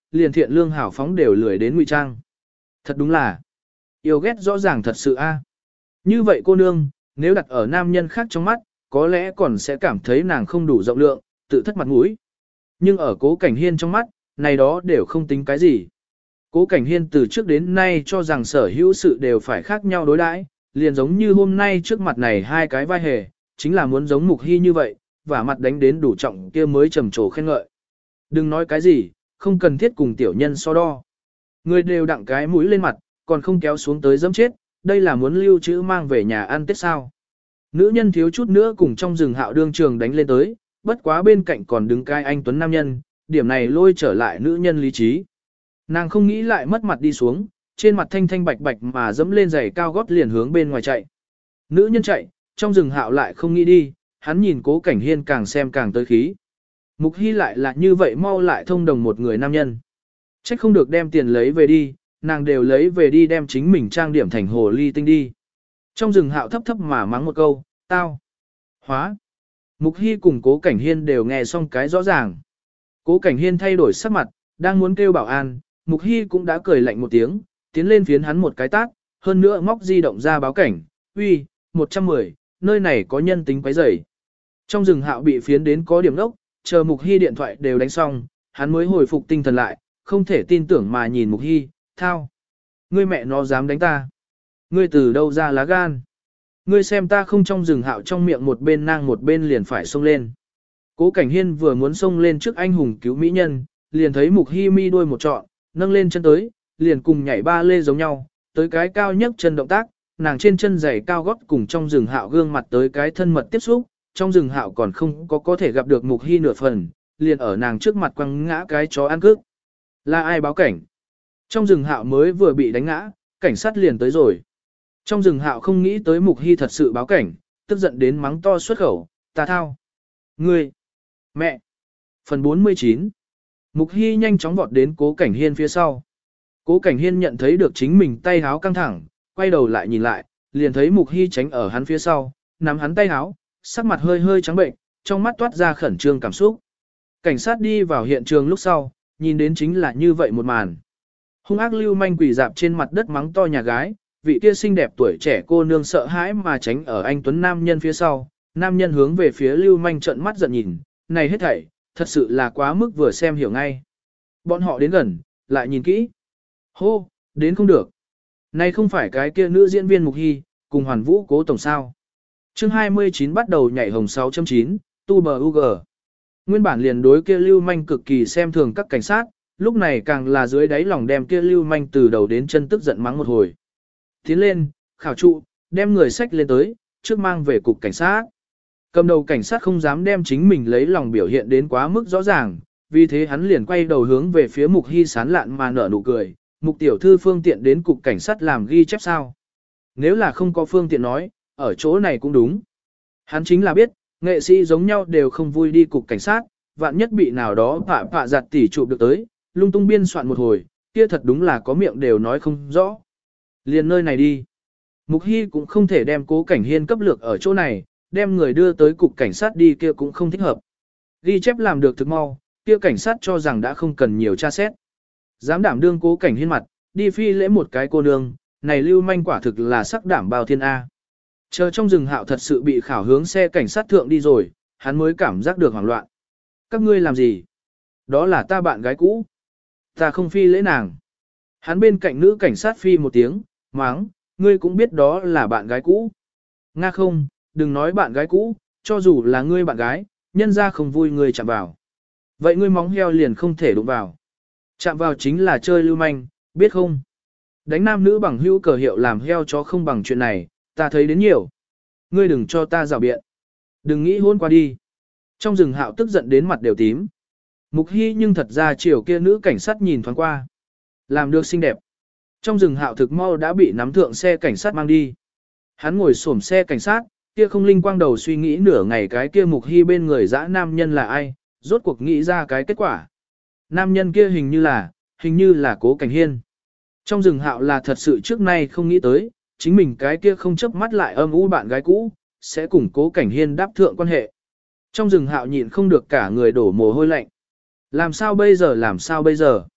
liền thiện lương hảo phóng đều lười đến ngụy trang. Thật đúng là, yêu ghét rõ ràng thật sự a. Như vậy cô nương, nếu đặt ở nam nhân khác trong mắt, có lẽ còn sẽ cảm thấy nàng không đủ rộng lượng, tự thất mặt mũi. Nhưng ở Cố Cảnh Hiên trong mắt, này đó đều không tính cái gì. Cố Cảnh Hiên từ trước đến nay cho rằng sở hữu sự đều phải khác nhau đối đãi, liền giống như hôm nay trước mặt này hai cái vai hề, chính là muốn giống Mục Hy như vậy, và mặt đánh đến đủ trọng kia mới trầm trồ khen ngợi. Đừng nói cái gì, không cần thiết cùng tiểu nhân so đo. Người đều đặng cái mũi lên mặt, còn không kéo xuống tới dẫm chết, đây là muốn lưu trữ mang về nhà ăn Tết sao. Nữ nhân thiếu chút nữa cùng trong rừng Hạo đương trường đánh lên tới, bất quá bên cạnh còn đứng cái anh tuấn nam nhân, điểm này lôi trở lại nữ nhân lý trí. Nàng không nghĩ lại mất mặt đi xuống, trên mặt thanh thanh bạch bạch mà dẫm lên giày cao gót liền hướng bên ngoài chạy. Nữ nhân chạy, trong rừng Hạo lại không nghĩ đi, hắn nhìn Cố Cảnh Hiên càng xem càng tới khí. Mục Hy lại là như vậy mau lại thông đồng một người nam nhân. Trách không được đem tiền lấy về đi, nàng đều lấy về đi đem chính mình trang điểm thành hồ ly tinh đi. Trong rừng Hạo thấp thấp mà mắng một câu, tao. Hóa. Mục Hy cùng Cố Cảnh Hiên đều nghe xong cái rõ ràng. Cố Cảnh Hiên thay đổi sắc mặt, đang muốn kêu bảo an, Mục Hy cũng đã cười lạnh một tiếng, tiến lên phiến hắn một cái tát, hơn nữa móc di động ra báo cảnh, uy, một trăm mười, nơi này có nhân tính quấy rầy. Trong rừng Hạo bị phiến đến có điểm đốc, chờ Mục Hy điện thoại đều đánh xong, hắn mới hồi phục tinh thần lại, không thể tin tưởng mà nhìn Mục Hy, thao. Ngươi mẹ nó dám đánh ta. Ngươi từ đâu ra lá gan. Ngươi xem ta không. Trong rừng Hạo trong miệng một bên nang một bên liền phải xông lên. Cố Cảnh Hiên vừa muốn xông lên trước anh hùng cứu mỹ nhân, liền thấy Mục Hy mi đuôi một trọn, nâng lên chân tới, liền cùng nhảy ba lê giống nhau, tới cái cao nhất chân động tác, nàng trên chân giày cao gót cùng trong rừng Hạo gương mặt tới cái thân mật tiếp xúc, trong rừng Hạo còn không có có thể gặp được Mục Hy nửa phần, liền ở nàng trước mặt quăng ngã cái chó ăn cước. Là ai báo cảnh? Trong rừng Hạo mới vừa bị đánh ngã, cảnh sát liền tới rồi. Trong rừng Hạo không nghĩ tới Mục Hy thật sự báo cảnh, tức giận đến mắng to xuất khẩu, ta thao. Ngươi! Mẹ! Phần bốn mươi chín. Mục Hy nhanh chóng vọt đến Cố Cảnh Hiên phía sau. Cố Cảnh Hiên nhận thấy được chính mình tay háo căng thẳng, quay đầu lại nhìn lại, liền thấy Mục Hy tránh ở hắn phía sau, nắm hắn tay háo, sắc mặt hơi hơi trắng bệnh, trong mắt toát ra khẩn trương cảm xúc. Cảnh sát đi vào hiện trường lúc sau, nhìn đến chính là như vậy một màn. Hung ác lưu manh quỷ dạp trên mặt đất mắng to nhà gái, vị kia xinh đẹp tuổi trẻ cô nương sợ hãi mà tránh ở anh tuấn nam nhân phía sau, nam nhân hướng về phía lưu manh trợn mắt giận nhìn, này hết thảy, thật sự là quá mức vừa xem hiểu ngay. Bọn họ đến gần, lại nhìn kỹ. Hô, đến không được. Này không phải cái kia nữ diễn viên Mục Hy, cùng Hoàn Vũ Cố tổng sao. Chương hai mươi chín bắt đầu nhảy hồng sáu chấm chín, tu bờ u gờ. Nguyên bản liền đối kia lưu manh cực kỳ xem thường các cảnh sát, lúc này càng là dưới đáy lòng đem kia lưu manh từ đầu đến chân tức giận mắng một hồi. Tiến lên, khảo trụ, đem người sách lên tới, trước mang về cục cảnh sát. Cầm đầu cảnh sát không dám đem chính mình lấy lòng biểu hiện đến quá mức rõ ràng, vì thế hắn liền quay đầu hướng về phía Mục Hy sán lạn mà nở nụ cười, Mục tiểu thư phương tiện đến cục cảnh sát làm ghi chép sao. Nếu là không có phương tiện nói, ở chỗ này cũng đúng. Hắn chính là biết, nghệ sĩ giống nhau đều không vui đi cục cảnh sát, vạn nhất bị nào đó phạ phạ giặt tỉ chụp được tới, lung tung biên soạn một hồi, kia thật đúng là có miệng đều nói không rõ. Liền nơi này đi. Mục Hy cũng không thể đem Cố Cảnh Hiên cấp lược ở chỗ này, đem người đưa tới cục cảnh sát đi kia cũng không thích hợp. Ghi chép làm được thực mau, kia cảnh sát cho rằng đã không cần nhiều tra xét. Dám đảm đương Cố Cảnh Hiên mặt, đi phi lễ một cái cô nương, này lưu manh quả thực là sắc đảm bao thiên A. Chờ trong rừng Hạo thật sự bị khảo hướng xe cảnh sát thượng đi rồi, hắn mới cảm giác được hoảng loạn. Các ngươi làm gì? Đó là ta bạn gái cũ. Ta không phi lễ nàng. Hắn bên cạnh nữ cảnh sát phi một tiếng, máng, ngươi cũng biết đó là bạn gái cũ. Nga không, đừng nói bạn gái cũ, cho dù là ngươi bạn gái, nhân ra không vui ngươi chạm vào. Vậy ngươi móng heo liền không thể đụng vào. Chạm vào chính là chơi lưu manh, biết không? Đánh nam nữ bằng hữu cờ hiệu làm heo chó không bằng chuyện này, ta thấy đến nhiều. Ngươi đừng cho ta rào biện. Đừng nghĩ hôn qua đi. Trong rừng Hạo tức giận đến mặt đều tím. Mục Hy nhưng thật ra chiều kia nữ cảnh sát nhìn thoáng qua. Làm được xinh đẹp. Trong rừng Hạo thực mau đã bị nắm thượng xe cảnh sát mang đi. Hắn ngồi xổm xe cảnh sát, kia không linh quang đầu suy nghĩ nửa ngày cái kia Mục Hy bên người dã nam nhân là ai, rốt cuộc nghĩ ra cái kết quả. Nam nhân kia hình như là, hình như là Cố Cảnh Hiên. Trong rừng Hạo là thật sự trước nay không nghĩ tới, chính mình cái kia không chớp mắt lại âm u bạn gái cũ, sẽ cùng Cố Cảnh Hiên đáp thượng quan hệ. Trong rừng Hạo nhịn không được cả người đổ mồ hôi lạnh. Làm sao bây giờ làm sao bây giờ?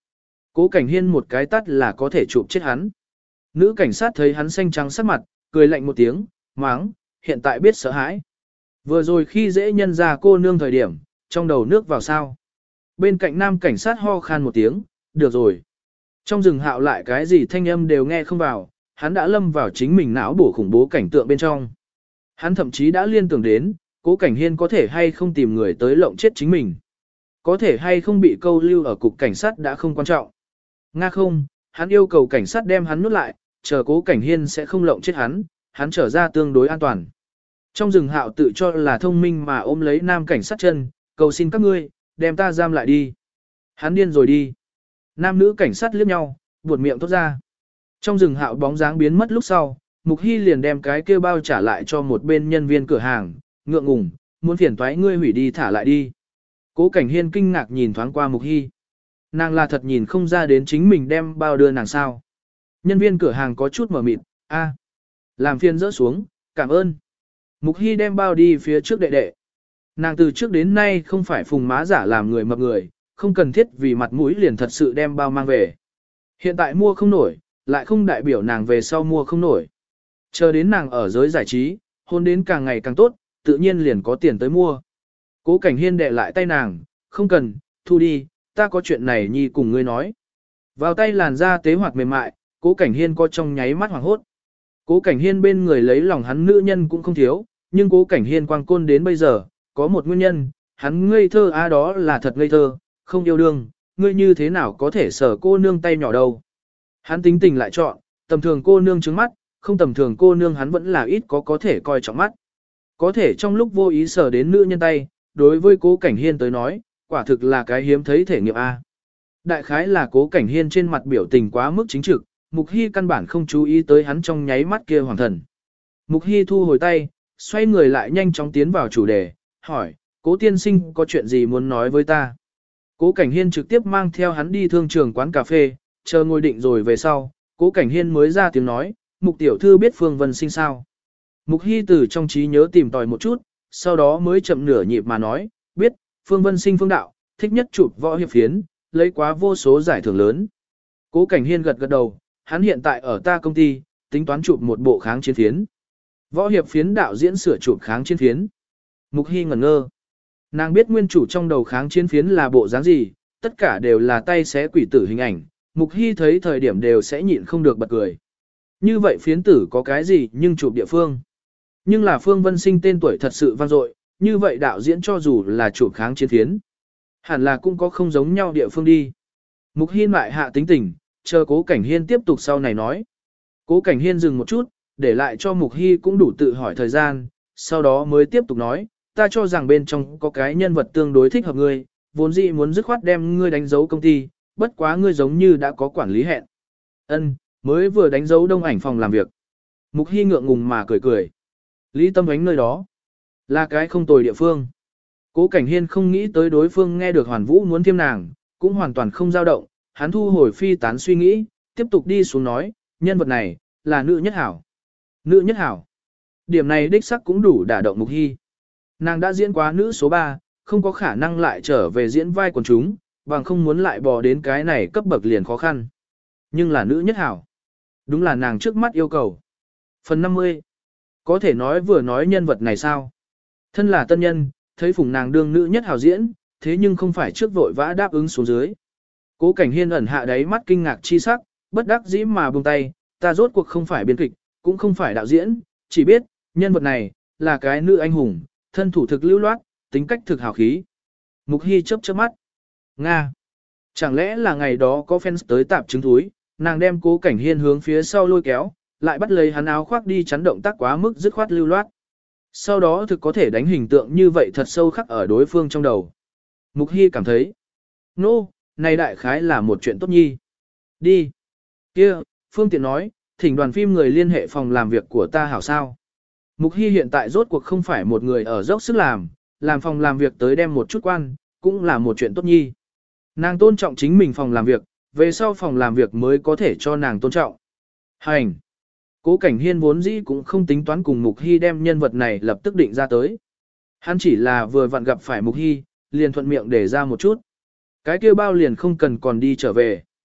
Cố Cảnh Hiên một cái tắt là có thể chụp chết hắn. Nữ cảnh sát thấy hắn xanh trắng sắc mặt, cười lạnh một tiếng, máng, hiện tại biết sợ hãi. Vừa rồi khi dễ nhân ra cô nương thời điểm, trong đầu nước vào sao. Bên cạnh nam cảnh sát ho khan một tiếng, được rồi. Trong rừng Hạo lại cái gì thanh âm đều nghe không vào, hắn đã lâm vào chính mình não bổ khủng bố cảnh tượng bên trong. Hắn thậm chí đã liên tưởng đến, Cố Cảnh Hiên có thể hay không tìm người tới lộng chết chính mình. Có thể hay không bị câu lưu ở cục cảnh sát đã không quan trọng. Nga không, hắn yêu cầu cảnh sát đem hắn nuốt lại, chờ Cố Cảnh Hiên sẽ không lộng chết hắn, hắn trở ra tương đối an toàn. Trong rừng Hạo tự cho là thông minh mà ôm lấy nam cảnh sát chân, cầu xin các ngươi, đem ta giam lại đi. Hắn điên rồi đi. Nam nữ cảnh sát liếc nhau, buột miệng thốt ra. Trong rừng Hạo bóng dáng biến mất lúc sau, Mục Hy liền đem cái kêu bao trả lại cho một bên nhân viên cửa hàng, ngượng ngùng, muốn phiền toái ngươi hủy đi thả lại đi. Cố Cảnh Hiên kinh ngạc nhìn thoáng qua Mục Hy. Nàng là thật nhìn không ra đến chính mình đem bao đưa nàng sao. Nhân viên cửa hàng có chút mở mịt, a, làm phiền rỡ xuống, cảm ơn. Mục Hy đem bao đi phía trước đệ đệ. Nàng từ trước đến nay không phải phùng má giả làm người mập người, không cần thiết vì mặt mũi liền thật sự đem bao mang về. Hiện tại mua không nổi, lại không đại biểu nàng về sau mua không nổi. Chờ đến nàng ở giới giải trí, hôn đến càng ngày càng tốt, tự nhiên liền có tiền tới mua. Cố Cảnh Hiên đệ lại tay nàng, không cần, thu đi, ta có chuyện này nhi cùng ngươi nói. Vào tay làn da tế hoạt mềm mại, Cố Cảnh Hiên có trong nháy mắt hoảng hốt. Cố Cảnh Hiên bên người lấy lòng hắn nữ nhân cũng không thiếu, nhưng Cố Cảnh Hiên quang côn đến bây giờ, có một nguyên nhân, hắn ngây thơ á đó là thật ngây thơ, không yêu đương, ngươi như thế nào có thể sở cô nương tay nhỏ đâu. Hắn tính tình lại chọn, tầm thường cô nương trứng mắt, không tầm thường cô nương hắn vẫn là ít có có thể coi trọng mắt. Có thể trong lúc vô ý sở đến nữ nhân tay, đối với Cố Cảnh Hiên tới nói, quả thực là cái hiếm thấy thể nghiệm A. Đại khái là Cố Cảnh Hiên trên mặt biểu tình quá mức chính trực, Mục Hy căn bản không chú ý tới hắn trong nháy mắt kia hoàng thần. Mục Hy thu hồi tay, xoay người lại nhanh chóng tiến vào chủ đề, hỏi, Cố tiên sinh có chuyện gì muốn nói với ta? Cố Cảnh Hiên trực tiếp mang theo hắn đi thương trường quán cà phê, chờ ngồi định rồi về sau, Cố Cảnh Hiên mới ra tiếng nói, Mục tiểu thư biết Phương Vân Sinh sao? Mục Hy từ trong trí nhớ tìm tòi một chút, sau đó mới chậm nửa nhịp mà nói, biết, Phương Vân Sinh phương đạo, thích nhất chụp võ hiệp phiến, lấy quá vô số giải thưởng lớn. Cố Cảnh Hiên gật gật đầu, hắn hiện tại ở ta công ty, tính toán chụp một bộ kháng chiến phiến. Võ hiệp phiến đạo diễn sửa chụp kháng chiến phiến. Mục Hy ngẩn ngơ. Nàng biết nguyên chủ trong đầu kháng chiến phiến là bộ dáng gì, tất cả đều là tay xé quỷ tử hình ảnh, Mục Hy thấy thời điểm đều sẽ nhịn không được bật cười. Như vậy phiến tử có cái gì nhưng chụp địa phương. Nhưng là Phương Vân Sinh tên tuổi thật sự vang dội, như vậy đạo diễn cho dù là chụp kháng chiến phiến, hẳn là cũng có không giống nhau địa phương đi. Mục Hiên lại hạ tính tình, chờ Cố Cảnh Hiên tiếp tục sau này nói. Cố Cảnh Hiên dừng một chút, để lại cho Mục Hy cũng đủ tự hỏi thời gian, sau đó mới tiếp tục nói, ta cho rằng bên trong có cái nhân vật tương đối thích hợp ngươi, vốn dĩ muốn dứt khoát đem ngươi đánh dấu công ty, bất quá ngươi giống như đã có quản lý hẹn. Ân, mới vừa đánh dấu đông ảnh phòng làm việc. Mục Hy ngượng ngùng mà cười cười. Lý Tâm Ánh nơi đó, là cái không tồi địa phương. Cố Cảnh Hiên không nghĩ tới đối phương nghe được Hoàn Vũ muốn thiêm nàng, cũng hoàn toàn không dao động, hắn thu hồi phi tán suy nghĩ, tiếp tục đi xuống nói, nhân vật này, là nữ nhất hảo. Nữ nhất hảo. Điểm này đích sắc cũng đủ đả động Mục Hy. Nàng đã diễn quá nữ số ba, không có khả năng lại trở về diễn vai quần chúng, bằng không muốn lại bò đến cái này cấp bậc liền khó khăn. Nhưng là nữ nhất hảo. Đúng là nàng trước mắt yêu cầu. Phần năm mươi. Có thể nói vừa nói nhân vật này sao? Thân là tân nhân, thấy phùng nàng đương nữ nhất hảo diễn, thế nhưng không phải trước vội vã đáp ứng xuống dưới. Cố Cảnh Hiên ẩn hạ đáy mắt kinh ngạc chi sắc, bất đắc dĩ mà buông tay, ta rốt cuộc không phải biên kịch, cũng không phải đạo diễn, chỉ biết, nhân vật này, là cái nữ anh hùng, thân thủ thực lưu loát, tính cách thực hào khí. Mục Hy chớp chớp mắt. Nga. Chẳng lẽ là ngày đó có fans tới tạp trứng thúi, nàng đem Cố Cảnh Hiên hướng phía sau lôi kéo, lại bắt lấy hắn áo khoác đi chắn động tác quá mức dứt khoát lưu loát. Sau đó thực có thể đánh hình tượng như vậy thật sâu khắc ở đối phương trong đầu. Mục Hy cảm thấy, nô, no, này đại khái là một chuyện tốt nhi. Đi. Kia, Phương Tiện nói, thỉnh đoàn phim người liên hệ phòng làm việc của ta hảo sao. Mục Hy hiện tại rốt cuộc không phải một người ở dốc sức làm, làm phòng làm việc tới đem một chút quan, cũng là một chuyện tốt nhi. Nàng tôn trọng chính mình phòng làm việc, về sau phòng làm việc mới có thể cho nàng tôn trọng. Hành. Cố Cảnh Hiên vốn dĩ cũng không tính toán cùng Mục Hy đem nhân vật này lập tức định ra tới. Hắn chỉ là vừa vặn gặp phải Mục Hy, liền thuận miệng để ra một chút. Cái kia bao liền không cần còn đi trở về.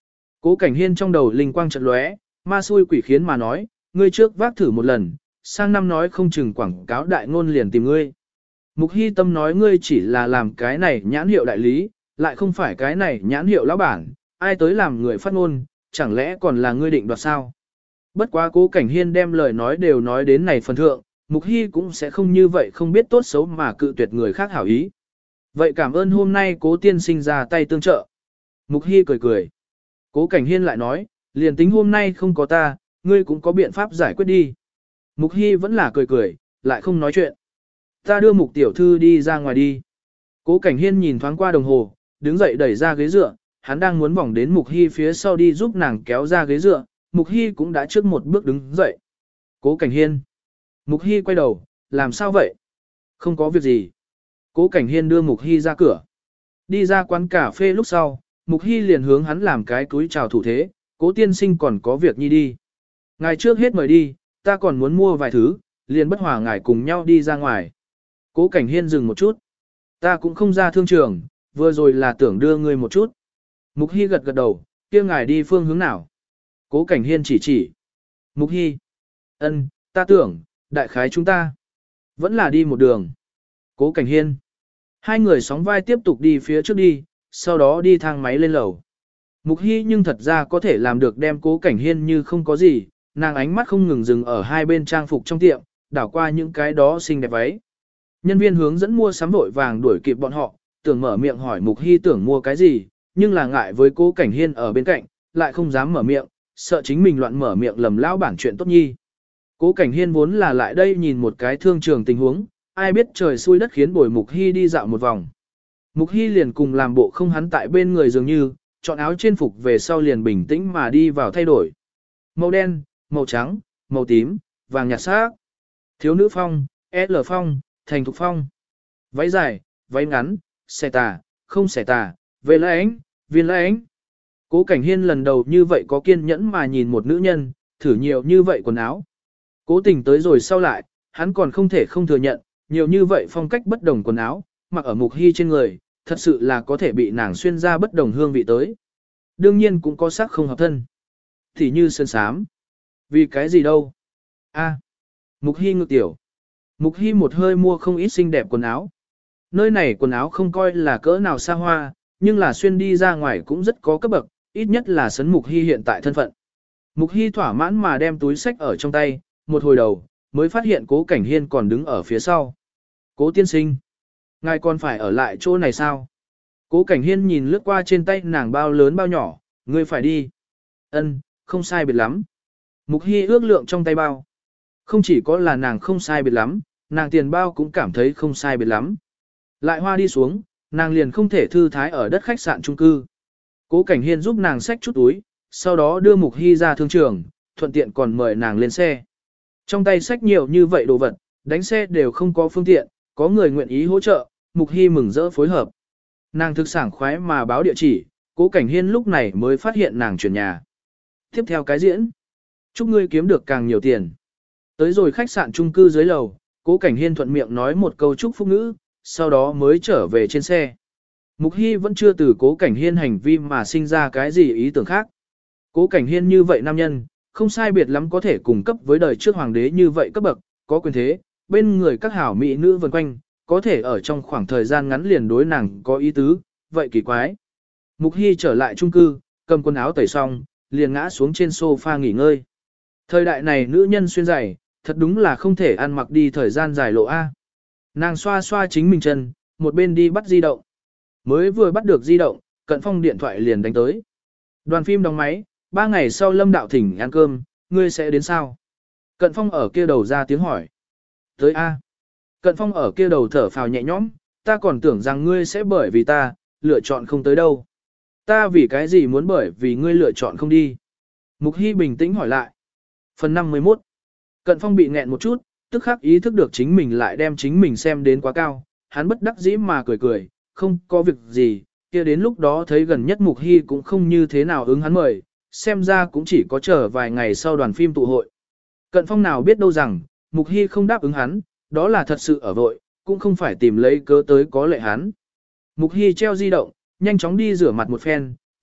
Cố Cảnh Hiên trong đầu linh quang chợt lóe, ma xui quỷ khiến mà nói, ngươi trước vác thử một lần, sang năm nói không chừng quảng cáo đại ngôn liền tìm ngươi. Mục Hy Tâm nói ngươi chỉ là làm cái này nhãn hiệu đại lý, lại không phải cái này nhãn hiệu lão bản, ai tới làm người phát ngôn, chẳng lẽ còn là ngươi định đoạt sao? Bất quá Cố Cảnh Hiên đem lời nói đều nói đến này phần thượng, Mục Hy cũng sẽ không như vậy không biết tốt xấu mà cự tuyệt người khác hảo ý. Vậy cảm ơn hôm nay Cố tiên sinh ra tay tương trợ. Mục Hy cười cười. Cố Cảnh Hiên lại nói, liền tính hôm nay không có ta, ngươi cũng có biện pháp giải quyết đi. Mục Hy vẫn là cười cười, lại không nói chuyện. Ta đưa Mục tiểu thư đi ra ngoài đi. Cố Cảnh Hiên nhìn thoáng qua đồng hồ, đứng dậy đẩy ra ghế dựa, hắn đang muốn vòng đến Mục Hy phía sau đi giúp nàng kéo ra ghế dựa, Mục Hy cũng đã trước một bước đứng dậy. Cố Cảnh Hiên. Mục Hy quay đầu, làm sao vậy? Không có việc gì. Cố Cảnh Hiên đưa Mục Hy ra cửa. Đi ra quán cà phê lúc sau, Mục Hy liền hướng hắn làm cái túi chào thủ thế, Cố tiên sinh còn có việc nhi đi. Ngài trước hết mời đi, ta còn muốn mua vài thứ, liền bất hòa ngài cùng nhau đi ra ngoài. Cố Cảnh Hiên dừng một chút. Ta cũng không ra thương trường, vừa rồi là tưởng đưa ngươi một chút. Mục Hy gật gật đầu, kia ngài đi phương hướng nào? Cố Cảnh Hiên chỉ chỉ. Mục Hy. Ân, ta tưởng, đại khái chúng ta vẫn là đi một đường. Cố Cảnh Hiên. Hai người sóng vai tiếp tục đi phía trước đi, sau đó đi thang máy lên lầu. Mục Hy nhưng thật ra có thể làm được đem Cố Cảnh Hiên như không có gì, nàng ánh mắt không ngừng dừng ở hai bên trang phục trong tiệm, đảo qua những cái đó xinh đẹp váy. Nhân viên hướng dẫn mua sắm vội vàng đuổi kịp bọn họ, tưởng mở miệng hỏi Mục Hy tưởng mua cái gì, nhưng là ngại với Cố Cảnh Hiên ở bên cạnh, lại không dám mở miệng, sợ chính mình loạn mở miệng lầm lão bản chuyện tốt nhi. Cố Cảnh Hiên vốn là lại đây nhìn một cái thương trường tình huống, ai biết trời xui đất khiến bồi Mục Hy đi dạo một vòng. Mục Hy liền cùng làm bộ không hắn tại bên người dường như, chọn áo trên phục về sau liền bình tĩnh mà đi vào thay đổi. Màu đen, màu trắng, màu tím, vàng nhạt sắc. Thiếu nữ phong, L phong, thành thục phong. Váy dài, váy ngắn, xẻ tà, không xẻ tà, về lãnh, viên lãnh. Cố Cảnh Hiên lần đầu như vậy có kiên nhẫn mà nhìn một nữ nhân, thử nhiều như vậy quần áo. Cố tình tới rồi sau lại, hắn còn không thể không thừa nhận, nhiều như vậy phong cách bất đồng quần áo, mặc ở Mục Hy trên người, thật sự là có thể bị nàng xuyên ra bất đồng hương vị tới. Đương nhiên cũng có sắc không hợp thân. Thì như sơn sám. Vì cái gì đâu? A. Mục Hy ngược tiểu. Mục Hy một hơi mua không ít xinh đẹp quần áo. Nơi này quần áo không coi là cỡ nào xa hoa, nhưng là xuyên đi ra ngoài cũng rất có cấp bậc, ít nhất là sấn Mục Hy hiện tại thân phận. Mục Hy thỏa mãn mà đem túi sách ở trong tay, một hồi đầu, mới phát hiện Cố Cảnh Hiên còn đứng ở phía sau. Cố tiên sinh. Ngài còn phải ở lại chỗ này sao? Cố Cảnh Hiên nhìn lướt qua trên tay nàng bao lớn bao nhỏ, ngươi phải đi. Ân, không sai biệt lắm. Mục Hy ước lượng trong tay bao. Không chỉ có là nàng không sai biệt lắm, nàng tiền bao cũng cảm thấy không sai biệt lắm. Lại hoa đi xuống, nàng liền không thể thư thái ở đất khách sạn chung cư. Cố Cảnh Hiên giúp nàng xách chút túi, sau đó đưa Mục Hy ra thương trường, thuận tiện còn mời nàng lên xe. Trong tay xách nhiều như vậy đồ vật, đánh xe đều không có phương tiện, có người nguyện ý hỗ trợ, Mục Hy mừng rỡ phối hợp. Nàng thực sảng khoái mà báo địa chỉ, Cố Cảnh Hiên lúc này mới phát hiện nàng chuyển nhà. Tiếp theo cái diễn. Chúc ngươi kiếm được càng nhiều tiền. Tới rồi khách sạn chung cư dưới lầu, Cố Cảnh Hiên thuận miệng nói một câu chúc phúc ngữ, sau đó mới trở về trên xe. Mục Hy vẫn chưa từ Cố Cảnh Hiên hành vi mà sinh ra cái gì ý tưởng khác. Cố Cảnh Hiên như vậy nam nhân, không sai biệt lắm có thể cùng cấp với đời trước hoàng đế như vậy cấp bậc, có quyền thế, bên người các hảo mỹ nữ vần quanh, có thể ở trong khoảng thời gian ngắn liền đối nàng có ý tứ, vậy kỳ quái. Mục Hy trở lại chung cư, cầm quần áo tẩy xong, liền ngã xuống trên sofa nghỉ ngơi. Thời đại này nữ nhân xuyên giày, thật đúng là không thể ăn mặc đi thời gian dài lộ A. Nàng xoa xoa chính mình chân, một bên đi bắt di động. Mới vừa bắt được di động, Cận Phong điện thoại liền đánh tới. Đoàn phim đóng máy, ba ngày sau Lâm Đạo thỉnh ăn cơm, ngươi sẽ đến sao? Cận Phong ở kia đầu ra tiếng hỏi. Tới A. Cận Phong ở kia đầu thở phào nhẹ nhõm, ta còn tưởng rằng ngươi sẽ bởi vì ta, lựa chọn không tới đâu. Ta vì cái gì muốn bởi vì ngươi lựa chọn không đi? Mục Hy bình tĩnh hỏi lại. Phần năm mươi mốt. Cận Phong bị nghẹn một chút, tức khắc ý thức được chính mình lại đem chính mình xem đến quá cao, hắn bất đắc dĩ mà cười cười, không có việc gì, kia đến lúc đó thấy gần nhất Mục Hy cũng không như thế nào ứng hắn mời, xem ra cũng chỉ có chờ vài ngày sau đoàn phim tụ hội. Cận Phong nào biết đâu rằng, Mục Hy không đáp ứng hắn, đó là thật sự ở vội, cũng không phải tìm lấy cớ tới có lệ hắn. Mục Hy treo di động, nhanh chóng đi rửa mặt một phen,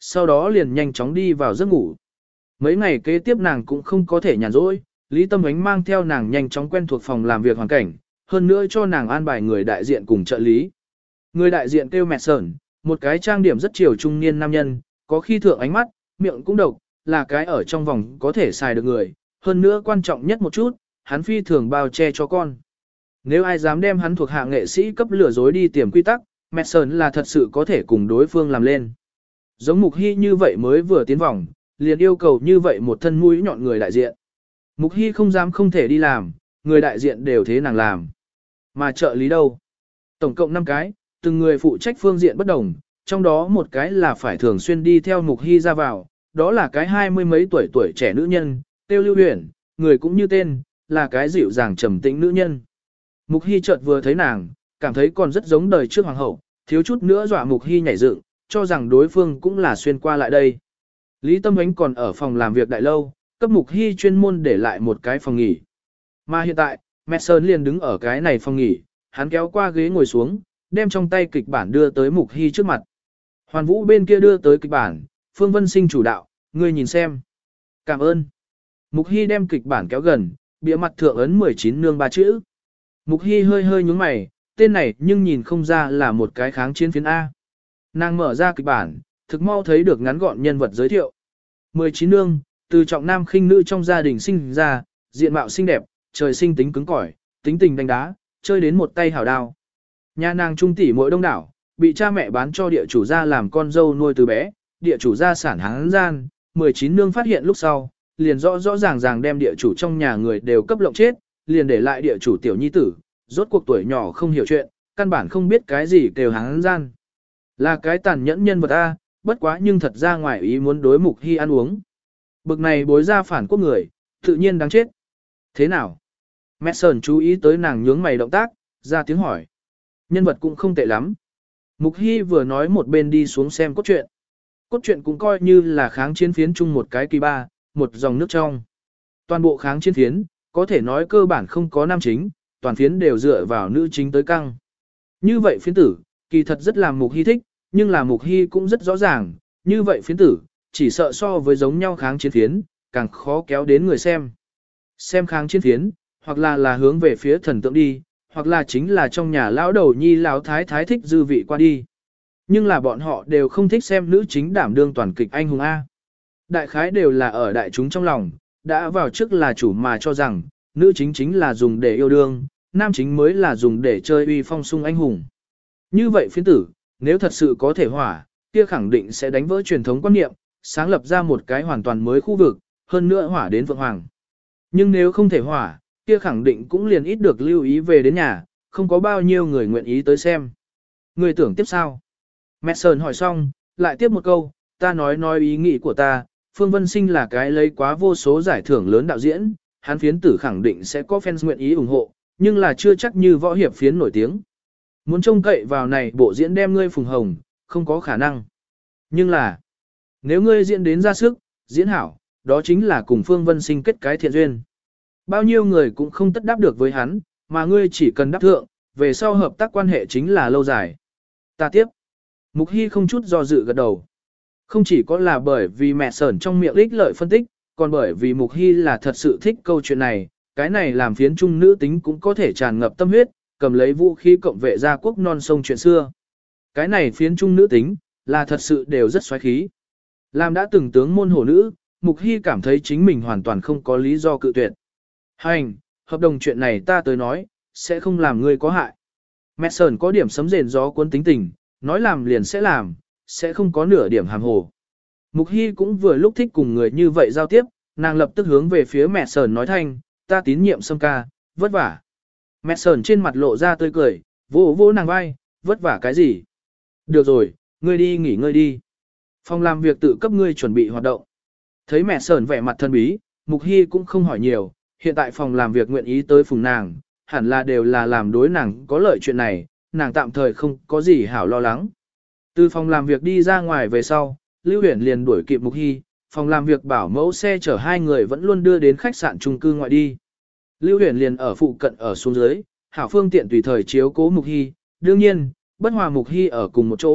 sau đó liền nhanh chóng đi vào giấc ngủ. Mấy ngày kế tiếp nàng cũng không có thể nhàn rỗi, Lý Tâm Ánh mang theo nàng nhanh chóng quen thuộc phòng làm việc hoàn cảnh, hơn nữa cho nàng an bài người đại diện cùng trợ lý. Người đại diện kêu mẹ sởn, một cái trang điểm rất chiều trung niên nam nhân, có khi thượng ánh mắt, miệng cũng độc, là cái ở trong vòng có thể xài được người, hơn nữa quan trọng nhất một chút, hắn phi thường bao che cho con. Nếu ai dám đem hắn thuộc hạ nghệ sĩ cấp lừa dối đi tiềm quy tắc, mẹ sởn là thật sự có thể cùng đối phương làm lên. Giống Mục Hy như vậy mới vừa tiến vòng, liền yêu cầu như vậy một thân mũi nhọn người đại diện. Mục Hy không dám không thể đi làm, người đại diện đều thế nàng làm. Mà trợ lý đâu? Tổng cộng năm cái, từng người phụ trách phương diện bất đồng, trong đó một cái là phải thường xuyên đi theo Mục Hy ra vào, đó là cái hai mươi mấy tuổi tuổi trẻ nữ nhân, tiêu Lưu Huyền, người cũng như tên, là cái dịu dàng trầm tĩnh nữ nhân. Mục Hy chợt vừa thấy nàng, cảm thấy còn rất giống đời trước hoàng hậu, thiếu chút nữa dọa Mục Hy nhảy dựng, cho rằng đối phương cũng là xuyên qua lại đây. Lý Tâm Ánh còn ở phòng làm việc đại lâu, cấp Mục Hy chuyên môn để lại một cái phòng nghỉ. Mà hiện tại, Mẹ Sơn liền đứng ở cái này phòng nghỉ, hắn kéo qua ghế ngồi xuống, đem trong tay kịch bản đưa tới Mục Hy trước mặt. Hoàn Vũ bên kia đưa tới kịch bản, Phương Vân Sinh chủ đạo, ngươi nhìn xem. Cảm ơn. Mục Hy đem kịch bản kéo gần, bìa mặt thượng ấn mười chín nương ba chữ. Mục Hy hơi hơi nhúng mày, tên này nhưng nhìn không ra là một cái kháng chiến phiến A. Nàng mở ra kịch bản, thực mau thấy được ngắn gọn nhân vật giới thiệu. mười chín nương, từ trọng nam khinh nữ trong gia đình sinh ra, diện mạo xinh đẹp, trời sinh tính cứng cỏi, tính tình đánh đá, chơi đến một tay hảo đao. Nhà nàng trung tỷ muội đông đảo, bị cha mẹ bán cho địa chủ gia làm con dâu nuôi từ bé, địa chủ gia sản hán gian, mười chín nương phát hiện lúc sau, liền rõ rõ ràng ràng đem địa chủ trong nhà người đều cấp lộng chết, liền để lại địa chủ tiểu nhi tử, rốt cuộc tuổi nhỏ không hiểu chuyện, căn bản không biết cái gì kêu hán gian. Là cái tàn nhẫn nhân vật A, bất quá nhưng thật ra ngoài ý muốn đối Mục Hy ăn uống. Bực này bối ra phản quốc người, tự nhiên đáng chết. Thế nào? Mẹ Sơn chú ý tới nàng nhướng mày động tác, ra tiếng hỏi. Nhân vật cũng không tệ lắm. Mục Hy vừa nói một bên đi xuống xem cốt truyện. Cốt truyện cũng coi như là kháng chiến phiến chung một cái kỳ ba, một dòng nước trong. Toàn bộ kháng chiến phiến, có thể nói cơ bản không có nam chính, toàn phiến đều dựa vào nữ chính tới căng. Như vậy phiến tử, kỳ thật rất làm Mục Hy thích, nhưng là Mục Hy cũng rất rõ ràng, như vậy phiến tử, chỉ sợ so với giống nhau kháng chiến phiến, càng khó kéo đến người xem. Xem kháng chiến phiến, hoặc là là hướng về phía thần tượng đi, hoặc là chính là trong nhà lão đầu nhi lão thái thái thích dư vị qua đi. Nhưng là bọn họ đều không thích xem nữ chính đảm đương toàn kịch anh hùng A. Đại khái đều là ở đại chúng trong lòng, đã vào trước là chủ mà cho rằng, nữ chính chính là dùng để yêu đương, nam chính mới là dùng để chơi uy phong sung anh hùng. Như vậy phiến tử, nếu thật sự có thể hỏa, kia khẳng định sẽ đánh vỡ truyền thống quan niệm, sáng lập ra một cái hoàn toàn mới khu vực, hơn nữa hỏa đến vượng hoàng. Nhưng nếu không thể hỏa, kia khẳng định cũng liền ít được lưu ý về đến nhà, không có bao nhiêu người nguyện ý tới xem. Người tưởng tiếp sao? Mẹ Sơn hỏi xong, lại tiếp một câu, ta nói nói ý nghĩ của ta, Phương Vân Sinh là cái lấy quá vô số giải thưởng lớn đạo diễn, hắn phiến tử khẳng định sẽ có fans nguyện ý ủng hộ, nhưng là chưa chắc như võ hiệp phiến nổi tiếng. Muốn trông cậy vào này bộ diễn đem ngươi phùng hồng, không có khả năng. Nhưng là, nếu ngươi diễn đến ra sức, diễn hảo, đó chính là cùng Phương Vân Sinh kết cái thiện duyên. Bao nhiêu người cũng không tất đáp được với hắn, mà ngươi chỉ cần đáp thượng, về sau hợp tác quan hệ chính là lâu dài. Ta tiếp. Mục Hy không chút do dự gật đầu. Không chỉ có là bởi vì mẹ Sởn trong miệng ích lợi phân tích, còn bởi vì Mục Hy là thật sự thích câu chuyện này, cái này làm phiến trung nữ tính cũng có thể tràn ngập tâm huyết, cầm lấy vũ khí cộng vệ gia quốc non sông chuyện xưa. Cái này phiến trung nữ tính, là thật sự đều rất xoáy khí. Làm đã từng tướng môn hổ nữ, Mục Hy cảm thấy chính mình hoàn toàn không có lý do cự tuyệt. Hành, hợp đồng chuyện này ta tới nói, sẽ không làm ngươi có hại. Mẹ Sởn có điểm sấm rền gió cuốn tính tình, nói làm liền sẽ làm, sẽ không có nửa điểm hàm hồ. Mục Hy cũng vừa lúc thích cùng người như vậy giao tiếp, nàng lập tức hướng về phía mẹ Sởn nói thanh, ta tín nhiệm Sâm ca, vất vả. Mẹ Sởn trên mặt lộ ra tươi cười, vỗ vỗ nàng vai, vất vả cái gì? Được rồi, ngươi đi nghỉ ngơi đi. Phòng làm việc tự cấp ngươi chuẩn bị hoạt động. Thấy mẹ Sởn vẻ mặt thân bí, Mục Hy cũng không hỏi nhiều, hiện tại phòng làm việc nguyện ý tới phùng nàng, hẳn là đều là làm đối nàng có lợi chuyện này, nàng tạm thời không có gì hảo lo lắng. Từ phòng làm việc đi ra ngoài về sau, Lưu Huyền liền đuổi kịp Mục Hy, phòng làm việc bảo mẫu xe chở hai người vẫn luôn đưa đến khách sạn chung cư ngoại đi. Lưu Huyền liền ở phụ cận ở xuống dưới, hảo phương tiện tùy thời chiếu cố Mục Hy, đương nhiên, bất hòa Mục Hy ở cùng một chỗ,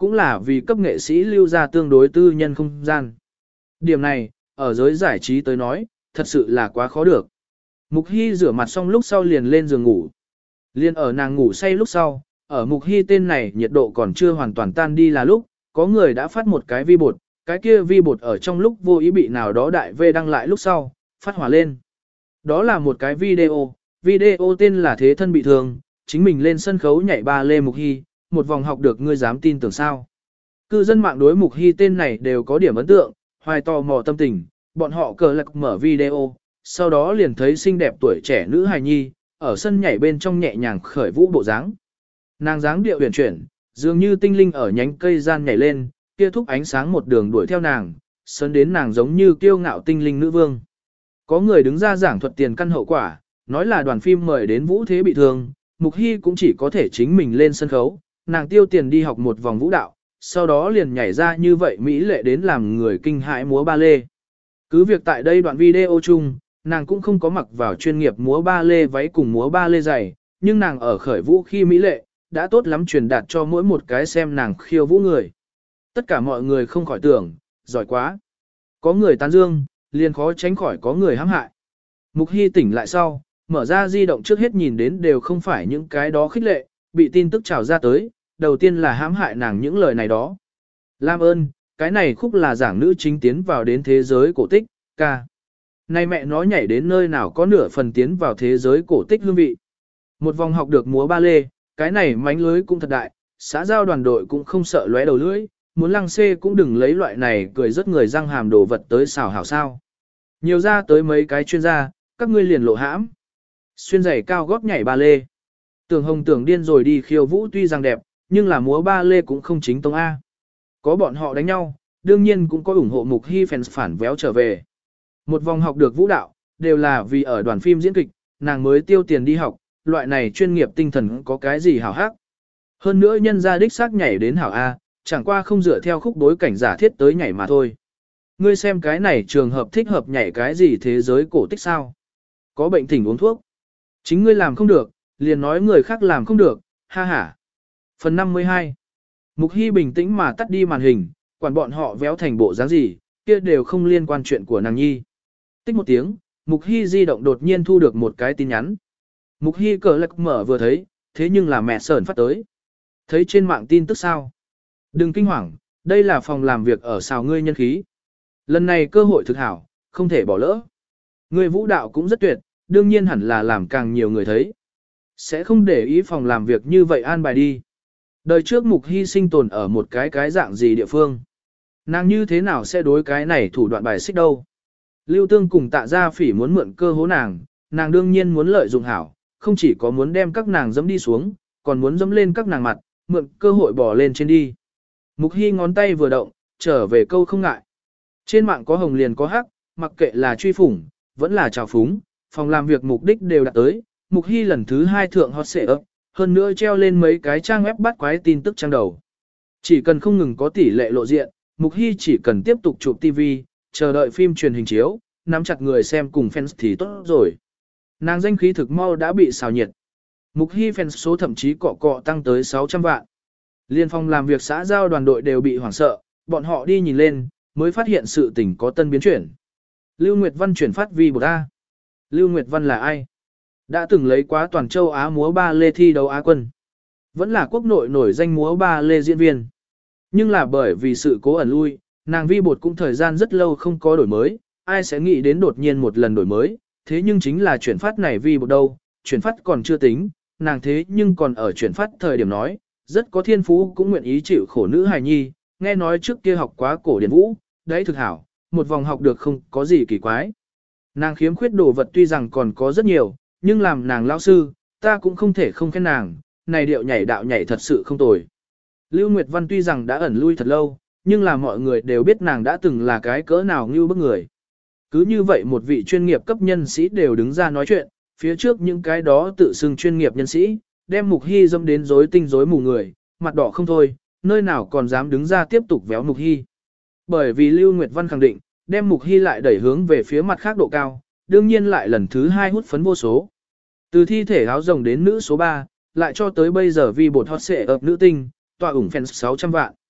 cũng là vì cấp nghệ sĩ lưu ra tương đối tư nhân không gian. Điểm này, ở giới giải trí tới nói, thật sự là quá khó được. Mục Hy rửa mặt xong lúc sau liền lên giường ngủ. Liên ở nàng ngủ say lúc sau, ở Mục Hy tên này nhiệt độ còn chưa hoàn toàn tan đi là lúc, có người đã phát một cái vi bột, cái kia vi bột ở trong lúc vô ý bị nào đó đại V đăng lại lúc sau, phát hỏa lên. Đó là một cái video, video tên là Thế thân bị thương, chính mình lên sân khấu nhảy ba lê Mục Hy, một vòng học được ngươi dám tin tưởng sao. Cư dân mạng đối Mục Hy tên này đều có điểm ấn tượng, hoài tò mò tâm tình, bọn họ cờ lạc mở video, sau đó liền thấy xinh đẹp tuổi trẻ nữ hài nhi, ở sân nhảy bên trong nhẹ nhàng khởi vũ bộ dáng. Nàng dáng điệu huyền chuyển, dường như tinh linh ở nhánh cây gian nhảy lên, kia thúc ánh sáng một đường đuổi theo nàng, sân đến nàng giống như kiêu ngạo tinh linh nữ vương. Có người đứng ra giảng thuật tiền căn hậu quả, nói là đoàn phim mời đến vũ thế bị thương, Mục Hy cũng chỉ có thể chính mình lên sân khấu, nàng tiêu tiền đi học một vòng vũ đạo, sau đó liền nhảy ra như vậy mỹ lệ đến làm người kinh hãi múa ba lê. Cứ việc tại đây đoạn video chung, nàng cũng không có mặc vào chuyên nghiệp múa ba lê váy cùng múa ba lê giày, nhưng nàng ở khởi vũ khi mỹ lệ, đã tốt lắm truyền đạt cho mỗi một cái xem nàng khiêu vũ người. Tất cả mọi người không khỏi tưởng, giỏi quá. Có người tán dương, liền khó tránh khỏi có người hãm hại. Mục Hy tỉnh lại sau, mở ra di động trước hết nhìn đến đều không phải những cái đó khích lệ, bị tin tức trào ra tới, đầu tiên là hãm hại nàng những lời này đó. Lam ơn, cái này khúc là giảng nữ chính tiến vào đến thế giới cổ tích, ca. Này mẹ nó nhảy đến nơi nào có nửa phần tiến vào thế giới cổ tích hương vị. Một vòng học được múa ba lê, cái này mánh lưới cũng thật đại, xã giao đoàn đội cũng không sợ lóe đầu lưỡi, muốn lăng xê cũng đừng lấy loại này cười rất người răng hàm đồ vật tới xào hảo sao. Nhiều ra tới mấy cái chuyên gia, các ngươi liền lộ hãm. Xuyên giày cao gót nhảy ba lê. Tưởng hồng tưởng điên rồi đi khiêu vũ tuy rằng đẹp, nhưng là múa ba lê cũng không chính tông A. Có bọn họ đánh nhau, đương nhiên cũng có ủng hộ Mục Hy fans phản véo trở về. Một vòng học được vũ đạo, đều là vì ở đoàn phim diễn kịch, nàng mới tiêu tiền đi học, loại này chuyên nghiệp tinh thần có cái gì hảo hắc. Hơn nữa nhân gia đích xác nhảy đến hảo A, chẳng qua không dựa theo khúc bối cảnh giả thiết tới nhảy mà thôi. Ngươi xem cái này trường hợp thích hợp nhảy cái gì thế giới cổ tích sao? Có bệnh thỉnh uống thuốc. Chính ngươi làm không được, liền nói người khác làm không được, ha ha. Phần năm mươi hai. Mục Hy bình tĩnh mà tắt đi màn hình, quản bọn họ véo thành bộ dáng gì, kia đều không liên quan chuyện của nàng nhi. Tích một tiếng, Mục Hy di động đột nhiên thu được một cái tin nhắn. Mục Hy cờ lạc mở vừa thấy, thế nhưng là mẹ sờn phát tới. Thấy trên mạng tin tức sao? Đừng kinh hoàng, đây là phòng làm việc ở xào ngươi nhân khí. Lần này cơ hội thực hảo, không thể bỏ lỡ. Ngươi vũ đạo cũng rất tuyệt, đương nhiên hẳn là làm càng nhiều người thấy. Sẽ không để ý phòng làm việc như vậy an bài đi. Đời trước Mục Hy sinh tồn ở một cái cái dạng gì địa phương. Nàng như thế nào sẽ đối cái này thủ đoạn bài xích đâu. Lưu Tương cùng Tạ Gia Phỉ muốn mượn cơ hố nàng, nàng đương nhiên muốn lợi dụng hảo, không chỉ có muốn đem các nàng dẫm đi xuống, còn muốn dẫm lên các nàng mặt, mượn cơ hội bỏ lên trên đi. Mục Hy ngón tay vừa động, trở về câu không ngại. Trên mạng có hồng liền có hắc, mặc kệ là truy phủng, vẫn là trào phúng, phòng làm việc mục đích đều đạt tới. Mục Hy lần thứ hai thượng hot xệ ấp, hơn nữa treo lên mấy cái trang web bắt quái tin tức trang đầu. Chỉ cần không ngừng có tỷ lệ lộ diện, Mục Hy chỉ cần tiếp tục chụp ti vi, chờ đợi phim truyền hình chiếu, nắm chặt người xem cùng fans thì tốt rồi. Nàng danh khí thực mau đã bị xào nhiệt. Mục Hy fans số thậm chí cọ cọ tăng tới sáu trăm vạn. Liên phòng làm việc xã giao đoàn đội đều bị hoảng sợ, bọn họ đi nhìn lên, mới phát hiện sự tình có tân biến chuyển. Lưu Nguyệt Văn chuyển phát vi bột A. Lưu Nguyệt Văn là ai? Đã từng lấy quá toàn châu Á múa ba lê thi đấu Á quân. Vẫn là quốc nội nổi danh múa ba lê diễn viên. Nhưng là bởi vì sự cố ẩn lui, nàng vi bột cũng thời gian rất lâu không có đổi mới, ai sẽ nghĩ đến đột nhiên một lần đổi mới, thế nhưng chính là chuyển phát này vi bột đâu, chuyển phát còn chưa tính, nàng thế nhưng còn ở chuyển phát thời điểm nói, rất có thiên phú cũng nguyện ý chịu khổ nữ hài nhi, nghe nói trước kia học quá cổ điển vũ, đấy thực hảo, một vòng học được không có gì kỳ quái. Nàng khiếm khuyết đồ vật tuy rằng còn có rất nhiều, nhưng làm nàng lão sư, ta cũng không thể không khen nàng, này điệu nhảy đạo nhảy thật sự không tồi. Lưu Nguyệt Văn tuy rằng đã ẩn lui thật lâu, nhưng là mọi người đều biết nàng đã từng là cái cỡ nào như bức người. Cứ như vậy một vị chuyên nghiệp cấp nhân sĩ đều đứng ra nói chuyện, phía trước những cái đó tự xưng chuyên nghiệp nhân sĩ, đem Mục Hy dâm đến rối tinh rối mù người, mặt đỏ không thôi, nơi nào còn dám đứng ra tiếp tục véo Mục Hy. Bởi vì Lưu Nguyệt Văn khẳng định, đem Mục Hy lại đẩy hướng về phía mặt khác độ cao, đương nhiên lại lần thứ hai hút phấn vô số. Từ thi thể áo rồng đến nữ số ba, lại cho tới bây giờ vì bột hot xệ ập nữ tinh, tọa ủng fans sáu trăm vạn.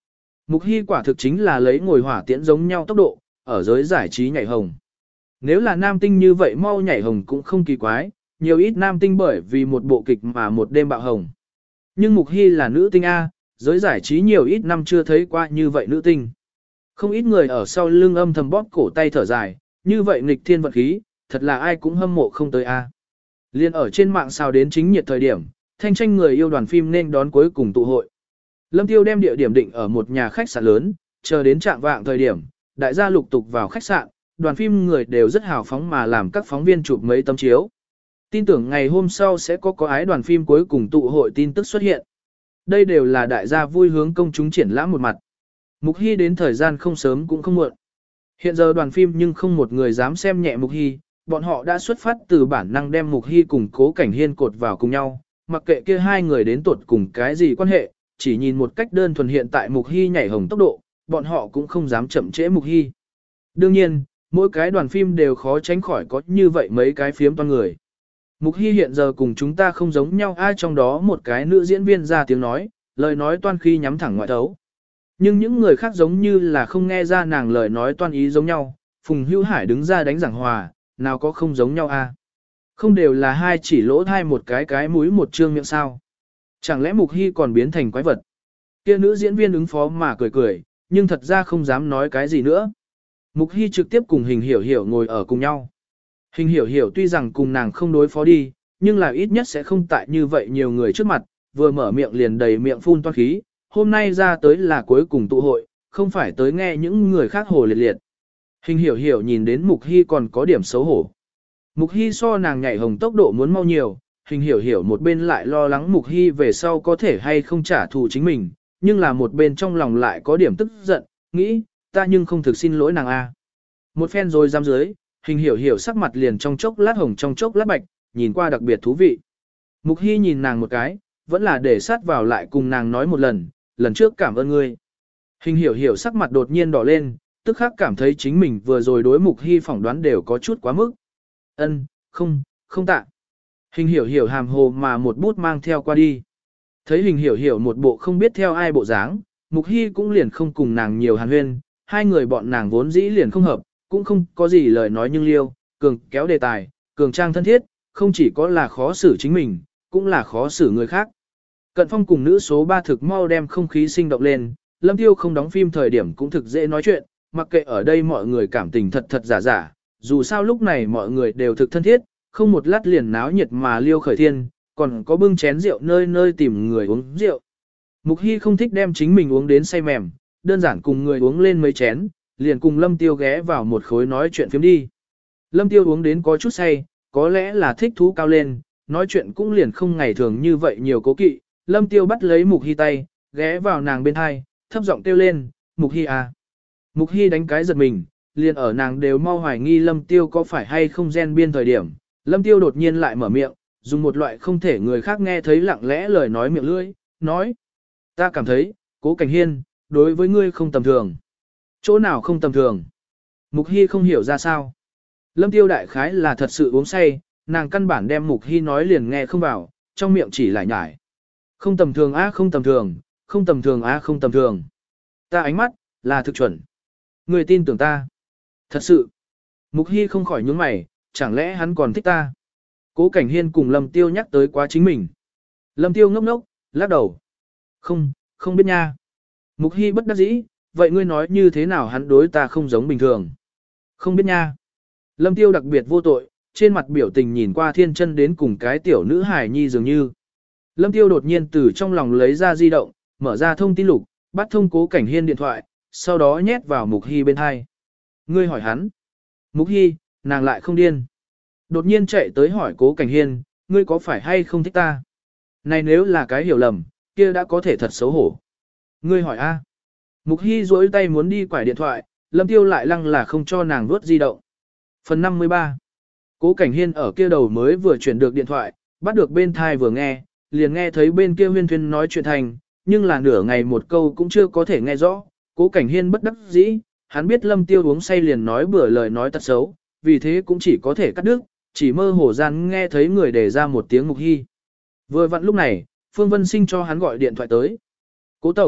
Mục Hy quả thực chính là lấy ngồi hỏa tiễn giống nhau tốc độ, ở giới giải trí nhảy hồng. Nếu là nam tinh như vậy mau nhảy hồng cũng không kỳ quái, nhiều ít nam tinh bởi vì một bộ kịch mà một đêm bạo hồng. Nhưng Mục Hy là nữ tinh A, giới giải trí nhiều ít năm chưa thấy qua như vậy nữ tinh. Không ít người ở sau lưng âm thầm bóp cổ tay thở dài, như vậy nghịch thiên vận khí, thật là ai cũng hâm mộ không tới A. Liên ở trên mạng sao đến chính nhiệt thời điểm, thanh tranh người yêu đoàn phim nên đón cuối cùng tụ hội. Lâm Tiêu đem địa điểm định ở một nhà khách sạn lớn, chờ đến trạng vạng thời điểm, đại gia lục tục vào khách sạn, đoàn phim người đều rất hào phóng mà làm các phóng viên chụp mấy tấm chiếu. Tin tưởng ngày hôm sau sẽ có có ái đoàn phim cuối cùng tụ hội tin tức xuất hiện. Đây đều là đại gia vui hướng công chúng triển lãm một mặt. Mục Hy đến thời gian không sớm cũng không muộn. Hiện giờ đoàn phim nhưng không một người dám xem nhẹ Mục Hy, bọn họ đã xuất phát từ bản năng đem Mục Hy cùng Cố Cảnh Hiên cột vào cùng nhau, mặc kệ kia hai người đến tuột cùng cái gì quan hệ, chỉ nhìn một cách đơn thuần hiện tại Mục Hy nhảy hồng tốc độ, bọn họ cũng không dám chậm trễ Mục Hy. Đương nhiên, mỗi cái đoàn phim đều khó tránh khỏi có như vậy mấy cái phiếm toan người. Mục Hy hiện giờ cùng chúng ta không giống nhau, ai trong đó một cái nữ diễn viên ra tiếng nói, lời nói toan khi nhắm thẳng ngoại thấu. Nhưng những người khác giống như là không nghe ra nàng lời nói toan ý giống nhau, Phùng Hữu Hải đứng ra đánh giảng hòa, nào có không giống nhau a? Không đều là hai chỉ lỗ thai một cái cái mũi một trương miệng sao? Chẳng lẽ Mục Hy còn biến thành quái vật? Kia nữ diễn viên ứng phó mà cười cười, nhưng thật ra không dám nói cái gì nữa. Mục Hy trực tiếp cùng Hình Hiểu Hiểu ngồi ở cùng nhau. Hình Hiểu Hiểu tuy rằng cùng nàng không đối phó đi, nhưng là ít nhất sẽ không tại như vậy nhiều người trước mặt, vừa mở miệng liền đầy miệng phun toan khí, hôm nay ra tới là cuối cùng tụ hội, không phải tới nghe những người khác hồ liệt liệt. Hình Hiểu Hiểu nhìn đến Mục Hy còn có điểm xấu hổ. Mục Hy so nàng nhảy hồng tốc độ muốn mau nhiều, Hình Hiểu Hiểu một bên lại lo lắng Mục Hy về sau có thể hay không trả thù chính mình, nhưng là một bên trong lòng lại có điểm tức giận, nghĩ, ta nhưng không thực xin lỗi nàng a. Một phen rồi giam dưới, Hình Hiểu Hiểu sắc mặt liền trong chốc lát hồng trong chốc lát bạch, nhìn qua đặc biệt thú vị. Mục Hy nhìn nàng một cái, vẫn là để sát vào lại cùng nàng nói một lần, lần trước cảm ơn ngươi. Hình Hiểu Hiểu sắc mặt đột nhiên đỏ lên, tức khắc cảm thấy chính mình vừa rồi đối Mục Hy phỏng đoán đều có chút quá mức. Ân, không, không tạ. Hình Hiểu Hiểu hàm hồ mà một bút mang theo qua đi. Thấy Hình Hiểu Hiểu một bộ không biết theo ai bộ dáng, Mục Hy cũng liền không cùng nàng nhiều hàn huyên, hai người bọn nàng vốn dĩ liền không hợp, cũng không có gì lời nói nhưng liêu, cường kéo đề tài, cường trang thân thiết, không chỉ có là khó xử chính mình, cũng là khó xử người khác. Cận Phong cùng nữ số ba thực mau đem không khí sinh động lên, Lâm Tiêu không đóng phim thời điểm cũng thực dễ nói chuyện, mặc kệ ở đây mọi người cảm tình thật thật giả giả, dù sao lúc này mọi người đều thực thân thiết, không một lát liền náo nhiệt mà liêu khởi thiên, còn có bưng chén rượu nơi nơi tìm người uống rượu. Mục Hy không thích đem chính mình uống đến say mềm, đơn giản cùng người uống lên mấy chén, liền cùng Lâm Tiêu ghé vào một khối nói chuyện phiếm đi. Lâm Tiêu uống đến có chút say, có lẽ là thích thú cao lên, nói chuyện cũng liền không ngày thường như vậy nhiều cố kỵ. Lâm Tiêu bắt lấy Mục Hy tay, ghé vào nàng bên hai, thấp giọng kêu lên, Mục Hy à. Mục Hy đánh cái giật mình, liền ở nàng đều mau hoài nghi Lâm Tiêu có phải hay không gen biên thời điểm. Lâm Tiêu đột nhiên lại mở miệng, dùng một loại không thể người khác nghe thấy lặng lẽ lời nói miệng lưỡi, nói. Ta cảm thấy, Cố Cảnh Hiên, đối với ngươi không tầm thường. Chỗ nào không tầm thường? Mục Hy không hiểu ra sao. Lâm Tiêu đại khái là thật sự uống say, nàng căn bản đem Mục Hy nói liền nghe không vào, trong miệng chỉ lại nhải. Không tầm thường á không tầm thường, không tầm thường á không tầm thường. Ta ánh mắt, là thực chuẩn. Người tin tưởng ta. Thật sự. Mục Hy không khỏi nhướng mày, chẳng lẽ hắn còn thích ta? Cố Cảnh Hiên cùng Lâm Tiêu nhắc tới quá chính mình. Lâm Tiêu ngốc ngốc, lắc đầu. Không, không biết nha. Mục Hy bất đắc dĩ, vậy ngươi nói như thế nào hắn đối ta không giống bình thường? Không biết nha. Lâm Tiêu đặc biệt vô tội, trên mặt biểu tình nhìn qua thiên chân đến cùng cái tiểu nữ hài nhi dường như. Lâm Tiêu đột nhiên từ trong lòng lấy ra di động, mở ra thông tin lục, bắt thông Cố Cảnh Hiên điện thoại, sau đó nhét vào Mục Hy bên hai. Ngươi hỏi hắn. Mục Hy, nàng lại không điên. Đột nhiên chạy tới hỏi Cố Cảnh Hiên, ngươi có phải hay không thích ta? Này nếu là cái hiểu lầm, kia đã có thể thật xấu hổ. Ngươi hỏi a? Mục Hy duỗi tay muốn đi quải điện thoại, Lâm Tiêu lại lăng là không cho nàng vuốt di động. Phần năm mươi ba. Cố Cảnh Hiên ở kia đầu mới vừa chuyển được điện thoại, bắt được bên thai vừa nghe, liền nghe thấy bên kia huyên thuyên nói chuyện thành, nhưng là nửa ngày một câu cũng chưa có thể nghe rõ. Cố Cảnh Hiên bất đắc dĩ, hắn biết Lâm Tiêu uống say liền nói bừa lời nói tật xấu, vì thế cũng chỉ có thể cắt đứt, chỉ mơ hồ gian nghe thấy người đề ra một tiếng Mục Hy. Vừa vặn lúc này, Phương Vân Sinh cho hắn gọi điện thoại tới. Cố Tổng,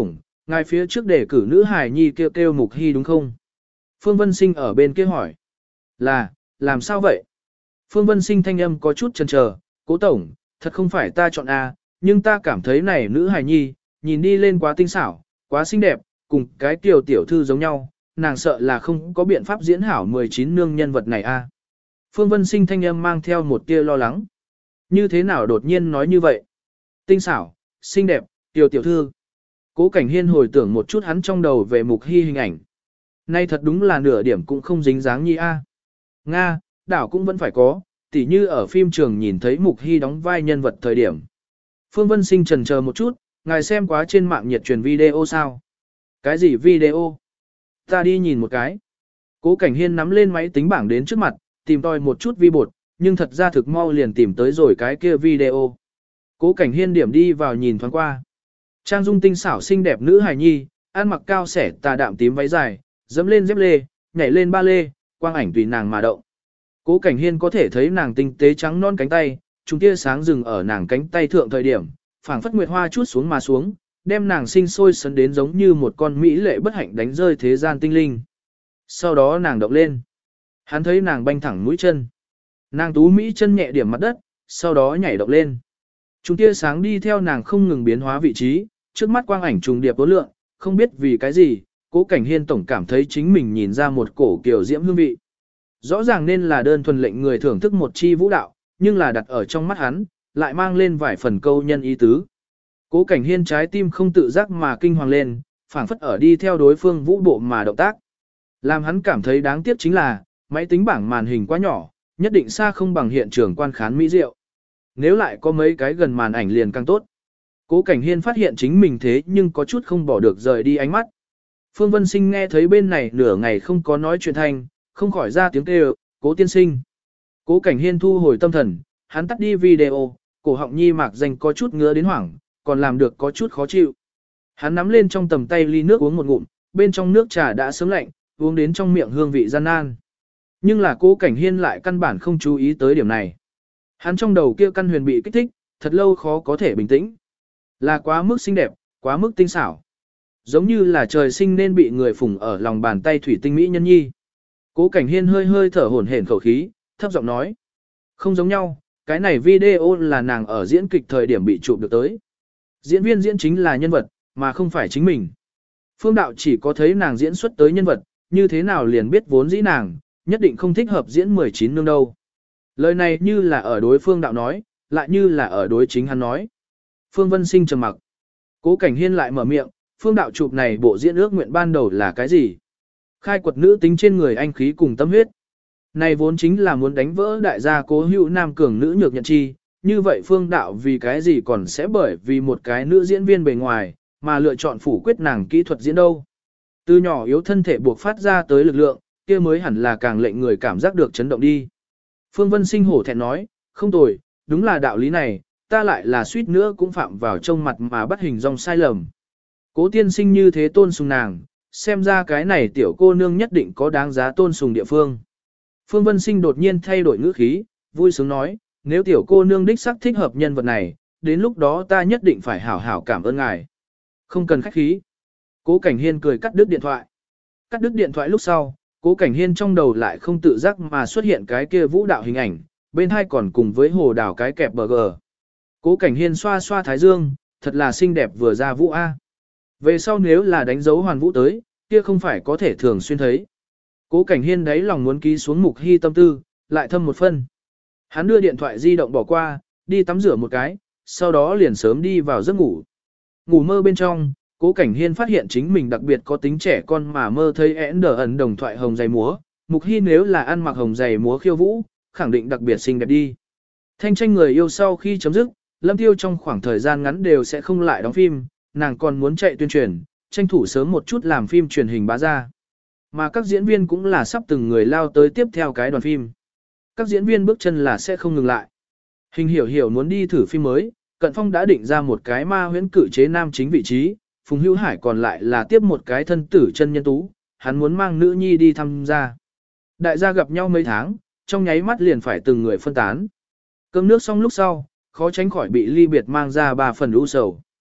Ngài phía trước để cử nữ hài nhi kêu kêu Mục Hy đúng không? Phương Vân Sinh ở bên kia hỏi. Là, làm sao vậy? Phương Vân Sinh thanh âm có chút chần chờ, Cố tổng, thật không phải ta chọn A, nhưng ta cảm thấy này nữ hài nhi, nhìn đi lên quá tinh xảo, quá xinh đẹp, cùng cái tiểu tiểu thư giống nhau, nàng sợ là không có biện pháp diễn hảo mười chín nương nhân vật này A. Phương Vân Sinh thanh âm mang theo một tia lo lắng. Như thế nào đột nhiên nói như vậy? Tinh xảo, xinh đẹp, tiểu tiểu thư. Cố Cảnh Hiên hồi tưởng một chút hắn trong đầu về Mục Hy hình ảnh. Nay thật đúng là nửa điểm cũng không dính dáng nhi A. Nga, đảo cũng vẫn phải có, tỉ như ở phim trường nhìn thấy Mục Hy đóng vai nhân vật thời điểm. Phương Vân Sinh chần chờ một chút, ngài xem quá trên mạng nhiệt truyền video sao? Cái gì video? Ta đi nhìn một cái. Cố Cảnh Hiên nắm lên máy tính bảng đến trước mặt, tìm tòi một chút vi bột, nhưng thật ra thực mau liền tìm tới rồi cái kia video. Cố Cảnh Hiên điểm đi vào nhìn thoáng qua. Trang dung tinh xảo xinh đẹp nữ hài nhi, ăn mặc cao sẻ tà đạm tím váy dài, dẫm lên dép lê, nhảy lên ba lê, quang ảnh tùy nàng mà động. Cố Cảnh Hiên có thể thấy nàng tinh tế trắng non cánh tay, chúng tia sáng dừng ở nàng cánh tay thượng thời điểm, phảng phất nguyệt hoa chút xuống mà xuống, đem nàng sinh sôi sấn đến giống như một con mỹ lệ bất hạnh đánh rơi thế gian tinh linh. Sau đó nàng động lên. Hắn thấy nàng banh thẳng mũi chân. Nàng tú mỹ chân nhẹ điểm mặt đất, sau đó nhảy động lên. Chúng tia sáng đi theo nàng không ngừng biến hóa vị trí, trước mắt quang ảnh trùng điệp vô lượng, không biết vì cái gì, Cố Cảnh Hiên tổng cảm thấy chính mình nhìn ra một cổ kiểu diễm hương vị. Rõ ràng nên là đơn thuần lệnh người thưởng thức một chi vũ đạo, nhưng là đặt ở trong mắt hắn, lại mang lên vài phần câu nhân ý tứ. Cố Cảnh Hiên trái tim không tự giác mà kinh hoàng lên, phảng phất ở đi theo đối phương vũ bộ mà động tác. Làm hắn cảm thấy đáng tiếc chính là, máy tính bảng màn hình quá nhỏ, nhất định xa không bằng hiện trường quan khán mỹ diệu. Nếu lại có mấy cái gần màn ảnh liền càng tốt. Cố Cảnh Hiên phát hiện chính mình thế nhưng có chút không bỏ được rời đi ánh mắt. Phương Vân Sinh nghe thấy bên này nửa ngày không có nói chuyện thanh, không khỏi ra tiếng kêu, Cố tiên sinh. Cố Cảnh Hiên thu hồi tâm thần, hắn tắt đi video, cổ họng nhi mạc danh có chút ngứa đến hoảng, còn làm được có chút khó chịu. Hắn nắm lên trong tầm tay ly nước uống một ngụm, bên trong nước trà đã sớm lạnh, uống đến trong miệng hương vị gian nan. Nhưng là Cố Cảnh Hiên lại căn bản không chú ý tới điểm này. Hắn trong đầu kia căn huyền bị kích thích, thật lâu khó có thể bình tĩnh. Là quá mức xinh đẹp, quá mức tinh xảo. Giống như là trời sinh nên bị người phụng ở lòng bàn tay thủy tinh mỹ nhân nhi. Cố Cảnh Hiên hơi hơi thở hổn hển khẩu khí, thấp giọng nói. Không giống nhau, cái này video là nàng ở diễn kịch thời điểm bị chụp được tới. Diễn viên diễn chính là nhân vật, mà không phải chính mình. Phương Đạo chỉ có thấy nàng diễn xuất tới nhân vật, như thế nào liền biết vốn dĩ nàng, nhất định không thích hợp diễn mười chín nương đâu. Lời này như là ở đối Phương Đạo nói, lại như là ở đối chính hắn nói. Phương Vân Sinh trầm mặc. Cố Cảnh Hiên lại mở miệng, Phương Đạo chụp này bộ diễn ước nguyện ban đầu là cái gì? Khai quật nữ tính trên người anh khí cùng tâm huyết. Này vốn chính là muốn đánh vỡ đại gia Cố Hữu Nam cường nữ nhược nhận chi, như vậy Phương Đạo vì cái gì còn sẽ bởi vì một cái nữ diễn viên bề ngoài, mà lựa chọn phủ quyết nàng kỹ thuật diễn đâu. Từ nhỏ yếu thân thể buộc phát ra tới lực lượng, kia mới hẳn là càng lệnh người cảm giác được chấn động đi. Phương Vân Sinh hổ thẹn nói, không tồi, đúng là đạo lý này, ta lại là suýt nữa cũng phạm vào trong mặt mà bắt hình dong sai lầm. Cố tiên sinh như thế tôn sùng nàng, xem ra cái này tiểu cô nương nhất định có đáng giá tôn sùng địa phương. Phương Vân Sinh đột nhiên thay đổi ngữ khí, vui sướng nói, nếu tiểu cô nương đích xác thích hợp nhân vật này, đến lúc đó ta nhất định phải hảo hảo cảm ơn ngài. Không cần khách khí. Cố Cảnh Hiên cười cắt đứt điện thoại. Cắt đứt điện thoại lúc sau, Cố Cảnh Hiên trong đầu lại không tự giác mà xuất hiện cái kia vũ đạo hình ảnh, bên hai còn cùng với hồ đào cái kẹp bờ gờ. Cố Cảnh Hiên xoa xoa thái dương, thật là xinh đẹp vừa ra vũ A. Về sau nếu là đánh dấu hoàn vũ tới, kia không phải có thể thường xuyên thấy. Cố Cảnh Hiên đấy lòng muốn ký xuống Mục Hy tâm tư, lại thâm một phân. Hắn đưa điện thoại di động bỏ qua, đi tắm rửa một cái, sau đó liền sớm đi vào giấc ngủ. Ngủ mơ bên trong, Cố Cảnh Hiên phát hiện chính mình đặc biệt có tính trẻ con mà mơ thấy én đờ ẩn đồng thoại hồng giày múa. Mục Hy nếu là ăn mặc hồng giày múa khiêu vũ, khẳng định đặc biệt xinh đẹp đi. Thanh tranh người yêu sau khi chấm dứt, Lâm Tiêu trong khoảng thời gian ngắn đều sẽ không lại đóng phim, nàng còn muốn chạy tuyên truyền, tranh thủ sớm một chút làm phim truyền hình bá ra. Mà các diễn viên cũng là sắp từng người lao tới tiếp theo cái đoàn phim. Các diễn viên bước chân là sẽ không ngừng lại. Hình hiểu hiểu muốn đi thử phim mới, Cận Phong đã định ra một cái ma huyễn cử chế nam chính vị trí, Phùng Hữu Hải còn lại là tiếp một cái thân tử chân nhân tú, hắn muốn mang nữ nhi đi tham gia. Đại gia gặp nhau mấy tháng, trong nháy mắt liền phải từng người phân tán. Cơm nước xong lúc sau, khó tránh khỏi bị ly biệt mang ra ba phần u sầu.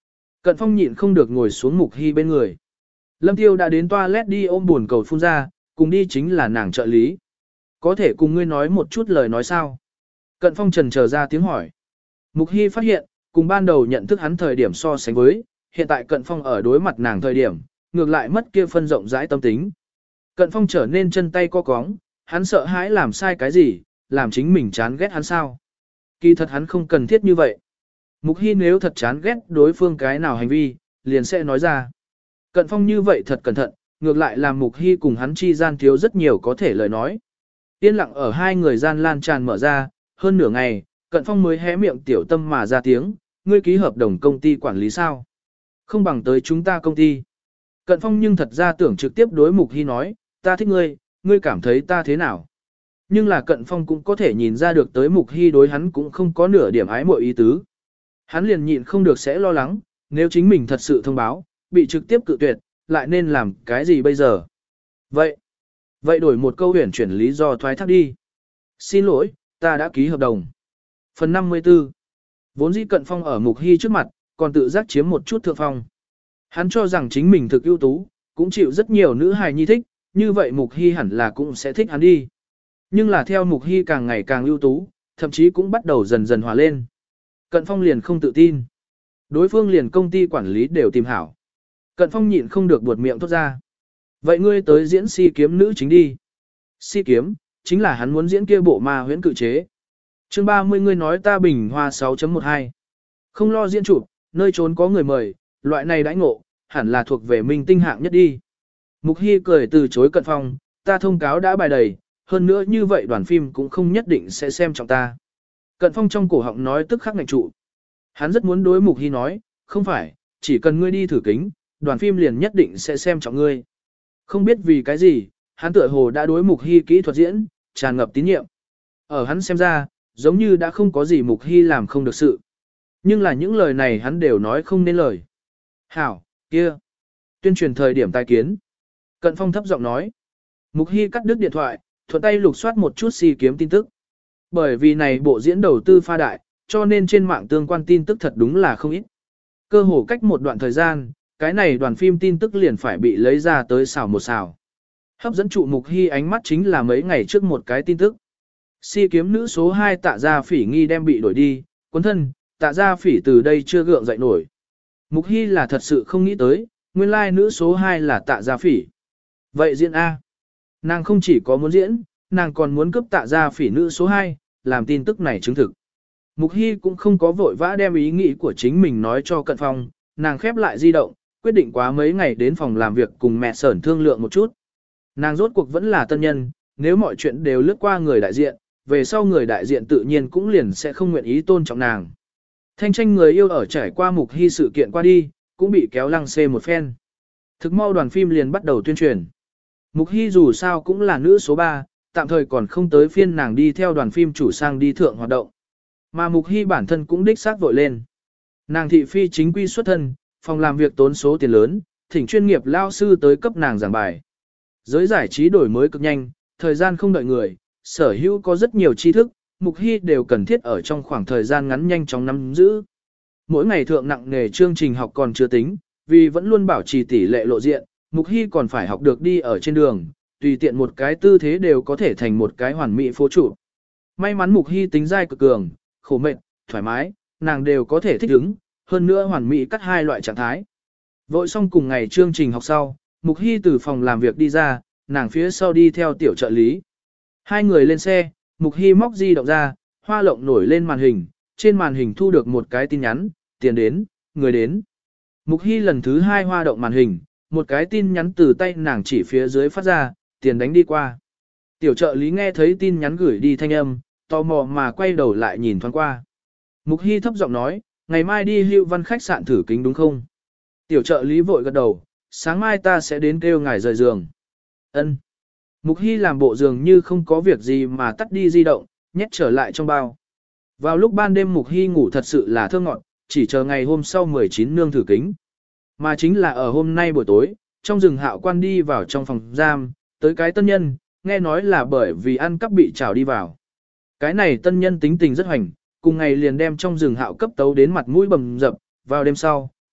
Cận Phong nhịn không được ngồi xuống Mục Hy bên người. Lâm Tiêu đã đến toilet đi ôm buồn cầu phun ra, cùng đi chính là nàng trợ lý. Có thể cùng ngươi nói một chút lời nói sao? Cận Phong trần chờ ra tiếng hỏi. Mục Hy phát hiện, cùng ban đầu nhận thức hắn thời điểm so sánh với, hiện tại Cận Phong ở đối mặt nàng thời điểm, ngược lại mất kia phân rộng rãi tâm tính. Cận Phong trở nên chân tay co cóng, hắn sợ hãi làm sai cái gì, làm chính mình chán ghét hắn sao. Kỳ thật hắn không cần thiết như vậy. Mục Hy nếu thật chán ghét đối phương cái nào hành vi, liền sẽ nói ra. Cận Phong như vậy thật cẩn thận, ngược lại làm Mục Hy cùng hắn chi gian thiếu rất nhiều có thể lời nói. Yên lặng ở hai người gian lan tràn mở ra, hơn nửa ngày, Cận Phong mới hé miệng tiểu tâm mà ra tiếng, ngươi ký hợp đồng công ty quản lý sao? Không bằng tới chúng ta công ty. Cận Phong nhưng thật ra tưởng trực tiếp đối Mục Hy nói, ta thích ngươi, ngươi cảm thấy ta thế nào? Nhưng là Cận Phong cũng có thể nhìn ra được tới Mục Hy đối hắn cũng không có nửa điểm ái mộ ý tứ. Hắn liền nhịn không được sẽ lo lắng, nếu chính mình thật sự thông báo, bị trực tiếp cự tuyệt, lại nên làm cái gì bây giờ? Vậy, vậy đổi một câu huyền chuyển lý do thoái thác đi. Xin lỗi, ta đã ký hợp đồng. Phần năm mươi tư. Vốn dĩ Cận Phong ở Mục Hy trước mặt, còn tự giác chiếm một chút thượng phong. Hắn cho rằng chính mình thực ưu tú, cũng chịu rất nhiều nữ hài nhi thích, như vậy Mục Hy hẳn là cũng sẽ thích hắn đi. Nhưng là theo Mục Hy càng ngày càng ưu tú, thậm chí cũng bắt đầu dần dần hòa lên. Cận Phong liền không tự tin. Đối phương liền công ty quản lý đều tìm hảo. Cận Phong nhịn không được buột miệng thốt ra. Vậy ngươi tới diễn si kiếm nữ chính đi. Si kiếm, chính là hắn muốn diễn kia bộ ma huyễn cự chế. Chương ba mươi ngươi nói ta bình hoa sáu chấm mười hai. Không lo diễn chụp, nơi trốn có người mời, loại này đãi ngộ, hẳn là thuộc về minh tinh hạng nhất đi. Mục Hy cười từ chối Cận Phong, ta thông cáo đã bài đầy, hơn nữa như vậy đoàn phim cũng không nhất định sẽ xem trọng ta. Cận Phong trong cổ họng nói tức khắc ngạch trụ. Hắn rất muốn đối Mục Hy nói, không phải, chỉ cần ngươi đi thử kính, đoàn phim liền nhất định sẽ xem trọng ngươi. Không biết vì cái gì, hắn tựa hồ đã đối Mục Hy kỹ thuật diễn, tràn ngập tín nhiệm. Ở hắn xem ra, giống như đã không có gì Mục Hy làm không được sự. Nhưng là những lời này hắn đều nói không nên lời. Hảo, kia. Tuyên truyền thời điểm tai kiến. Cận Phong thấp giọng nói. Mục Hy cắt đứt điện thoại, thuận tay lục soát một chút si kiếm tin tức. Bởi vì này bộ diễn đầu tư pha đại, cho nên trên mạng tương quan tin tức thật đúng là không ít. Cơ hồ cách một đoạn thời gian, cái này đoàn phim tin tức liền phải bị lấy ra tới xào một xào. Hấp dẫn trụ Mục Hy ánh mắt chính là mấy ngày trước một cái tin tức. Si kiếm nữ số hai Tạ Gia Phỉ nghi đem bị đổi đi, cuốn thân, Tạ Gia Phỉ từ đây chưa gượng dậy nổi. Mục Hy là thật sự không nghĩ tới, nguyên lai nữ số hai là Tạ Gia Phỉ. Vậy diễn A. Nàng không chỉ có muốn diễn, nàng còn muốn cướp Tạ Gia Phỉ nữ số hai, làm tin tức này chứng thực. Mục Hy cũng không có vội vã đem ý nghĩ của chính mình nói cho Cận Phong, nàng khép lại di động, quyết định quá mấy ngày đến phòng làm việc cùng mẹ Sởn thương lượng một chút. Nàng rốt cuộc vẫn là tân nhân, nếu mọi chuyện đều lướt qua người đại diện, về sau người đại diện tự nhiên cũng liền sẽ không nguyện ý tôn trọng nàng. Thanh tranh người yêu ở trải qua Mục Hy sự kiện qua đi, cũng bị kéo lăng xê một phen. Thực mau đoàn phim liền bắt đầu tuyên truyền. Mục Hy dù sao cũng là nữ số ba, tạm thời còn không tới phiên nàng đi theo đoàn phim chủ sang đi thượng hoạt động. Mà Mục Hy bản thân cũng đích xác vội lên. Nàng thị phi chính quy xuất thân, phòng làm việc tốn số tiền lớn, thỉnh chuyên nghiệp lao sư tới cấp nàng giảng bài. Giới giải trí đổi mới cực nhanh, thời gian không đợi người, sở hữu có rất nhiều tri thức, Mục Hy đều cần thiết ở trong khoảng thời gian ngắn nhanh chóng nắm giữ. Mỗi ngày thượng nặng nghề chương trình học còn chưa tính, vì vẫn luôn bảo trì tỷ lệ lộ diện, Mục Hy còn phải học được đi ở trên đường, tùy tiện một cái tư thế đều có thể thành một cái hoàn mỹ phố trụ. May mắn Mục Hy tính dai cực cường, khổ mệt, thoải mái, nàng đều có thể thích ứng, hơn nữa hoàn mỹ cắt hai loại trạng thái. Vội xong cùng ngày chương trình học sau, Mục Hy từ phòng làm việc đi ra, nàng phía sau đi theo tiểu trợ lý. Hai người lên xe, Mục Hy móc di động ra, hoa lộng nổi lên màn hình, trên màn hình thu được một cái tin nhắn, tiền đến, người đến. Mục Hy lần thứ hai hoa động màn hình, một cái tin nhắn từ tay nàng chỉ phía dưới phát ra, tiền đánh đi qua. Tiểu trợ lý nghe thấy tin nhắn gửi đi thanh âm, tò mò mà quay đầu lại nhìn thoáng qua. Mục Hy thấp giọng nói, ngày mai đi Hữu Văn khách sạn thử kính đúng không? Tiểu trợ lý vội gật đầu, sáng mai ta sẽ đến kêu ngài rời giường. Ân. Mục Hy làm bộ giường như không có việc gì mà tắt đi di động, nhét trở lại trong bao. Vào lúc ban đêm Mục Hy ngủ thật sự là thơ ngọt, chỉ chờ ngày hôm sau mười chín nương thử kính. Mà chính là ở hôm nay buổi tối, trong rừng Hạo Quan đi vào trong phòng giam, tới cái tân nhân, nghe nói là bởi vì ăn cắp bị trảo đi vào. Cái này tân nhân tính tình rất hoành, cùng ngày liền đem trong rừng Hạo cấp tấu đến mặt mũi bầm dập, vào đêm sau,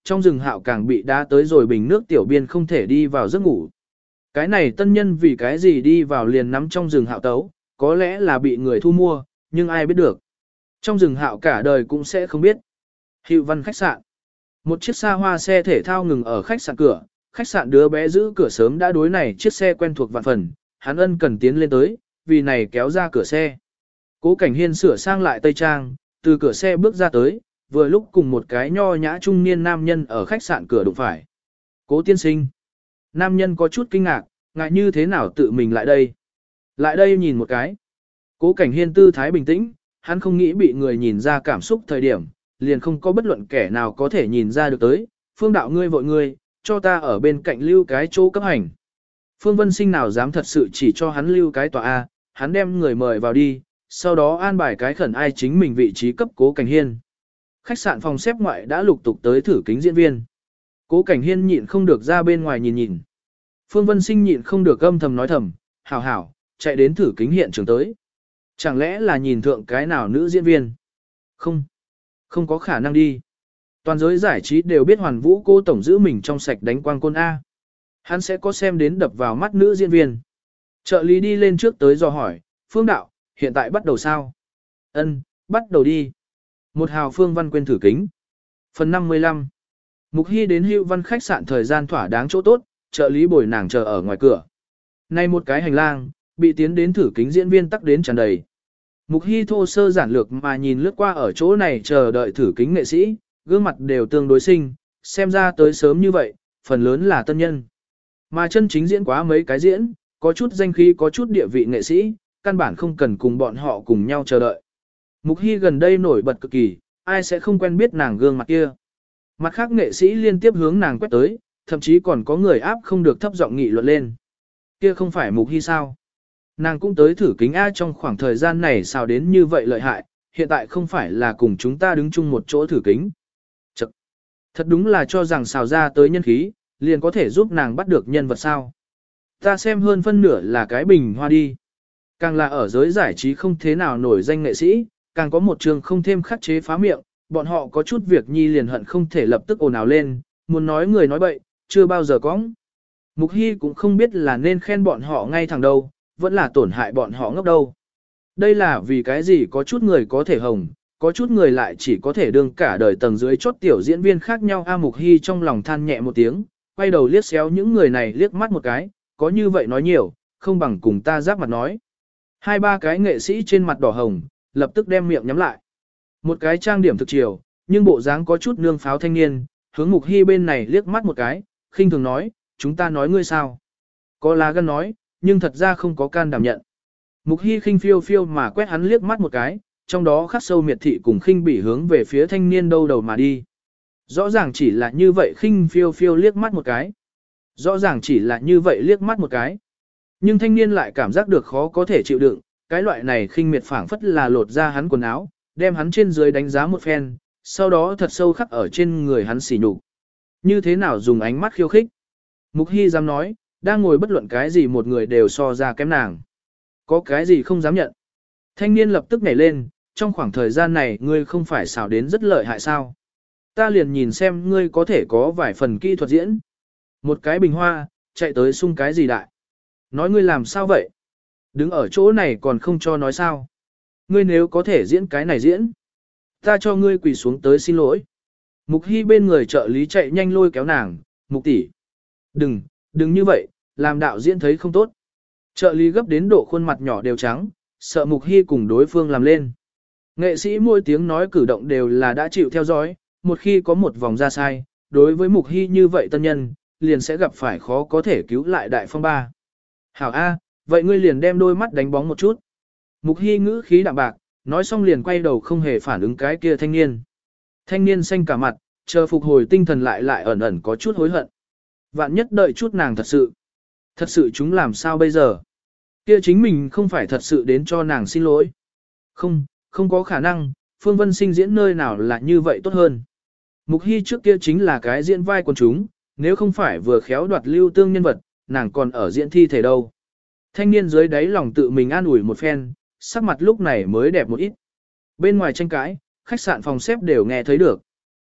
trong rừng hạo càng bị đá tới rồi bình nước tiểu biên không thể đi vào giấc ngủ. Cái này tân nhân vì cái gì đi vào liền nắm trong rừng hạo tấu, có lẽ là bị người thu mua, nhưng ai biết được. Trong rừng hạo cả đời cũng sẽ không biết. Hiệu văn khách sạn. Một chiếc xa hoa xe thể thao ngừng ở khách sạn cửa, khách sạn đứa bé giữ cửa sớm đã đối này chiếc xe quen thuộc vạn phần, hắn ân cần tiến lên tới, vì này kéo ra cửa xe. Cố Cảnh Hiên sửa sang lại tây trang, từ cửa xe bước ra tới, vừa lúc cùng một cái nho nhã trung niên nam nhân ở khách sạn cửa đụng phải. Cố tiên sinh. Nam nhân có chút kinh ngạc, ngại như thế nào tự mình lại đây. Lại đây nhìn một cái. Cố Cảnh Hiên tư thái bình tĩnh, hắn không nghĩ bị người nhìn ra cảm xúc thời điểm, liền không có bất luận kẻ nào có thể nhìn ra được tới. Phương đạo ngươi vội ngươi, cho ta ở bên cạnh lưu cái chỗ cấp hành. Phương Vân Sinh nào dám thật sự chỉ cho hắn lưu cái tòa A, hắn đem người mời vào đi, sau đó an bài cái khẩn ai chính mình vị trí cấp Cố Cảnh Hiên. Khách sạn phòng xếp ngoại đã lục tục tới thử kính diễn viên. Cố Cảnh Hiên nhịn không được ra bên ngoài nhìn nhìn. Phương Vân Sinh nhịn không được âm thầm nói thầm, hảo hảo, chạy đến thử kính hiện trường tới. Chẳng lẽ là nhìn thượng cái nào nữ diễn viên? Không, không có khả năng đi. Toàn giới giải trí đều biết Hoàn Vũ cô tổng giữ mình trong sạch đánh quang côn A. Hắn sẽ có xem đến đập vào mắt nữ diễn viên. Trợ lý đi lên trước tới dò hỏi, Phương đạo, hiện tại bắt đầu sao? Ân, bắt đầu đi. Một hào Phương Văn quên thử kính. Phần năm mươi lăm. Mục Hy đến Hữu Văn khách sạn thời gian thỏa đáng chỗ tốt, trợ lý bồi nàng chờ ở ngoài cửa. Nay một cái hành lang, bị tiến đến thử kính diễn viên tắc đến tràn đầy. Mục Hy thô sơ giản lược mà nhìn lướt qua ở chỗ này chờ đợi thử kính nghệ sĩ, gương mặt đều tương đối xinh, xem ra tới sớm như vậy, phần lớn là tân nhân. Mà chân chính diễn quá mấy cái diễn, có chút danh khí có chút địa vị nghệ sĩ, căn bản không cần cùng bọn họ cùng nhau chờ đợi. Mục Hy gần đây nổi bật cực kỳ, ai sẽ không quen biết nàng gương mặt kia. Mặt khác nghệ sĩ liên tiếp hướng nàng quét tới, thậm chí còn có người áp không được thấp giọng nghị luận lên. Kia không phải Mục Hy sao? Nàng cũng tới thử kính A trong khoảng thời gian này sao đến như vậy lợi hại, hiện tại không phải là cùng chúng ta đứng chung một chỗ thử kính. Chật! Thật đúng là cho rằng xào ra tới nhân khí, liền có thể giúp nàng bắt được nhân vật sao. Ta xem hơn phân nửa là cái bình hoa đi. Càng là ở giới giải trí không thế nào nổi danh nghệ sĩ, càng có một trường không thêm khắc chế phá miệng, bọn họ có chút việc nhi liền hận không thể lập tức ồn ào lên, muốn nói người nói bậy, chưa bao giờ có. Mục Hy cũng không biết là nên khen bọn họ ngay thẳng đâu, vẫn là tổn hại bọn họ ngốc đâu. Đây là vì cái gì có chút người có thể hồng, có chút người lại chỉ có thể đương cả đời tầng dưới chốt tiểu diễn viên khác nhau. A Mục Hy trong lòng than nhẹ một tiếng, quay đầu liếc xéo những người này liếc mắt một cái, có như vậy nói nhiều, không bằng cùng ta giáp mặt nói. Hai ba cái nghệ sĩ trên mặt đỏ hồng, lập tức đem miệng nhắm lại. Một cái trang điểm thực chiều, nhưng bộ dáng có chút nương pháo thanh niên, hướng Mục Hy bên này liếc mắt một cái, khinh thường nói, chúng ta nói ngươi sao? Có lá gan nói, nhưng thật ra không có can đảm nhận. Mục Hy khinh phiêu phiêu mà quét hắn liếc mắt một cái, trong đó khắc sâu miệt thị cùng khinh bỉ hướng về phía thanh niên đâu đầu mà đi. Rõ ràng chỉ là như vậy khinh phiêu phiêu liếc mắt một cái. Rõ ràng chỉ là như vậy liếc mắt một cái. Nhưng thanh niên lại cảm giác được khó có thể chịu đựng, cái loại này khinh miệt phảng phất là lột ra hắn quần áo, đem hắn trên dưới đánh giá một phen, sau đó thật sâu khắc ở trên người hắn xỉ nhục. Như thế nào dùng ánh mắt khiêu khích? Mục Hy dám nói, đang ngồi bất luận cái gì một người đều so ra kém nàng. Có cái gì không dám nhận? Thanh niên lập tức nhảy lên, trong khoảng thời gian này ngươi không phải xảo đến rất lợi hại sao? Ta liền nhìn xem ngươi có thể có vài phần kỹ thuật diễn. Một cái bình hoa, chạy tới sung cái gì đại? Nói ngươi làm sao vậy? Đứng ở chỗ này còn không cho nói sao? Ngươi nếu có thể diễn cái này diễn, ta cho ngươi quỳ xuống tới xin lỗi. Mục Hy bên người trợ lý chạy nhanh lôi kéo nàng, Mục tỷ, đừng, đừng như vậy, làm đạo diễn thấy không tốt. Trợ lý gấp đến độ khuôn mặt nhỏ đều trắng, sợ Mục Hy cùng đối phương làm lên. Nghệ sĩ mỗi tiếng nói cử động đều là đã chịu theo dõi, một khi có một vòng ra sai, đối với Mục Hy như vậy tân nhân, liền sẽ gặp phải khó có thể cứu lại đại phong ba. Hảo A, vậy ngươi liền đem đôi mắt đánh bóng một chút. Mục Hy ngữ khí đạm bạc, nói xong liền quay đầu không hề phản ứng cái kia thanh niên. Thanh niên xanh cả mặt, chờ phục hồi tinh thần lại lại ẩn ẩn có chút hối hận. Vạn nhất đợi chút nàng thật sự. Thật sự chúng làm sao bây giờ? Kia chính mình không phải thật sự đến cho nàng xin lỗi. Không, không có khả năng, Phương Vân Sinh diễn nơi nào là như vậy tốt hơn. Mục Hy trước kia chính là cái diễn vai quần chúng, nếu không phải vừa khéo đoạt lưu tương nhân vật, nàng còn ở diễn thi thể đâu. Thanh niên dưới đáy lòng tự mình an ủi một phen, sắc mặt lúc này mới đẹp một ít. Bên ngoài tranh cãi, khách sạn phòng xếp đều nghe thấy được.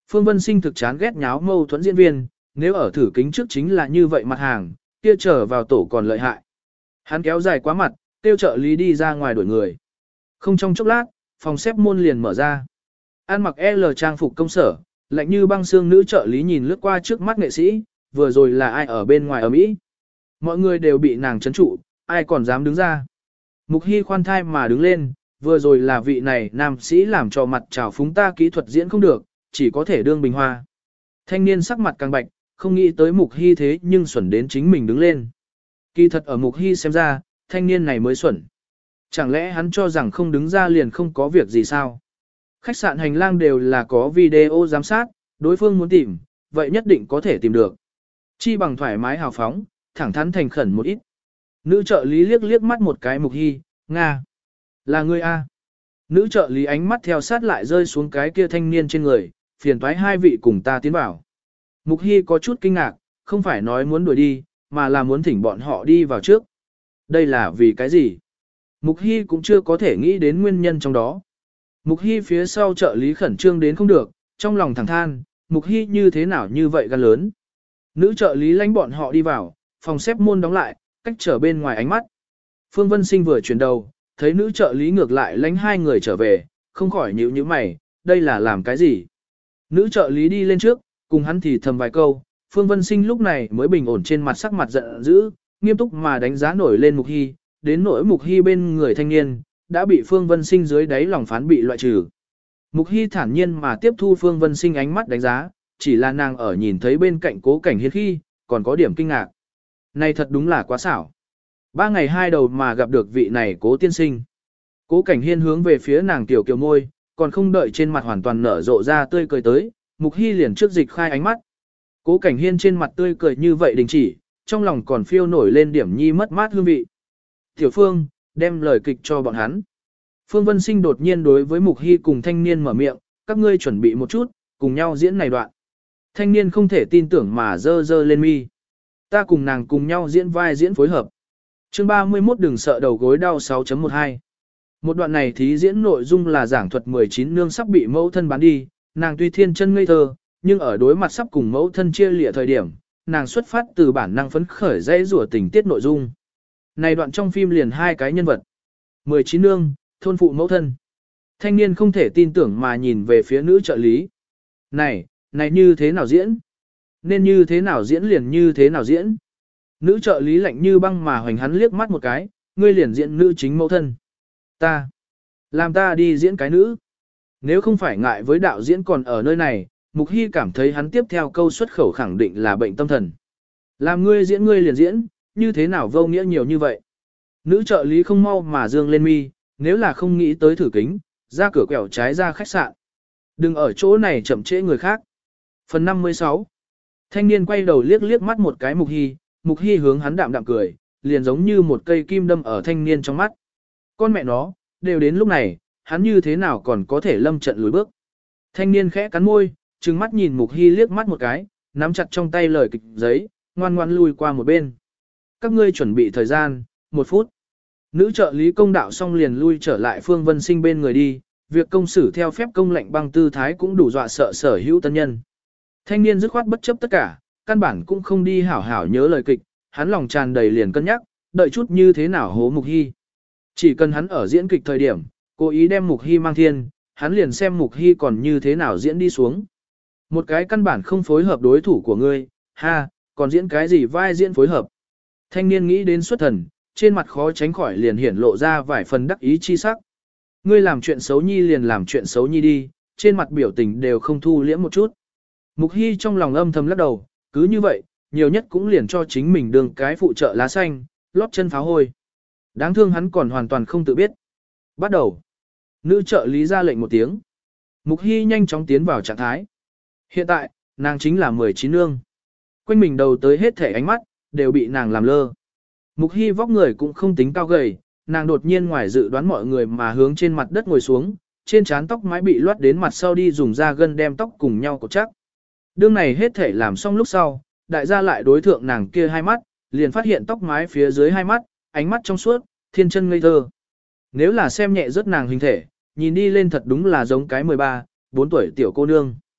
Phương Vân Sinh thực chán ghét nháo mâu thuẫn diễn viên, nếu ở thử kính trước chính là như vậy mặt hàng, kia trở vào tổ còn lợi hại. Hắn kéo dài quá mặt, tiêu trợ lý đi ra ngoài đuổi người. Không trong chốc lát, phòng xếp môn liền mở ra. Ăn mặc L trang phục công sở, lạnh như băng xương nữ trợ lý nhìn lướt qua trước mắt nghệ sĩ, vừa rồi là ai ở bên ngoài ở Mỹ. Mọi người đều bị nàng chấn trụ, ai còn dám đứng ra. Mục Hy khoan thai mà đứng lên, vừa rồi là vị này nam sĩ làm cho mặt trào phúng ta kỹ thuật diễn không được, chỉ có thể đương bình hoa. Thanh niên sắc mặt càng bạch, không nghĩ tới Mục Hy thế nhưng xuẩn đến chính mình đứng lên. Kỳ thật ở Mục Hy xem ra, thanh niên này mới xuẩn. Chẳng lẽ hắn cho rằng không đứng ra liền không có việc gì sao? Khách sạn hành lang đều là có video giám sát, đối phương muốn tìm, vậy nhất định có thể tìm được. Chi bằng thoải mái hào phóng, thẳng thắn thành khẩn một ít. Nữ trợ lý liếc liếc mắt một cái Mục Hy, Nga. Là ngươi A. Nữ trợ lý ánh mắt theo sát lại rơi xuống cái kia thanh niên trên người, phiền toái hai vị cùng ta tiến vào. Mục Hy có chút kinh ngạc, không phải nói muốn đuổi đi, mà là muốn thỉnh bọn họ đi vào trước. Đây là vì cái gì? Mục Hy cũng chưa có thể nghĩ đến nguyên nhân trong đó. Mục Hy phía sau trợ lý khẩn trương đến không được, trong lòng thẳng than, Mục Hy như thế nào như vậy gan lớn. Nữ trợ lý lãnh bọn họ đi vào, phòng xếp môn đóng lại, cách trở bên ngoài ánh mắt. Phương Vân Sinh vừa chuyển đầu, thấy nữ trợ lý ngược lại lãnh hai người trở về, không khỏi nhíu nhíu mày, đây là làm cái gì? Nữ trợ lý đi lên trước, cùng hắn thì thầm vài câu, Phương Vân Sinh lúc này mới bình ổn trên mặt sắc mặt giận dữ, nghiêm túc mà đánh giá nổi lên Mục Hy, đến nỗi Mục Hy bên người thanh niên, đã bị Phương Vân Sinh dưới đáy lòng phán bị loại trừ. Mục Hy thản nhiên mà tiếp thu Phương Vân Sinh ánh mắt đánh giá, chỉ là nàng ở nhìn thấy bên cạnh Cố Cảnh Hiên khi, còn có điểm kinh ngạc. Này thật đúng là quá xảo. Ba ngày hai đầu mà gặp được vị này Cố tiên sinh. Cố Cảnh Hiên hướng về phía nàng tiểu kiều môi, còn không đợi trên mặt hoàn toàn nở rộ ra tươi cười tới, Mục Hy liền trước dịch khai ánh mắt. Cố Cảnh Hiên trên mặt tươi cười như vậy đình chỉ, trong lòng còn phiêu nổi lên điểm nhi mất mát hương vị. Tiểu Phương, đem lời kịch cho bọn hắn. Phương Vân Sinh đột nhiên đối với Mục Hy cùng thanh niên mở miệng, các ngươi chuẩn bị một chút, cùng nhau diễn này đoạn. Thanh niên không thể tin tưởng mà dơ dơ lên mi. Ta cùng nàng cùng nhau diễn vai diễn phối hợp. Chương ba mươi mốt đừng sợ đầu gối đau sáu chấm mười hai. Một đoạn này thí diễn nội dung là giảng thuật mười chín nương sắp bị mẫu thân bán đi, nàng tuy thiên chân ngây thơ, nhưng ở đối mặt sắp cùng mẫu thân chia lìa thời điểm, nàng xuất phát từ bản năng phấn khởi dãy rủa tình tiết nội dung. Này đoạn trong phim liền hai cái nhân vật. mười chín nương, thôn phụ mẫu thân. Thanh niên không thể tin tưởng mà nhìn về phía nữ trợ lý. Này, này như thế nào diễn? Nên như thế nào diễn liền như thế nào diễn? Nữ trợ lý lạnh như băng mà hoành hắn liếc mắt một cái, ngươi liền diễn nữ chính mẫu thân. Ta, làm ta đi diễn cái nữ. Nếu không phải ngại với đạo diễn còn ở nơi này, Mục Hy cảm thấy hắn tiếp theo câu xuất khẩu khẳng định là bệnh tâm thần. Làm ngươi diễn ngươi liền diễn, như thế nào vô nghĩa nhiều như vậy? Nữ trợ lý không mau mà dương lên mi, nếu là không nghĩ tới thử kính, ra cửa quẹo trái ra khách sạn. Đừng ở chỗ này chậm trễ người khác. Phần năm mươi sáu. Thanh niên quay đầu liếc liếc mắt một cái Mục Hy, Mục Hy hướng hắn đạm đạm cười, liền giống như một cây kim đâm ở thanh niên trong mắt. Con mẹ nó, đều đến lúc này, hắn như thế nào còn có thể lâm trận lùi bước. Thanh niên khẽ cắn môi, trừng mắt nhìn Mục Hy liếc mắt một cái, nắm chặt trong tay lời kịch giấy, ngoan ngoan lui qua một bên. Các ngươi chuẩn bị thời gian, một phút. Nữ trợ lý công đạo xong liền lui trở lại Phương Vân Sinh bên người đi, việc công xử theo phép công lệnh băng tư thái cũng đủ dọa sợ sở hữu tân nhân. Thanh niên dứt khoát bất chấp tất cả, căn bản cũng không đi hảo hảo nhớ lời kịch, hắn lòng tràn đầy liền cân nhắc, đợi chút như thế nào hố Mục Hy. Chỉ cần hắn ở diễn kịch thời điểm, cố ý đem Mục Hy mang thiên, hắn liền xem Mục Hy còn như thế nào diễn đi xuống. Một cái căn bản không phối hợp đối thủ của ngươi, ha, còn diễn cái gì vai diễn phối hợp. Thanh niên nghĩ đến xuất thần, trên mặt khó tránh khỏi liền hiển lộ ra vài phần đắc ý chi sắc. Ngươi làm chuyện xấu nhi liền làm chuyện xấu nhi đi, trên mặt biểu tình đều không thu liễm một chút. Mục Hy trong lòng âm thầm lắc đầu, cứ như vậy, nhiều nhất cũng liền cho chính mình đường cái phụ trợ lá xanh, lót chân pháo hôi. Đáng thương hắn còn hoàn toàn không tự biết. Bắt đầu. Nữ trợ lý ra lệnh một tiếng. Mục Hy nhanh chóng tiến vào trạng thái. Hiện tại, nàng chính là mười chín nương. Quanh mình đầu tới hết thể ánh mắt, đều bị nàng làm lơ. Mục Hy vóc người cũng không tính cao gầy, nàng đột nhiên ngoài dự đoán mọi người mà hướng trên mặt đất ngồi xuống, trên trán tóc mái bị loát đến mặt sau đi dùng da gân đem tóc cùng nhau cột chắc. Đương này hết thể làm xong lúc sau, đại gia lại đối thượng nàng kia hai mắt, liền phát hiện tóc mái phía dưới hai mắt, ánh mắt trong suốt, thiên chân ngây thơ. Nếu là xem nhẹ rất nàng hình thể, nhìn đi lên thật đúng là giống cái mười ba, bốn tuổi tiểu cô nương.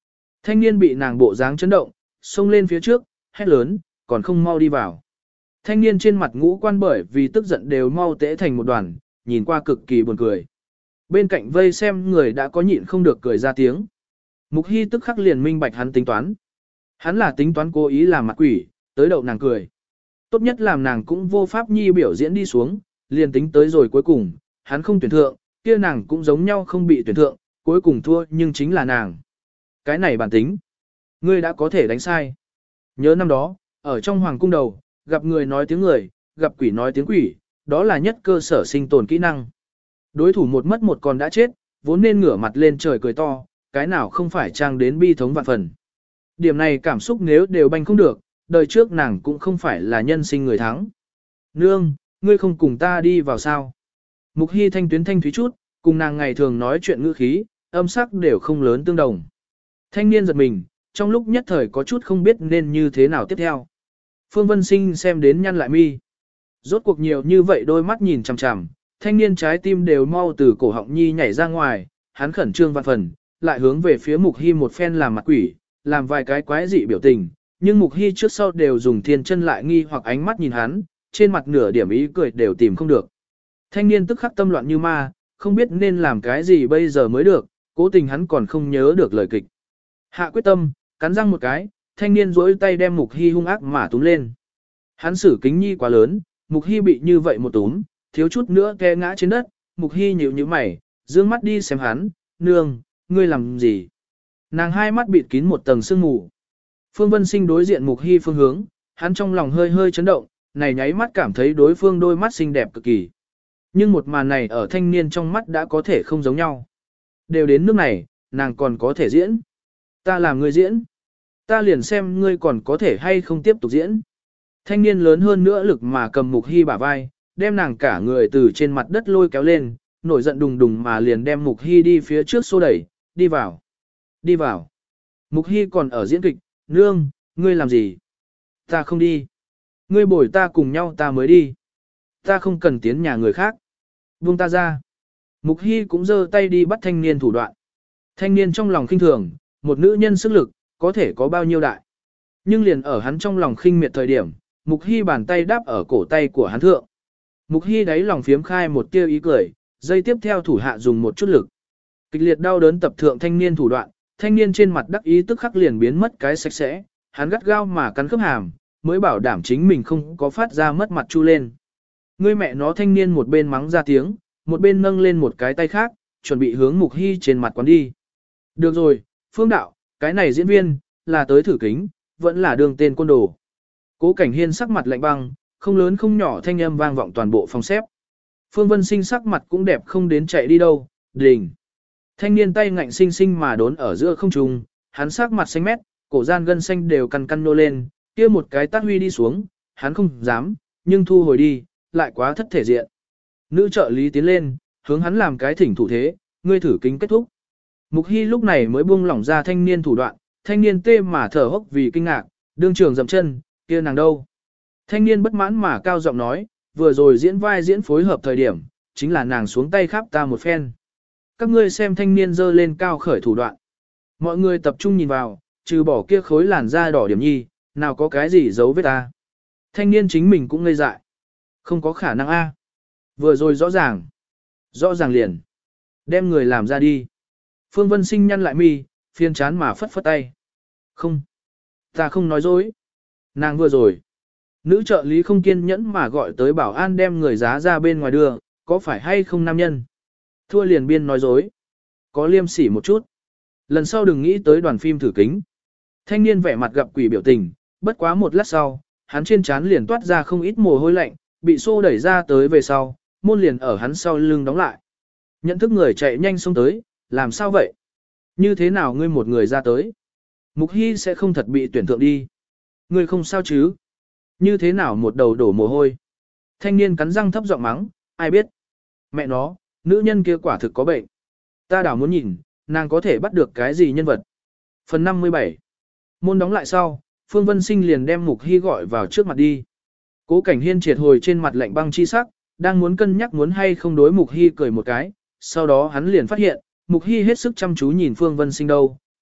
Thanh niên bị nàng bộ dáng chấn động, xông lên phía trước, hét lớn, còn không mau đi vào. Thanh niên trên mặt ngũ quan bởi vì tức giận đều mau tễ thành một đoàn, nhìn qua cực kỳ buồn cười. Bên cạnh vây xem người đã có nhịn không được cười ra tiếng. Mục Hy tức khắc liền minh bạch hắn tính toán. Hắn là tính toán cố ý làm mặt quỷ, tới đậu nàng cười. Tốt nhất làm nàng cũng vô pháp nhi biểu diễn đi xuống, liền tính tới rồi cuối cùng, hắn không tuyển thượng, kia nàng cũng giống nhau không bị tuyển thượng, cuối cùng thua nhưng chính là nàng. Cái này bản tính. Ngươi đã có thể đánh sai. Nhớ năm đó, ở trong hoàng cung đầu, gặp người nói tiếng người, gặp quỷ nói tiếng quỷ, đó là nhất cơ sở sinh tồn kỹ năng. Đối thủ một mất một còn đã chết, vốn nên ngửa mặt lên trời cười to, cái nào không phải trang đến bi thống vạn phần. Điểm này cảm xúc nếu đều banh không được, đời trước nàng cũng không phải là nhân sinh người thắng. Nương, ngươi không cùng ta đi vào sao? Mục Hy thanh tuyến thanh thúy chút, cùng nàng ngày thường nói chuyện ngữ khí, âm sắc đều không lớn tương đồng. Thanh niên giật mình, trong lúc nhất thời có chút không biết nên như thế nào tiếp theo. Phương Vân Sinh xem đến nhăn lại mi. Rốt cuộc nhiều như vậy đôi mắt nhìn chằm chằm, thanh niên trái tim đều mau từ cổ họng nhi nhảy ra ngoài, hắn khẩn trương vạn phần, lại hướng về phía Mục Hy một phen làm mặt quỷ, làm vài cái quái dị biểu tình, nhưng Mục Hy trước sau đều dùng thiên chân lại nghi hoặc ánh mắt nhìn hắn, trên mặt nửa điểm ý cười đều tìm không được. Thanh niên tức khắc tâm loạn như ma, không biết nên làm cái gì bây giờ mới được, cố tình hắn còn không nhớ được lời kịch. Hạ quyết tâm, cắn răng một cái, thanh niên duỗi tay đem Mục Hy hung ác mà túm lên. Hắn sử kính nhi quá lớn, Mục Hy bị như vậy một túm, thiếu chút nữa té ngã trên đất, Mục Hy nhíu nhíu mày, dương mắt đi xem hắn, nương, ngươi làm gì? Nàng hai mắt bịt kín một tầng sương mù. Phương Vân Sinh đối diện Mục Hy phương hướng, hắn trong lòng hơi hơi chấn động, này nháy mắt cảm thấy đối phương đôi mắt xinh đẹp cực kỳ. Nhưng một màn này ở thanh niên trong mắt đã có thể không giống nhau. Đều đến nước này, nàng còn có thể diễn. Ta làm người diễn. Ta liền xem ngươi còn có thể hay không tiếp tục diễn. Thanh niên lớn hơn nữa lực mà cầm Mục Hy bả vai, đem nàng cả người từ trên mặt đất lôi kéo lên, nổi giận đùng đùng mà liền đem Mục Hy đi phía trước xô đẩy, đi vào. Đi vào. Mục Hy còn ở diễn kịch, nương, ngươi làm gì? Ta không đi. Ngươi bồi ta cùng nhau ta mới đi. Ta không cần tiến nhà người khác. Buông ta ra. Mục Hy cũng giơ tay đi bắt thanh niên thủ đoạn. Thanh niên trong lòng khinh thường, một nữ nhân sức lực, có thể có bao nhiêu đại. Nhưng liền ở hắn trong lòng khinh miệt thời điểm, Mục Hy bàn tay đáp ở cổ tay của hắn thượng. Mục Hy đáy lòng phiếm khai một tia ý cười, dây tiếp theo thủ hạ dùng một chút lực. Kịch liệt đau đớn tập thượng thanh niên thủ đoạn, thanh niên trên mặt đắc ý tức khắc liền biến mất cái sạch sẽ, hắn gắt gao mà cắn khớp hàm, mới bảo đảm chính mình không có phát ra mất mặt chu lên. Ngươi mẹ nó thanh niên một bên mắng ra tiếng, một bên nâng lên một cái tay khác, chuẩn bị hướng Mục Hy trên mặt quán đi. Được rồi, Phương Đạo, cái này diễn viên, là tới thử kính, vẫn là đường tên côn đồ. Cố Cảnh Hiên sắc mặt lạnh băng, không lớn không nhỏ thanh âm vang vọng toàn bộ phòng xếp. Phương Vân Sinh sắc mặt cũng đẹp không đến chạy đi đâu, đình. Thanh niên tay ngạnh sinh sinh mà đốn ở giữa không trung, hắn sắc mặt xanh mét, cổ gian gân xanh đều căn căn nô lên, kia một cái tát huy đi xuống, hắn không dám, nhưng thu hồi đi, lại quá thất thể diện. Nữ trợ lý tiến lên, hướng hắn làm cái thỉnh thủ thế, ngươi thử kính kết thúc. Mục Hy lúc này mới buông lỏng ra thanh niên thủ đoạn, thanh niên tê mà thở hốc vì kinh ngạc, đương trường dậm chân, kia nàng đâu. Thanh niên bất mãn mà cao giọng nói, vừa rồi diễn vai diễn phối hợp thời điểm, chính là nàng xuống tay khắp ta một phen. Các ngươi xem thanh niên giơ lên cao khởi thủ đoạn. Mọi người tập trung nhìn vào, trừ bỏ kia khối làn da đỏ điểm nhi, nào có cái gì giấu vết ta. Thanh niên chính mình cũng ngây dại. Không có khả năng a. Vừa rồi rõ ràng. Rõ ràng liền. Đem người làm ra đi. Phương Vân Sinh nhăn lại mi, phiền chán mà phất phất tay. Không. Ta không nói dối. Nàng vừa rồi. Nữ trợ lý không kiên nhẫn mà gọi tới bảo an đem người giá ra bên ngoài đưa, có phải hay không nam nhân? Thua liền biên nói dối. Có liêm sỉ một chút. Lần sau đừng nghĩ tới đoàn phim thử kính. Thanh niên vẻ mặt gặp quỷ biểu tình, bất quá một lát sau, hắn trên trán liền toát ra không ít mồ hôi lạnh, bị xô đẩy ra tới về sau, môn liền ở hắn sau lưng đóng lại. Nhận thức người chạy nhanh xông tới, làm sao vậy? Như thế nào ngươi một người ra tới? Mục Hy sẽ không thật bị tuyển thượng đi. Ngươi không sao chứ? Như thế nào một đầu đổ mồ hôi? Thanh niên cắn răng thấp giọng mắng, ai biết? Mẹ nó, nữ nhân kia quả thực có bệnh. Ta đảo muốn nhìn, nàng có thể bắt được cái gì nhân vật. Phần năm mươi bảy. Môn đóng lại sau, Phương Vân Sinh liền đem Mục Hy gọi vào trước mặt đi. Cố Cảnh Hiên triệt hồi trên mặt lạnh băng chi sắc, đang muốn cân nhắc muốn hay không đối Mục Hy cười một cái, sau đó hắn liền phát hiện, Mục Hy hết sức chăm chú nhìn Phương Vân Sinh đâu,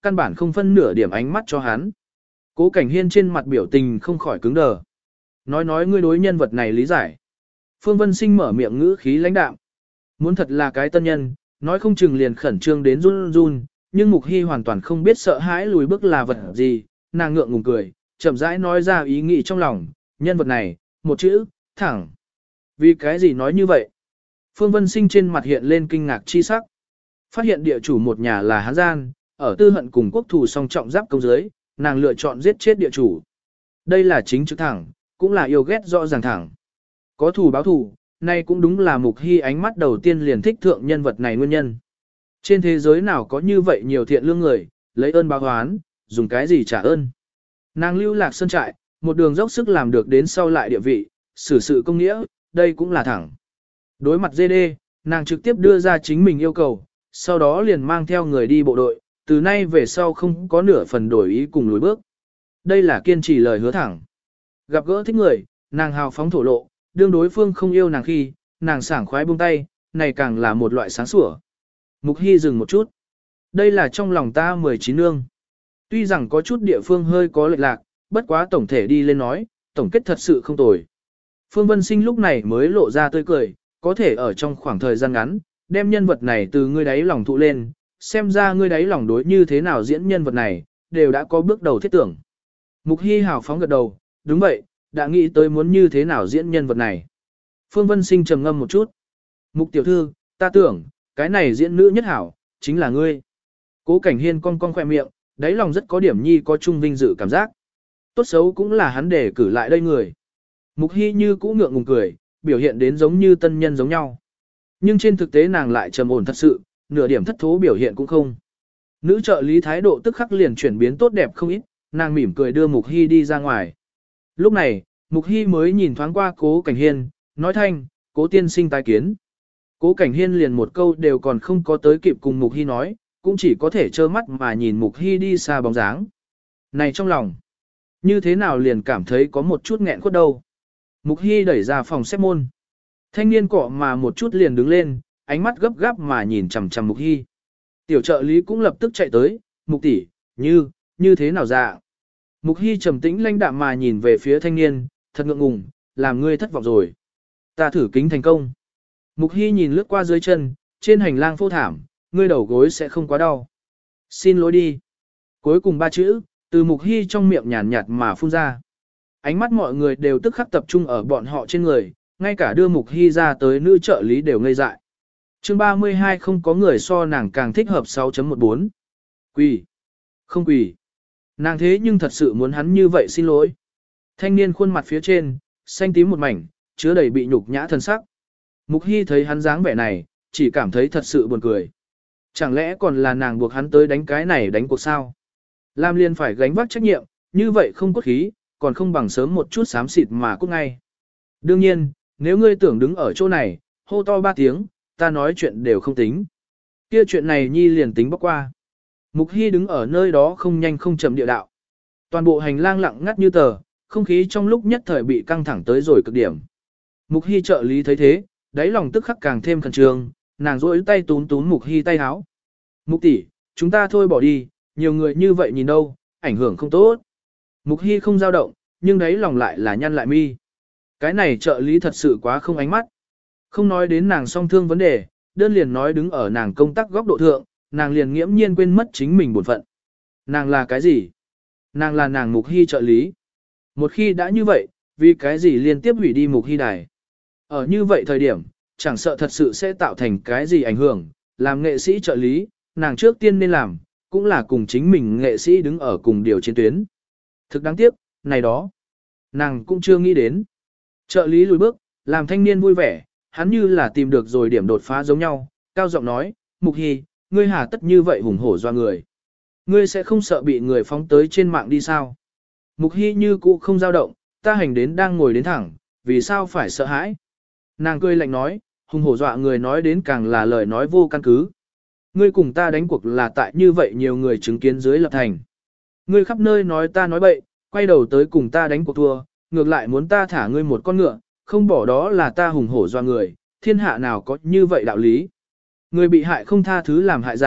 căn bản không phân nửa điểm ánh mắt cho hắn. Cố Cảnh Hiên trên mặt biểu tình không khỏi cứng đờ. Nói nói ngươi đối nhân vật này lý giải. Phương Vân Sinh mở miệng ngữ khí lãnh đạm. Muốn thật là cái tân nhân, nói không chừng liền khẩn trương đến run run, nhưng Mục Hy hoàn toàn không biết sợ hãi lùi bước là vật gì, nàng ngượng ngùng cười, chậm rãi nói ra ý nghĩ trong lòng, nhân vật này, một chữ, thẳng. Vì cái gì nói như vậy? Phương Vân Sinh trên mặt hiện lên kinh ngạc chi sắc. Phát hiện địa chủ một nhà là Hán gian, ở tư hận cùng quốc thù song trọng giáp công giới, nàng lựa chọn giết chết địa chủ. Đây là chính trực thẳng, cũng là yêu ghét rõ ràng thẳng. Có thù báo thù, nay cũng đúng là Mục Hy ánh mắt đầu tiên liền thích thượng nhân vật này nguyên nhân. Trên thế giới nào có như vậy nhiều thiện lương người, lấy ơn báo oán, dùng cái gì trả ơn. Nàng lưu lạc sơn trại, một đường dốc sức làm được đến sau lại địa vị, xử sự công nghĩa, đây cũng là thẳng. Đối mặt giê đê, nàng trực tiếp đưa ra chính mình yêu cầu, sau đó liền mang theo người đi bộ đội, từ nay về sau không có nửa phần đổi ý cùng lùi bước. Đây là kiên trì lời hứa thẳng. Gặp gỡ thích người, nàng hào phóng thổ lộ, đương đối phương không yêu nàng khi, nàng sảng khoái buông tay, này càng là một loại sáng sủa. Mục Hy dừng một chút. Đây là trong lòng ta mười chín nương. Tuy rằng có chút địa phương hơi có lệch lạc, bất quá tổng thể đi lên nói, tổng kết thật sự không tồi. Phương Vân Sinh lúc này mới lộ ra tươi cười, có thể ở trong khoảng thời gian ngắn, đem nhân vật này từ ngươi đáy lòng thụ lên, xem ra ngươi đáy lòng đối như thế nào diễn nhân vật này, đều đã có bước đầu thiết tưởng. Mục Hy hào phóng gật đầu, đúng vậy, đã nghĩ tới muốn như thế nào diễn nhân vật này. Phương Vân Sinh trầm ngâm một chút. Mục tiểu thư, ta tưởng, cái này diễn nữ nhất hảo, chính là ngươi. Cố Cảnh Hiên cong cong khoe miệng, đáy lòng rất có điểm nhi có trung vinh dự cảm giác. Tốt xấu cũng là hắn để cử lại đây người. Mục Hy như cũ ngượng ngùng cười, biểu hiện đến giống như tân nhân giống nhau. Nhưng trên thực tế nàng lại trầm ổn thật sự, nửa điểm thất thố biểu hiện cũng không. Nữ trợ lý thái độ tức khắc liền chuyển biến tốt đẹp không ít, nàng mỉm cười đưa Mục Hy đi ra ngoài. Lúc này, Mục Hy mới nhìn thoáng qua Cố Cảnh Hiên, nói thanh, Cố tiên sinh tái kiến. Cố Cảnh Hiên liền một câu đều còn không có tới kịp cùng Mục Hy nói, cũng chỉ có thể trơ mắt mà nhìn Mục Hy đi xa bóng dáng. Này trong lòng, như thế nào liền cảm thấy có một chút nghẹn khuất đâu. Mục Hy đẩy ra phòng xếp môn. Thanh niên cọ mà một chút liền đứng lên, ánh mắt gấp gáp mà nhìn chằm chằm Mục Hy. Tiểu trợ lý cũng lập tức chạy tới, Mục tỷ, như, như thế nào dạ. Mục Hy trầm tĩnh lãnh đạm mà nhìn về phía thanh niên, thật ngượng ngùng, làm ngươi thất vọng rồi. Ta thử kính thành công. Mục Hy nhìn lướt qua dưới chân, trên hành lang phô thảm, ngươi đầu gối sẽ không quá đau. Xin lỗi đi. Cuối cùng ba chữ, từ Mục Hy trong miệng nhàn nhạt mà phun ra. Ánh mắt mọi người đều tức khắc tập trung ở bọn họ trên người, ngay cả đưa Mục Hy ra tới nữ trợ lý đều ngây dại. Chương ba mươi hai không có người so nàng càng thích hợp sáu chấm mười bốn. Quỳ. Không quỳ. Nàng thế nhưng thật sự muốn hắn như vậy xin lỗi. Thanh niên khuôn mặt phía trên, xanh tím một mảnh, chứa đầy bị nhục nhã thân sắc. Mục Hy thấy hắn dáng vẻ này, chỉ cảm thấy thật sự buồn cười. Chẳng lẽ còn là nàng buộc hắn tới đánh cái này đánh cuộc sao? Lam Liên phải gánh vác trách nhiệm, như vậy không cốt khí, còn không bằng sớm một chút xám xịt mà cút ngay. Đương nhiên, nếu ngươi tưởng đứng ở chỗ này, hô to ba tiếng, ta nói chuyện đều không tính. Kia chuyện này nhi liền tính bóc qua. Mục Hy đứng ở nơi đó không nhanh không chậm địa đạo. Toàn bộ hành lang lặng ngắt như tờ, không khí trong lúc nhất thời bị căng thẳng tới rồi cực điểm. Mục Hy trợ lý thấy thế, đáy lòng tức khắc càng thêm khẩn trương, nàng rỗi tay tún tún Mục Hy tay háo. Mục tỷ, chúng ta thôi bỏ đi, nhiều người như vậy nhìn đâu, ảnh hưởng không tốt. Mục Hy không dao động, nhưng đáy lòng lại là nhăn lại mi. Cái này trợ lý thật sự quá không ánh mắt. Không nói đến nàng song thương vấn đề, đơn liền nói đứng ở nàng công tác góc độ thượng, nàng liền nghiễm nhiên quên mất chính mình bổn phận. Nàng là cái gì? Nàng là nàng Mục Hy trợ lý. Một khi đã như vậy, vì cái gì liên tiếp hủy đi Mục Hy đài? Ở như vậy thời điểm, chẳng sợ thật sự sẽ tạo thành cái gì ảnh hưởng, làm nghệ sĩ trợ lý, nàng trước tiên nên làm, cũng là cùng chính mình nghệ sĩ đứng ở cùng điều chiến tuyến. Thực đáng tiếc, này đó, nàng cũng chưa nghĩ đến. Trợ lý lùi bước, làm thanh niên vui vẻ, hắn như là tìm được rồi điểm đột phá giống nhau, cao giọng nói, Mục Hy, ngươi hà tất như vậy hùng hổ doa người. Ngươi sẽ không sợ bị người phóng tới trên mạng đi sao? Mục Hy như cũ không dao động, ta hành đến đang ngồi đến thẳng, vì sao phải sợ hãi? Nàng cười lạnh nói, hùng hổ dọa người nói đến càng là lời nói vô căn cứ. Ngươi cùng ta đánh cuộc là tại như vậy nhiều người chứng kiến dưới lập thành. Ngươi khắp nơi nói ta nói bậy, quay đầu tới cùng ta đánh cuộc thua, ngược lại muốn ta thả ngươi một con ngựa, không bỏ đó là ta hùng hổ dọa người, thiên hạ nào có như vậy đạo lý. Người bị hại không tha thứ làm hại giả,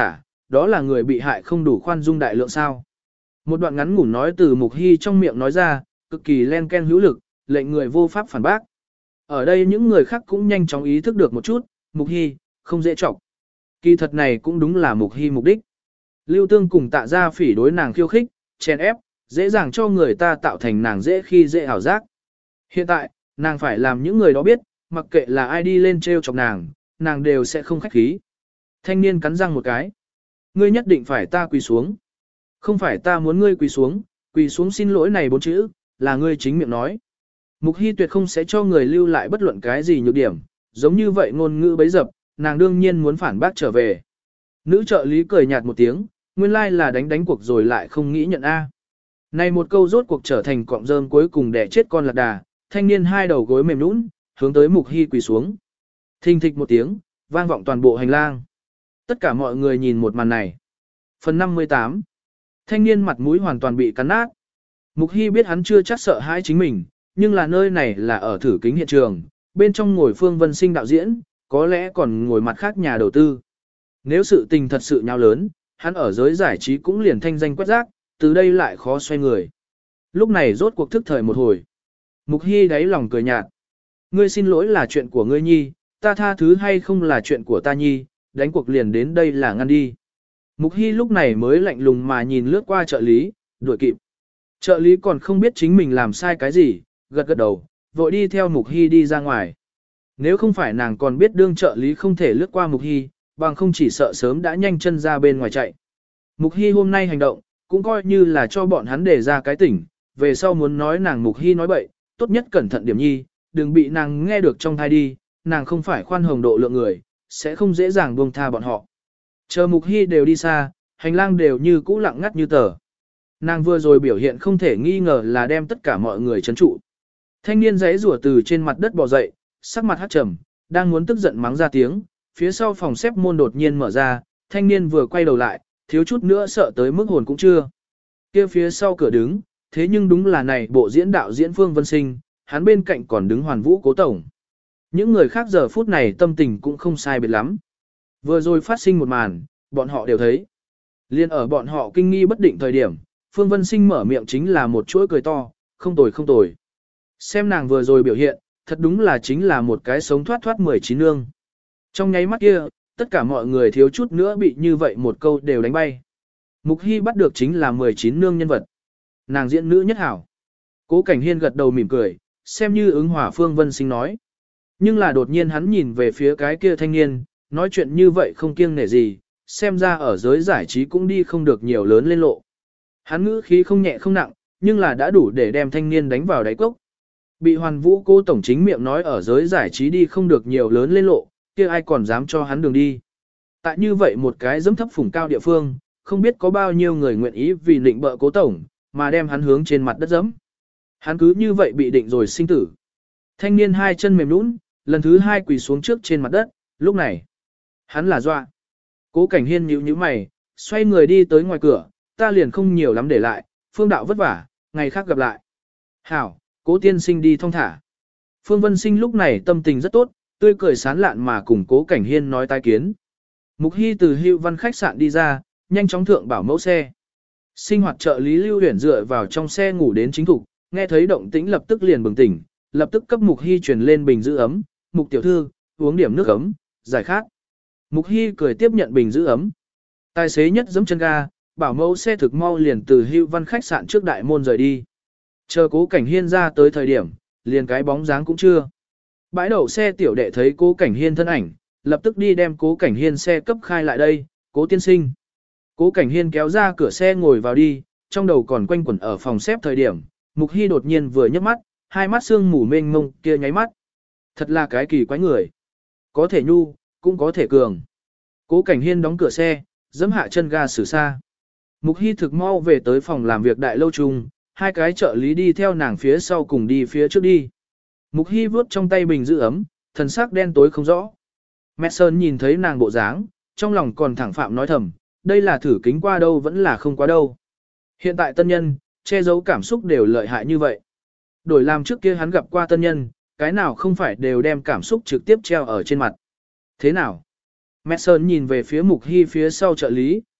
đó là người bị hại không đủ khoan dung đại lượng sao. Một đoạn ngắn ngủn nói từ Mục Hy trong miệng nói ra, cực kỳ len ken hữu lực, lệnh người vô pháp phản bác. Ở đây những người khác cũng nhanh chóng ý thức được một chút, Mục Hy, không dễ chọc. Kỳ thật này cũng đúng là Mục Hy mục đích. Lưu Tương cùng Tạ Gia Phỉ đối nàng khiêu khích, chèn ép, dễ dàng cho người ta tạo thành nàng dễ khi dễ ảo giác. Hiện tại, nàng phải làm những người đó biết, mặc kệ là ai đi lên trêu chọc nàng, nàng đều sẽ không khách khí. Thanh niên cắn răng một cái. Ngươi nhất định phải ta quỳ xuống. Không phải ta muốn ngươi quỳ xuống, quỳ xuống xin lỗi này bốn chữ, là ngươi chính miệng nói. Mục Hy tuyệt không sẽ cho người lưu lại bất luận cái gì nhược điểm, giống như vậy ngôn ngữ bấy dập, nàng đương nhiên muốn phản bác trở về. Nữ trợ lý cười nhạt một tiếng, nguyên lai like là đánh đánh cuộc rồi lại không nghĩ nhận A. Này một câu rốt cuộc trở thành cọng rơm cuối cùng để chết con lạc đà, thanh niên hai đầu gối mềm nhũn, hướng tới Mục Hy quỳ xuống. Thình thịch một tiếng, vang vọng toàn bộ hành lang. Tất cả mọi người nhìn một màn này. Phần năm mươi tám. Thanh niên mặt mũi hoàn toàn bị cắn nát. Mục Hy biết hắn chưa chắc sợ hãi chính mình, nhưng là nơi này là ở thử kính hiện trường, bên trong ngồi Phương Vân Sinh đạo diễn, có lẽ còn ngồi mặt khác nhà đầu tư. Nếu sự tình thật sự nháo lớn, hắn ở giới giải trí cũng liền thanh danh quét rác, từ đây lại khó xoay người. Lúc này rốt cuộc thức thời một hồi. Mục Hy đáy lòng cười nhạt. Ngươi xin lỗi là chuyện của ngươi nhi, ta tha thứ hay không là chuyện của ta nhi, đánh cuộc liền đến đây là ngăn đi. Mục Hy lúc này mới lạnh lùng mà nhìn lướt qua trợ lý, đuổi kịp. Trợ lý còn không biết chính mình làm sai cái gì, gật gật đầu, vội đi theo Mục Hy đi ra ngoài. Nếu không phải nàng còn biết đương trợ lý không thể lướt qua Mục Hy, bằng không chỉ sợ sớm đã nhanh chân ra bên ngoài chạy. Mục Hy hôm nay hành động, cũng coi như là cho bọn hắn để ra cái tỉnh, về sau muốn nói nàng Mục Hy nói bậy, tốt nhất cẩn thận điểm nhi, đừng bị nàng nghe được trong thai đi, nàng không phải khoan hồng độ lượng người, sẽ không dễ dàng buông tha bọn họ. Chờ Mục Hy đều đi xa, hành lang đều như cũ lặng ngắt như tờ. Nàng vừa rồi biểu hiện không thể nghi ngờ là đem tất cả mọi người chấn trụ. Thanh niên giấy rủa từ trên mặt đất bò dậy, sắc mặt hắt trầm, đang muốn tức giận mắng ra tiếng, phía sau phòng xếp môn đột nhiên mở ra, thanh niên vừa quay đầu lại, thiếu chút nữa sợ tới mức hồn cũng chưa. Kia phía sau cửa đứng, thế nhưng đúng là này bộ diễn đạo diễn Phương Vân Sinh, hắn bên cạnh còn đứng Hoàn Vũ Cố Tổng. Những người khác giờ phút này tâm tình cũng không sai biệt lắm. Vừa rồi phát sinh một màn, bọn họ đều thấy. Liên ở bọn họ kinh nghi bất định thời điểm, Phương Vân Sinh mở miệng chính là một chuỗi cười to, không tồi không tồi. Xem nàng vừa rồi biểu hiện, thật đúng là chính là một cái sống thoát thoát mười chín nương. Trong nháy mắt kia, tất cả mọi người thiếu chút nữa bị như vậy một câu đều đánh bay. Mục Hy bắt được chính là mười chín nương nhân vật. Nàng diễn nữ nhất hảo. Cố Cảnh Hiên gật đầu mỉm cười, xem như ứng hòa Phương Vân Sinh nói. Nhưng là đột nhiên hắn nhìn về phía cái kia thanh niên, nói chuyện như vậy không kiêng nể gì, xem ra ở giới giải trí cũng đi không được nhiều lớn lên lộ. Hắn ngữ khí không nhẹ không nặng, nhưng là đã đủ để đem thanh niên đánh vào đáy cốc. Bị Hoàn Vũ Cố Tổng chính miệng nói ở giới giải trí đi không được nhiều lớn lên lộ, kia ai còn dám cho hắn đường đi. Tại như vậy một cái dẫm thấp phủng cao địa phương, không biết có bao nhiêu người nguyện ý vì định bợ Cố Tổng, mà đem hắn hướng trên mặt đất dẫm. Hắn cứ như vậy bị định rồi sinh tử. Thanh niên hai chân mềm nhũn, lần thứ hai quỳ xuống trước trên mặt đất, lúc này, hắn là dọa. Cố Cảnh Hiên nhíu nhíu mày, xoay người đi tới ngoài cửa, ta liền không nhiều lắm để lại, Phương đạo vất vả, ngày khác gặp lại. Hảo, Cố tiên sinh đi thong thả. Phương Vân Sinh lúc này tâm tình rất tốt, tươi cười sán lạn mà cùng Cố Cảnh Hiên nói tái kiến. Mục Hy từ Hữu Văn khách sạn đi ra, nhanh chóng thượng bảo mẫu xe. Sinh hoạt trợ lý Lưu Huyền dựa vào trong xe ngủ đến chính thục, nghe thấy động tĩnh lập tức liền bừng tỉnh, lập tức cấp Mục Hy truyền lên bình giữ ấm, "Mục tiểu thư, uống điểm nước ấm, giải khát." Mục Hy cười tiếp nhận bình giữ ấm. Tài xế nhất giẫm chân ga, bảo mẫu xe thực mau liền từ Hữu Văn khách sạn trước đại môn rời đi. Chờ Cố Cảnh Hiên ra tới thời điểm, liền cái bóng dáng cũng chưa. Bãi đậu xe tiểu đệ thấy Cố Cảnh Hiên thân ảnh, lập tức đi đem Cố Cảnh Hiên xe cấp khai lại đây, "Cố tiên sinh." Cố Cảnh Hiên kéo ra cửa xe ngồi vào đi, trong đầu còn quanh quẩn ở phòng xếp thời điểm, Mục Hy đột nhiên vừa nhấc mắt, hai mắt sương mù mênh mông kia nháy mắt. Thật là cái kỳ quái người. Có thể nhu, cũng có thể cường. Cố Cảnh Hiên đóng cửa xe, giẫm hạ chân ga xử xa. Mục Hy thực mau về tới phòng làm việc đại lâu chung, hai cái trợ lý đi theo nàng phía sau cùng đi phía trước đi. Mục Hy vuốt trong tay bình giữ ấm, thần sắc đen tối không rõ. Mẹ Sơn nhìn thấy nàng bộ dáng, trong lòng còn thẳng phạm nói thầm, đây là thử kính qua đâu vẫn là không qua đâu. Hiện tại tân nhân, che giấu cảm xúc đều lợi hại như vậy. Đổi làm trước kia hắn gặp qua tân nhân, cái nào không phải đều đem cảm xúc trực tiếp treo ở trên mặt. Thế nào? Mẹ Sơn nhìn về phía Mục Hy phía sau trợ lý,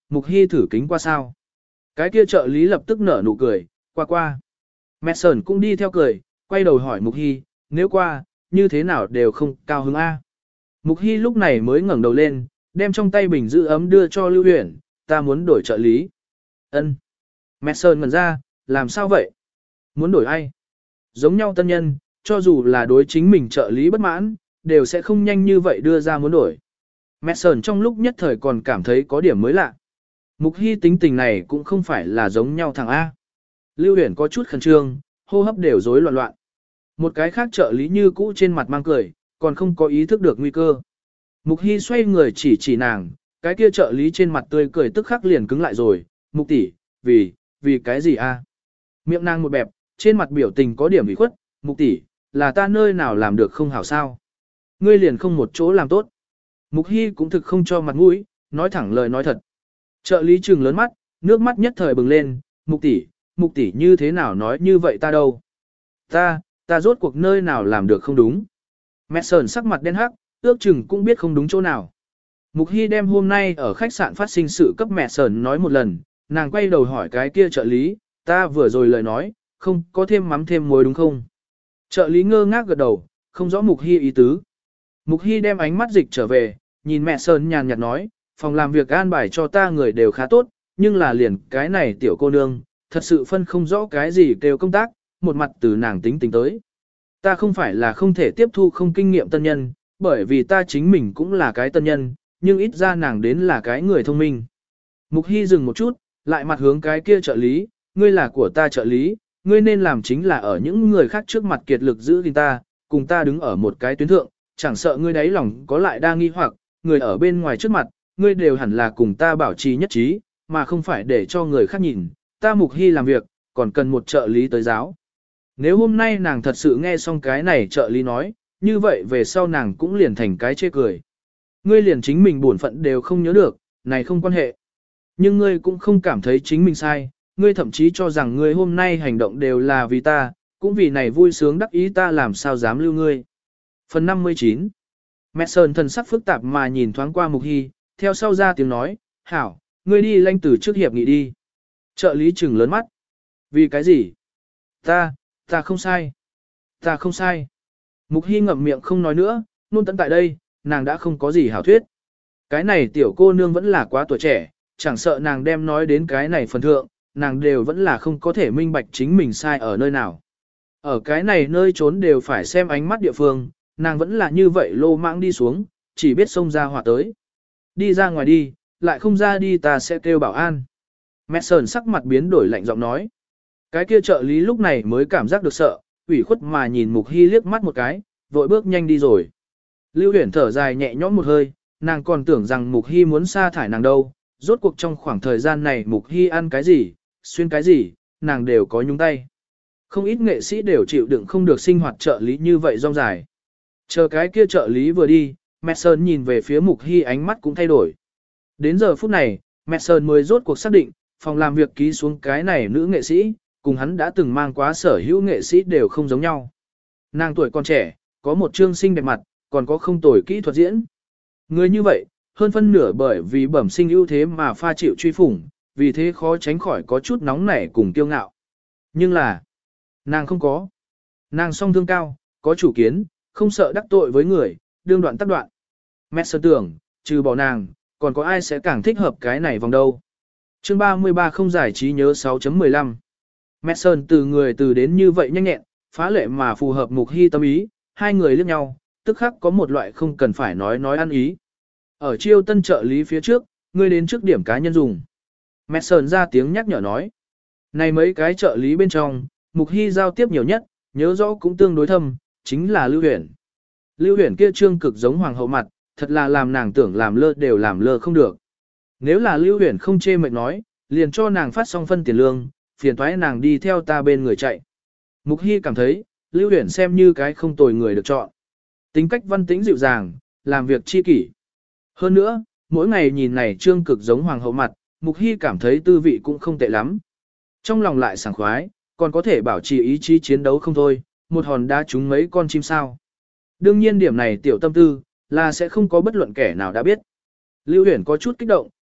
Mục Hy thử kính qua sao. Cái kia trợ lý lập tức nở nụ cười, qua qua. Madison cũng đi theo cười, quay đầu hỏi Mục Hy, nếu qua, như thế nào đều không cao hứng A. Mục Hy lúc này mới ngẩng đầu lên, đem trong tay bình giữ ấm đưa cho Lưu Huyền, ta muốn đổi trợ lý. Ân. Madison ngẩn ra, làm sao vậy? Muốn đổi ai? Giống nhau tân nhân, cho dù là đối chính mình trợ lý bất mãn, đều sẽ không nhanh như vậy đưa ra muốn đổi. Madison trong lúc nhất thời còn cảm thấy có điểm mới lạ. Mục Hy tính tình này cũng không phải là giống nhau thằng A. Lưu Huyền có chút khẩn trương, hô hấp đều rối loạn loạn. Một cái khác trợ lý như cũ trên mặt mang cười, còn không có ý thức được nguy cơ. Mục Hy xoay người chỉ chỉ nàng, cái kia trợ lý trên mặt tươi cười tức khắc liền cứng lại rồi. Mục tỷ, vì, vì cái gì A? Miệng nàng một bẹp, trên mặt biểu tình có điểm ủy khuất. Mục tỷ, là ta nơi nào làm được không hảo sao? Ngươi liền không một chỗ làm tốt. Mục Hy cũng thực không cho mặt mũi, nói thẳng lời nói thật. Trợ lý trừng lớn mắt, nước mắt nhất thời bừng lên. Mục tỷ, mục tỷ như thế nào nói như vậy ta đâu? Ta, ta rốt cuộc nơi nào làm được không đúng? Mẹ sờn sắc mặt đen hắc, ước chừng cũng biết không đúng chỗ nào. Mục Hy đem hôm nay ở khách sạn phát sinh sự cấp mẹ sờn nói một lần, nàng quay đầu hỏi cái kia trợ lý, ta vừa rồi lời nói, không có thêm mắm thêm muối đúng không? Trợ lý ngơ ngác gật đầu, không rõ Mục Hy ý tứ. Mục Hy đem ánh mắt dịch trở về, nhìn mẹ Sơn nhàn nhạt nói, phòng làm việc an bài cho ta người đều khá tốt, nhưng là liền cái này tiểu cô nương, thật sự phân không rõ cái gì kêu công tác, một mặt từ nàng tính tính tới. Ta không phải là không thể tiếp thu không kinh nghiệm tân nhân, bởi vì ta chính mình cũng là cái tân nhân, nhưng ít ra nàng đến là cái người thông minh. Mục Hy dừng một chút, lại mặt hướng cái kia trợ lý, ngươi là của ta trợ lý, ngươi nên làm chính là ở những người khác trước mặt kiệt lực giữ gìn ta, cùng ta đứng ở một cái tuyến thượng, chẳng sợ ngươi đáy lòng có lại đa nghi hoặc, người ở bên ngoài trước mặt, ngươi đều hẳn là cùng ta bảo trì nhất trí, mà không phải để cho người khác nhìn, ta Mục Hy làm việc, còn cần một trợ lý tới giáo. Nếu hôm nay nàng thật sự nghe xong cái này trợ lý nói, như vậy về sau nàng cũng liền thành cái chê cười. Ngươi liền chính mình bổn phận đều không nhớ được, này không quan hệ. Nhưng ngươi cũng không cảm thấy chính mình sai, ngươi thậm chí cho rằng ngươi hôm nay hành động đều là vì ta, cũng vì này vui sướng đắc ý ta làm sao dám lưu ngươi. Phần năm mươi chín. Mẹ Sơn thần sắc phức tạp mà nhìn thoáng qua Mục Hy, theo sau ra tiếng nói, hảo, ngươi đi lanh từ trước hiệp nghị đi. Trợ lý trừng lớn mắt. Vì cái gì? Ta, ta không sai. Ta không sai. Mục Hy ngậm miệng không nói nữa, nôn tận tại đây, nàng đã không có gì hảo thuyết. Cái này tiểu cô nương vẫn là quá tuổi trẻ, chẳng sợ nàng đem nói đến cái này phần thượng, nàng đều vẫn là không có thể minh bạch chính mình sai ở nơi nào. Ở cái này nơi trốn đều phải xem ánh mắt địa phương, nàng vẫn là như vậy lô mãng đi xuống, chỉ biết xông ra hỏa tới. Đi ra ngoài đi, lại không ra đi ta sẽ kêu bảo an. Mẹ Sơn sắc mặt biến đổi lạnh giọng nói. Cái kia trợ lý lúc này mới cảm giác được sợ, ủy khuất mà nhìn Mục Hy liếc mắt một cái, vội bước nhanh đi rồi. Lưu Huyền thở dài nhẹ nhõm một hơi, nàng còn tưởng rằng Mục Hy muốn sa thải nàng đâu, rốt cuộc trong khoảng thời gian này Mục Hy ăn cái gì, xuyên cái gì, nàng đều có nhúng tay. Không ít nghệ sĩ đều chịu đựng không được sinh hoạt trợ lý như vậy rong dài. Chờ cái kia trợ lý vừa đi, Mẹ Sơn nhìn về phía Mục Hy ánh mắt cũng thay đổi. Đến giờ phút này, Mẹ Sơn mới rốt cuộc xác định, phòng làm việc ký xuống cái này nữ nghệ sĩ, cùng hắn đã từng mang quá sở hữu nghệ sĩ đều không giống nhau. Nàng tuổi còn trẻ, có một trương xinh đẹp mặt, còn có không tồi kỹ thuật diễn. Người như vậy, hơn phân nửa bởi vì bẩm sinh ưu thế mà pha chịu truy phủng, vì thế khó tránh khỏi có chút nóng nảy cùng kiêu ngạo. Nhưng là, nàng không có. Nàng song thương cao, có chủ kiến, không sợ đắc tội với người, đương đoạn tắc đoạn. Mẹ Sơn tưởng, trừ bỏ nàng, còn có ai sẽ càng thích hợp cái này vòng đâu. Chương ba mươi ba không giải trí nhớ sáu chấm mười lăm. Mẹ Sơn từ người từ đến như vậy nhanh nhẹn, phá lệ mà phù hợp Mục Hy tâm ý, hai người liếc nhau, tức khắc có một loại không cần phải nói nói ăn ý. Ở chiêu tân trợ lý phía trước, ngươi đến trước điểm cá nhân dùng. Mẹ Sơn ra tiếng nhắc nhở nói. Này mấy cái trợ lý bên trong, Mục Hy giao tiếp nhiều nhất, nhớ rõ cũng tương đối thâm, chính là Lưu Huyền. Lưu Huyền kia trương cực giống hoàng hậu mặt, thật là làm nàng tưởng làm lơ đều làm lơ không được. Nếu là Lưu Huyền không chê mệt nói, liền cho nàng phát xong phân tiền lương, phiền toái nàng đi theo ta bên người chạy. Mục Hy cảm thấy, Lưu Huyền xem như cái không tồi người được chọn. Tính cách văn tĩnh dịu dàng, làm việc chi kỷ. Hơn nữa, mỗi ngày nhìn này trương cực giống hoàng hậu mặt, Mục Hy cảm thấy tư vị cũng không tệ lắm. Trong lòng lại sảng khoái, còn có thể bảo trì ý chí chiến đấu không thôi, một hòn đá trúng mấy con chim sao. Đương nhiên điểm này tiểu tâm tư, là sẽ không có bất luận kẻ nào đã biết. Lưu Huyền có chút kích động,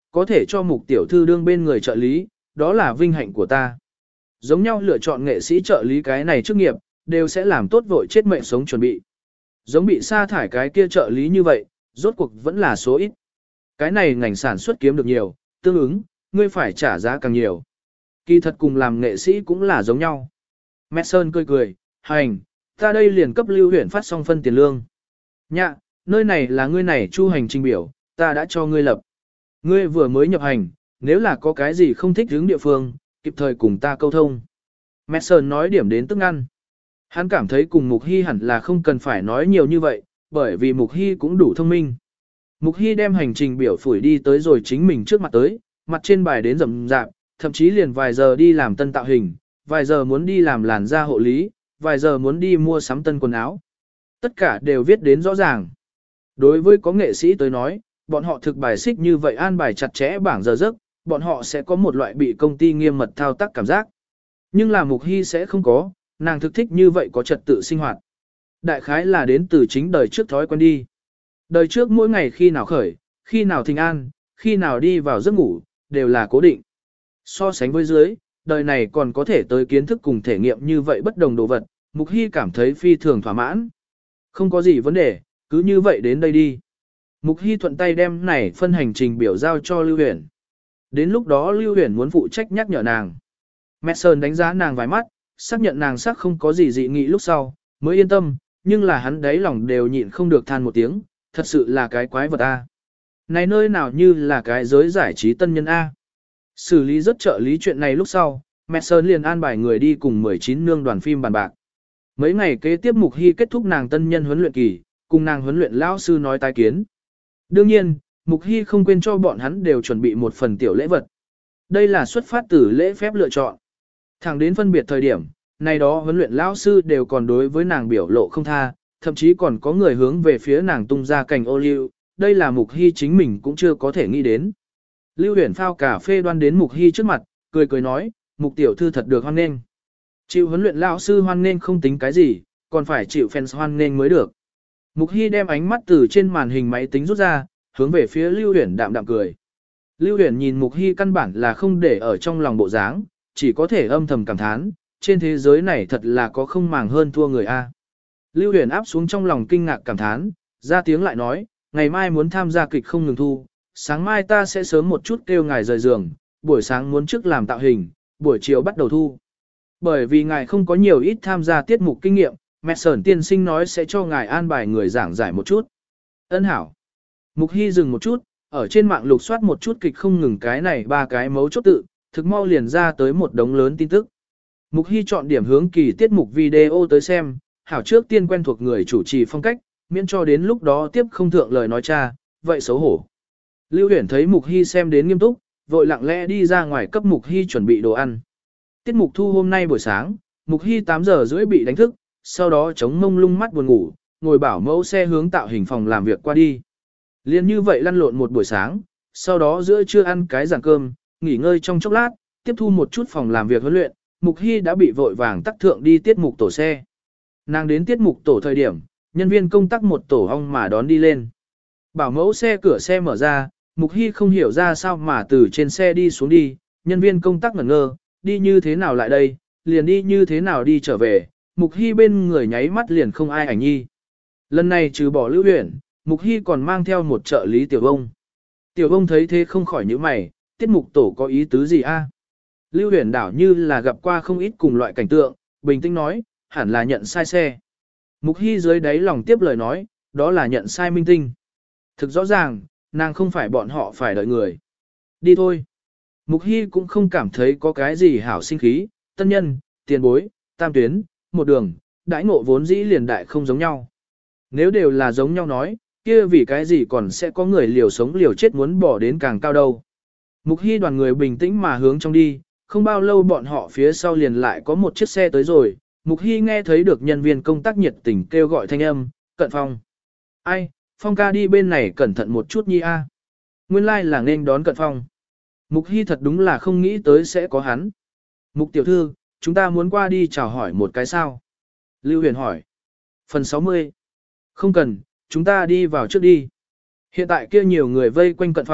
có thể cho Mục tiểu thư đương bên người trợ lý, đó là vinh hạnh của ta. Giống nhau lựa chọn nghệ sĩ trợ lý cái này chức nghiệp, đều sẽ làm tốt vội chết mệnh sống chuẩn bị. Giống bị sa thải cái kia trợ lý như vậy, rốt cuộc vẫn là số ít. Cái này ngành sản xuất kiếm được nhiều, tương ứng, ngươi phải trả giá càng nhiều. Kỳ thật cùng làm nghệ sĩ cũng là giống nhau. Mẹ Sơn cười cười, hành, ta đây liền cấp Lưu Huyền phát xong phân tiền lương. Nhạ, nơi này là ngươi này chu hành trình biểu, ta đã cho ngươi lập. Ngươi vừa mới nhập hành, nếu là có cái gì không thích hướng địa phương, kịp thời cùng ta câu thông. Mẹ Sơn nói điểm đến tức ăn. Hắn cảm thấy cùng Mục Hy hẳn là không cần phải nói nhiều như vậy, bởi vì Mục Hy cũng đủ thông minh. Mục Hy đem hành trình biểu phủi đi tới rồi chính mình trước mặt tới, mặt trên bài đến rậm rạp, thậm chí liền vài giờ đi làm tân tạo hình, vài giờ muốn đi làm làn da hộ lý, vài giờ muốn đi mua sắm tân quần áo. Tất cả đều viết đến rõ ràng. Đối với có nghệ sĩ tới nói, bọn họ thực bài xích như vậy an bài chặt chẽ bảng giờ giấc, bọn họ sẽ có một loại bị công ty nghiêm mật thao tác cảm giác. Nhưng là Mục Hy sẽ không có, nàng thực thích như vậy có trật tự sinh hoạt. Đại khái là đến từ chính đời trước thói quen đi. Đời trước mỗi ngày khi nào khởi, khi nào thình an, khi nào đi vào giấc ngủ, đều là cố định. So sánh với dưới, đời này còn có thể tới kiến thức cùng thể nghiệm như vậy bất đồng đồ vật, Mục Hy cảm thấy phi thường thỏa mãn. Không có gì vấn đề, cứ như vậy đến đây đi. Mục Hy thuận tay đem này phân hành trình biểu giao cho Lưu Huyền. Đến lúc đó Lưu Huyền muốn phụ trách nhắc nhở nàng. Mẹ Sơn đánh giá nàng vài mắt, xác nhận nàng sắc không có gì dị nghị lúc sau, mới yên tâm, nhưng là hắn đáy lòng đều nhịn không được than một tiếng, thật sự là cái quái vật A. Này nơi nào như là cái giới giải trí tân nhân A. Xử lý rất trợ lý chuyện này lúc sau, mẹ Sơn liền an bài người đi cùng mười chín nương đoàn phim bàn bạc. Mấy ngày kế tiếp Mục Hy kết thúc nàng tân nhân huấn luyện kỳ, cùng nàng huấn luyện lão sư nói tái kiến. Đương nhiên, Mục Hy không quên cho bọn hắn đều chuẩn bị một phần tiểu lễ vật. Đây là xuất phát từ lễ phép lựa chọn. Thẳng đến phân biệt thời điểm, này đó huấn luyện lão sư đều còn đối với nàng biểu lộ không tha, thậm chí còn có người hướng về phía nàng tung ra cành ô liu, đây là Mục Hy chính mình cũng chưa có thể nghĩ đến. Lưu Huyền phao cà phê đoan đến Mục Hy trước mặt, cười cười nói, Mục tiểu thư thật được hoan nghênh. Chịu huấn luyện lão sư hoan nghênh không tính cái gì, còn phải chịu fans hoan nghênh mới được. Mục Hy đem ánh mắt từ trên màn hình máy tính rút ra, hướng về phía Lưu Huyền đạm đạm cười. Lưu Huyền nhìn Mục Hy căn bản là không để ở trong lòng bộ dáng, chỉ có thể âm thầm cảm thán, trên thế giới này thật là có không màng hơn thua người A. Lưu Huyền áp xuống trong lòng kinh ngạc cảm thán, ra tiếng lại nói, ngày mai muốn tham gia kịch không ngừng thu, sáng mai ta sẽ sớm một chút kêu ngài rời giường, buổi sáng muốn trước làm tạo hình, buổi chiều bắt đầu thu. Bởi vì ngài không có nhiều ít tham gia tiết mục kinh nghiệm, mẹ Sởn tiên sinh nói sẽ cho ngài an bài người giảng giải một chút. Ân hảo. Mục Hy dừng một chút, ở trên mạng lục soát một chút kịch không ngừng cái này ba cái mấu chốt tự, thực mau liền ra tới một đống lớn tin tức. Mục Hy chọn điểm hướng kỳ tiết mục video tới xem, hảo trước tiên quen thuộc người chủ trì phong cách, miễn cho đến lúc đó tiếp không thượng lời nói cha, vậy xấu hổ. Lưu Huyền thấy Mục Hy xem đến nghiêm túc, vội lặng lẽ đi ra ngoài cấp Mục Hy chuẩn bị đồ ăn. Tiết mục thu hôm nay buổi sáng, Mục Hy tám giờ rưỡi bị đánh thức, sau đó chống mông lung mắt buồn ngủ, ngồi bảo mẫu xe hướng tạo hình phòng làm việc qua đi. Liên như vậy lăn lộn một buổi sáng, sau đó giữa trưa ăn cái giảng cơm, nghỉ ngơi trong chốc lát, tiếp thu một chút phòng làm việc huấn luyện, Mục Hy đã bị vội vàng tắc thượng đi tiết mục tổ xe. Nàng đến tiết mục tổ thời điểm, nhân viên công tác một tổ ong mà đón đi lên. Bảo mẫu xe cửa xe mở ra, Mục Hy không hiểu ra sao mà từ trên xe đi xuống đi, nhân viên công tác ngẩn ngơ, đi như thế nào lại đây, liền đi như thế nào đi trở về, Mục Hy bên người nháy mắt liền không ai ảnh nhi. Lần này trừ bỏ Lưu Huyền, Mục Hy còn mang theo một trợ lý tiểu bông. Tiểu bông thấy thế không khỏi nhíu mày, tiết mục tổ có ý tứ gì a? Lưu Huyền đảo như là gặp qua không ít cùng loại cảnh tượng, bình tĩnh nói, hẳn là nhận sai xe. Mục Hy dưới đáy lòng tiếp lời nói, đó là nhận sai minh tinh. Thực rõ ràng, nàng không phải bọn họ phải đợi người. Đi thôi. Mục Hy cũng không cảm thấy có cái gì hảo sinh khí, tân nhân, tiền bối, tam tuyến, một đường, đãi ngộ vốn dĩ liền đại không giống nhau. Nếu đều là giống nhau nói, kia vì cái gì còn sẽ có người liều sống liều chết muốn bỏ đến càng cao đâu. Mục Hy đoàn người bình tĩnh mà hướng trong đi, không bao lâu bọn họ phía sau liền lại có một chiếc xe tới rồi. Mục Hy nghe thấy được nhân viên công tác nhiệt tình kêu gọi thanh âm, Cận Phong. Ai, Phong ca đi bên này cẩn thận một chút nhi a. Nguyên lai like là nên đón Cận Phong. Mục Hy thật đúng là không nghĩ tới sẽ có hắn. Mục tiểu thư, chúng ta muốn qua đi chào hỏi một cái sao? Lưu Huyền hỏi. Phần sáu mươi. Không cần, chúng ta đi vào trước đi. Hiện tại kia nhiều người vây quanh Cận Phong,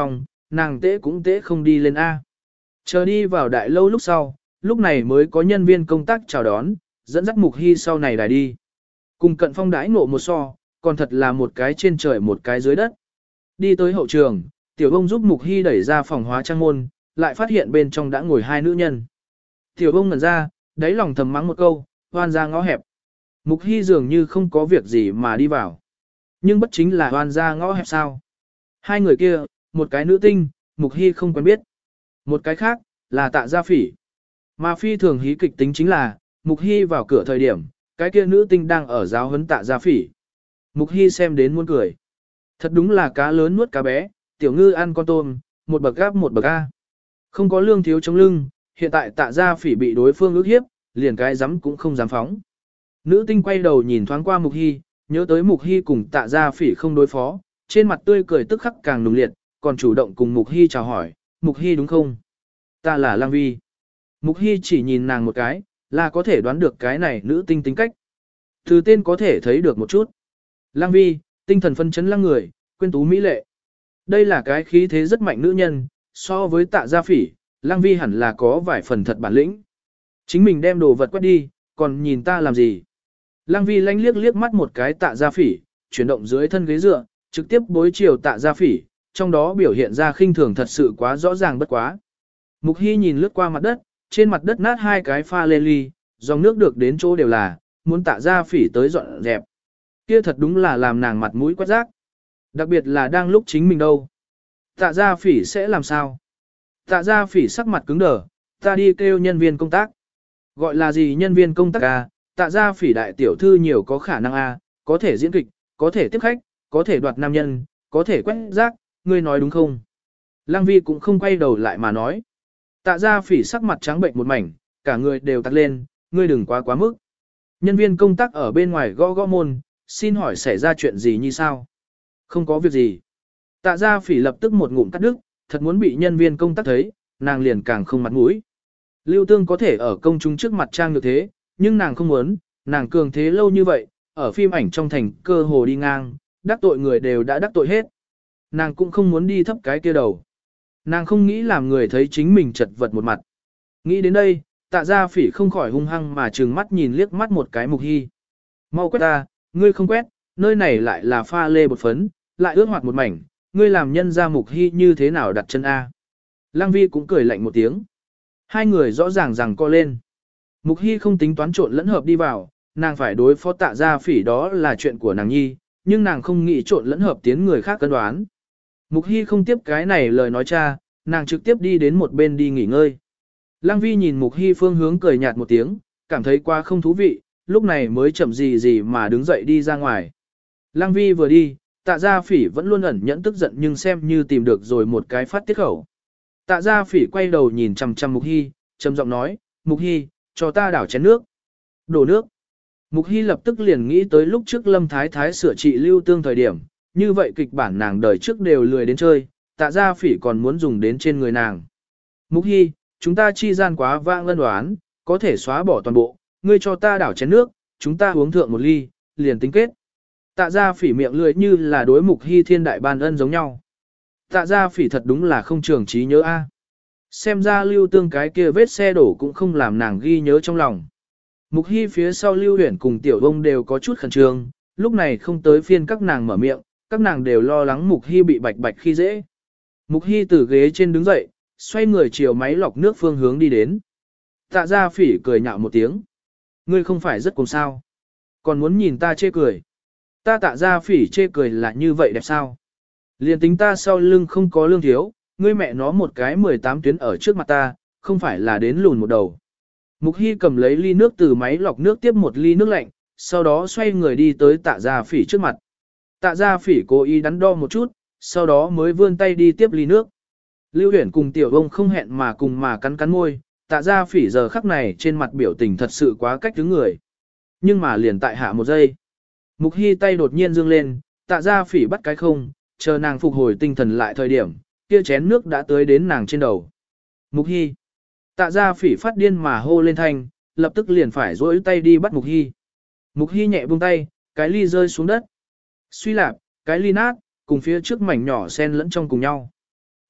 nàng tế cũng tế không đi lên A. Chờ đi vào đại lâu lúc sau, lúc này mới có nhân viên công tác chào đón, dẫn dắt Mục Hy sau này đài đi. Cùng Cận Phong đãi ngộ một so, còn thật là một cái trên trời một cái dưới đất. Đi tới hậu trường, Tiểu Bông giúp Mục Hy đẩy ra phòng hóa trang môn, lại phát hiện bên trong đã ngồi hai nữ nhân. Tiểu Bông ngẩn ra, đáy lòng thầm mắng một câu, hoan ra ngõ hẹp. Mục Hy dường như không có việc gì mà đi vào. Nhưng bất chính là hoan ra ngõ hẹp sao. Hai người kia, một cái nữ tinh, Mục Hy không quen biết. Một cái khác, là Tạ Gia Phỉ. Mà phi thường hí kịch tính chính là, Mục Hy vào cửa thời điểm, cái kia nữ tinh đang ở giáo huấn Tạ Gia Phỉ. Mục Hy xem đến muốn cười. Thật đúng là cá lớn nuốt cá bé, tiểu ngư ăn con tôm, một bậc gáp một bậc A. Không có lương thiếu chống lưng, hiện tại Tạ Gia Phỉ bị đối phương ức hiếp, liền cái dám cũng không dám phóng. Nữ tinh quay đầu nhìn thoáng qua Mục Hy, nhớ tới Mục Hy cùng Tạ Gia Phỉ không đối phó, trên mặt tươi cười tức khắc càng nùng liệt, còn chủ động cùng Mục Hy chào hỏi, Mục Hy đúng không? Ta là Lang Vi. Mục Hy chỉ nhìn nàng một cái, là có thể đoán được cái này nữ tinh tính cách. Từ tên có thể thấy được một chút. Lang Vi, tinh thần phân chấn lăng người, quyến tú mỹ lệ. Đây là cái khí thế rất mạnh nữ nhân, so với Tạ Gia Phỉ, Lang Vi hẳn là có vài phần thật bản lĩnh. Chính mình đem đồ vật quét đi, còn nhìn ta làm gì? Lang Vi lanh liếc liếc mắt một cái Tạ Gia Phỉ, chuyển động dưới thân ghế dựa, trực tiếp bối chiều Tạ Gia Phỉ, trong đó biểu hiện ra khinh thường thật sự quá rõ ràng bất quá. Mục Hy nhìn lướt qua mặt đất, trên mặt đất nát hai cái pha lê ly, dòng nước được đến chỗ đều là, muốn Tạ Gia Phỉ tới dọn dẹp. Kia thật đúng là làm nàng mặt mũi quét rác. Đặc biệt là đang lúc chính mình đâu. Tạ Gia Phỉ sẽ làm sao? Tạ Gia Phỉ sắc mặt cứng đờ, ta đi kêu nhân viên công tác. Gọi là gì nhân viên công tác à? Tạ Gia Phỉ đại tiểu thư nhiều có khả năng a, có thể diễn kịch, có thể tiếp khách, có thể đoạt nam nhân, có thể quét rác, ngươi nói đúng không? Lăng Vi cũng không quay đầu lại mà nói. Tạ Gia Phỉ sắc mặt trắng bệnh một mảnh, cả người đều tắt lên, ngươi đừng quá quá mức. Nhân viên công tác ở bên ngoài gõ gõ môn, xin hỏi xảy ra chuyện gì như sao? Không có việc gì. Tạ Gia Phỉ lập tức một ngụm cắt đứt, thật muốn bị nhân viên công tác thấy, nàng liền càng không mặt mũi. Lưu Tương có thể ở công chúng trước mặt trang như thế, nhưng nàng không muốn, nàng cường thế lâu như vậy, ở phim ảnh trong thành cơ hồ đi ngang, đắc tội người đều đã đắc tội hết. Nàng cũng không muốn đi thấp cái kia đầu. Nàng không nghĩ làm người thấy chính mình chật vật một mặt. Nghĩ đến đây, Tạ Gia Phỉ không khỏi hung hăng mà trừng mắt nhìn liếc mắt một cái Mục Hy. Mau quét ta, ngươi không quét, nơi này lại là pha lê bột phấn, lại ướt hoạt một mảnh, ngươi làm nhân ra Mục Hy như thế nào đặt chân A. Lăng Vi cũng cười lạnh một tiếng. Hai người rõ ràng rằng co lên. Mục Hy không tính toán trộn lẫn hợp đi vào, nàng phải đối phó Tạ Gia Phỉ đó là chuyện của nàng nhi, nhưng nàng không nghĩ trộn lẫn hợp tiến người khác cân đoán. Mục Hy không tiếp cái này lời nói cha, nàng trực tiếp đi đến một bên đi nghỉ ngơi. Lăng Vi nhìn Mục Hy phương hướng cười nhạt một tiếng, cảm thấy quá không thú vị, lúc này mới chậm gì gì mà đứng dậy đi ra ngoài. Lăng Vi vừa đi, Tạ Gia Phỉ vẫn luôn ẩn nhẫn tức giận nhưng xem như tìm được rồi một cái phát tiết khẩu. Tạ Gia Phỉ quay đầu nhìn chằm chằm Mục Hy, trầm giọng nói, Mục Hy, cho ta đảo chén nước. Đổ nước. Mục Hy lập tức liền nghĩ tới lúc trước Lâm Thái Thái sửa trị Lưu Tương thời điểm, như vậy kịch bản nàng đời trước đều lười đến chơi, Tạ Gia Phỉ còn muốn dùng đến trên người nàng. Mục Hy, chúng ta chi gian quá vãng lân đoán, có thể xóa bỏ toàn bộ, ngươi cho ta đảo chén nước, chúng ta uống thượng một ly, liền tính kết. Tạ Gia Phỉ miệng lười như là đối Mục Hy thiên đại ban ân giống nhau. Tạ Gia Phỉ thật đúng là không trường trí nhớ a. Xem ra Lưu Tương cái kia vết xe đổ cũng không làm nàng ghi nhớ trong lòng. Mục Hy phía sau Lưu Huyền cùng Tiểu Bông đều có chút khẩn trương, lúc này không tới phiên các nàng mở miệng, các nàng đều lo lắng Mục Hy bị bạch bạch khi dễ. Mục Hy từ ghế trên đứng dậy, xoay người chiều máy lọc nước phương hướng đi đến. Tạ Gia Phỉ cười nhạo một tiếng. Ngươi không phải rất cùng sao. Còn muốn nhìn ta chê cười. Ta Tạ Gia Phỉ chê cười là như vậy đẹp sao. Liền tính ta sau lưng không có lương thiếu, ngươi mẹ nó một cái mười tám tuyến ở trước mặt ta, không phải là đến lùn một đầu. Mục Hy cầm lấy ly nước từ máy lọc nước tiếp một ly nước lạnh, sau đó xoay người đi tới Tạ Gia Phỉ trước mặt. Tạ Gia Phỉ cố ý đắn đo một chút, sau đó mới vươn tay đi tiếp ly nước. Lưu Huyền cùng Tiểu Bông không hẹn mà cùng mà cắn cắn môi, Tạ Gia Phỉ giờ khắc này trên mặt biểu tình thật sự quá cách đứng người. Nhưng mà liền tại hạ một giây. Mục Hy tay đột nhiên dương lên, Tạ Gia Phỉ bắt cái không, chờ nàng phục hồi tinh thần lại thời điểm, kia chén nước đã tới đến nàng trên đầu. Mục Hy. Tạ Gia Phỉ phát điên mà hô lên thanh, lập tức liền phải duỗi tay đi bắt Mục Hy. Mục Hy nhẹ buông tay, cái ly rơi xuống đất. Suy lạp, cái ly nát, cùng phía trước mảnh nhỏ xen lẫn trong cùng nhau.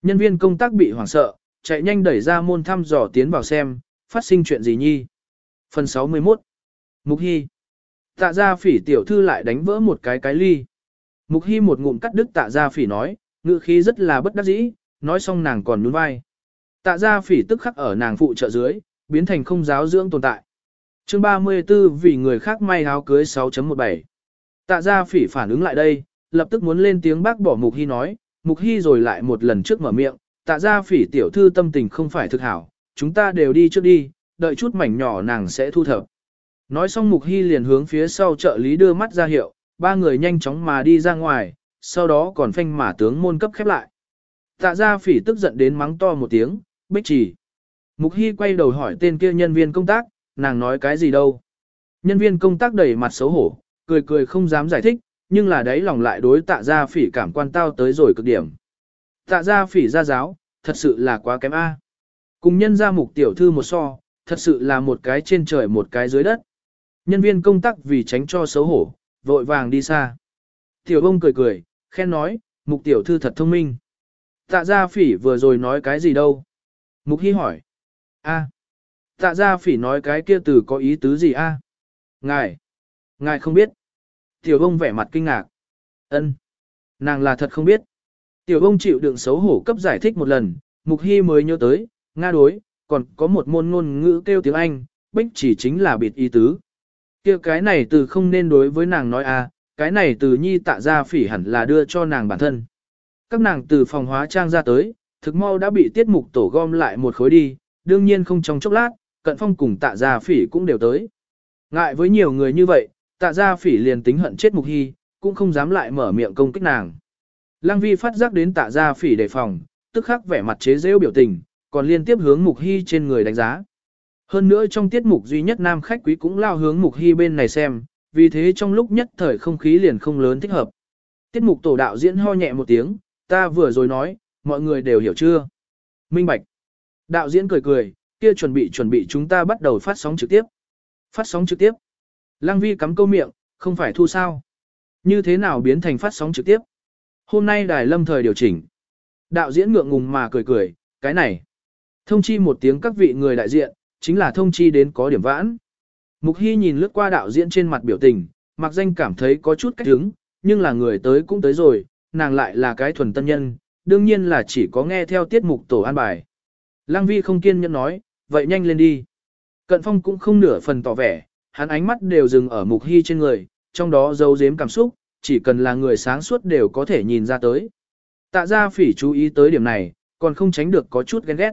Nhân viên công tác bị hoảng sợ, chạy nhanh đẩy ra môn thăm dò tiến vào xem, phát sinh chuyện gì nhi. Phần sáu mươi mốt. Mục Hy. Tạ Gia Phỉ tiểu thư lại đánh vỡ một cái cái ly. Mục Hy một ngụm cắt đứt Tạ Gia Phỉ nói, ngữ khí rất là bất đắc dĩ, nói xong nàng còn nhún vai. Tạ Gia Phỉ tức khắc ở nàng phụ trợ dưới, biến thành không giáo dưỡng tồn tại. Chương ba mươi tư vì người khác may áo cưới sáu chấm một bảy. Tạ Gia Phỉ phản ứng lại đây, lập tức muốn lên tiếng bác bỏ Mục Hy nói, Mục Hy rồi lại một lần trước mở miệng, Tạ Gia Phỉ tiểu thư tâm tình không phải thực hảo, chúng ta đều đi trước đi, đợi chút mảnh nhỏ nàng sẽ thu thập. Nói xong Mục Hy liền hướng phía sau trợ lý đưa mắt ra hiệu, ba người nhanh chóng mà đi ra ngoài, sau đó còn phanh mà tướng môn cấp khép lại. Tạ Gia Phỉ tức giận đến mắng to một tiếng, Bích Chỉ. Mục Hy quay đầu hỏi tên kia nhân viên công tác, nàng nói cái gì đâu. Nhân viên công tác đầy mặt xấu hổ, cười cười không dám giải thích, nhưng là đấy lòng lại đối Tạ Gia Phỉ cảm quan tao tới rồi cực điểm. Tạ Gia Phỉ ra giáo, thật sự là quá kém a. Cùng nhân gia Mục tiểu thư một so, thật sự là một cái trên trời một cái dưới đất. Nhân viên công tác vì tránh cho xấu hổ, vội vàng đi xa. Tiểu ông cười cười, khen nói, Mục tiểu thư thật thông minh. Tạ Gia Phỉ vừa rồi nói cái gì đâu? Mục Hy hỏi. A. Tạ Gia Phỉ nói cái kia từ có ý tứ gì a? Ngài. Ngài không biết. Tiểu ông vẻ mặt kinh ngạc. Ân. Nàng là thật không biết. Tiểu ông chịu đựng xấu hổ cấp giải thích một lần, Mục Hy mới nhớ tới, Nga đối, còn có một môn ngôn ngữ kêu tiếng Anh, Bích Chỉ chính là bịt ý tứ. Kia cái này từ không nên đối với nàng nói a, cái này từ nhi Tạ Gia Phỉ hẳn là đưa cho nàng bản thân. Các nàng từ phòng hóa trang ra tới, thực mau đã bị tiết mục tổ gom lại một khối đi, đương nhiên không trong chốc lát, Cận Phong cùng Tạ Gia Phỉ cũng đều tới. Ngại với nhiều người như vậy, Tạ Gia Phỉ liền tính hận chết Mục Hy, cũng không dám lại mở miệng công kích nàng. Lăng Vi phát giác đến Tạ Gia Phỉ đề phòng, tức khắc vẻ mặt chế giễu biểu tình, còn liên tiếp hướng Mục Hy trên người đánh giá. Hơn nữa trong tiết mục duy nhất nam khách quý cũng lao hướng Mục Hy bên này xem, vì thế trong lúc nhất thời không khí liền không lớn thích hợp. Tiết mục tổ đạo diễn ho nhẹ một tiếng, ta vừa rồi nói, mọi người đều hiểu chưa? Minh bạch. Đạo diễn cười cười, kia chuẩn bị chuẩn bị chúng ta bắt đầu phát sóng trực tiếp. Phát sóng trực tiếp. Lăng Vi cắm câu miệng, không phải thu sao? Như thế nào biến thành phát sóng trực tiếp? Hôm nay đài lâm thời điều chỉnh. Đạo diễn ngượng ngùng mà cười cười, cái này. Thông chi một tiếng các vị người đại diện, chính là thông chi đến có điểm vãn. Mục Hy nhìn lướt qua đạo diễn trên mặt biểu tình, mặc danh cảm thấy có chút cách hứng, nhưng là người tới cũng tới rồi, nàng lại là cái thuần tân nhân, đương nhiên là chỉ có nghe theo tiết mục tổ an bài. Lăng Vi không kiên nhẫn nói, vậy nhanh lên đi. Cận Phong cũng không nửa phần tỏ vẻ, hắn ánh mắt đều dừng ở Mục Hy trên người, trong đó giấu giếm cảm xúc, chỉ cần là người sáng suốt đều có thể nhìn ra tới. Tạ Gia Phỉ chú ý tới điểm này, còn không tránh được có chút ghen ghét.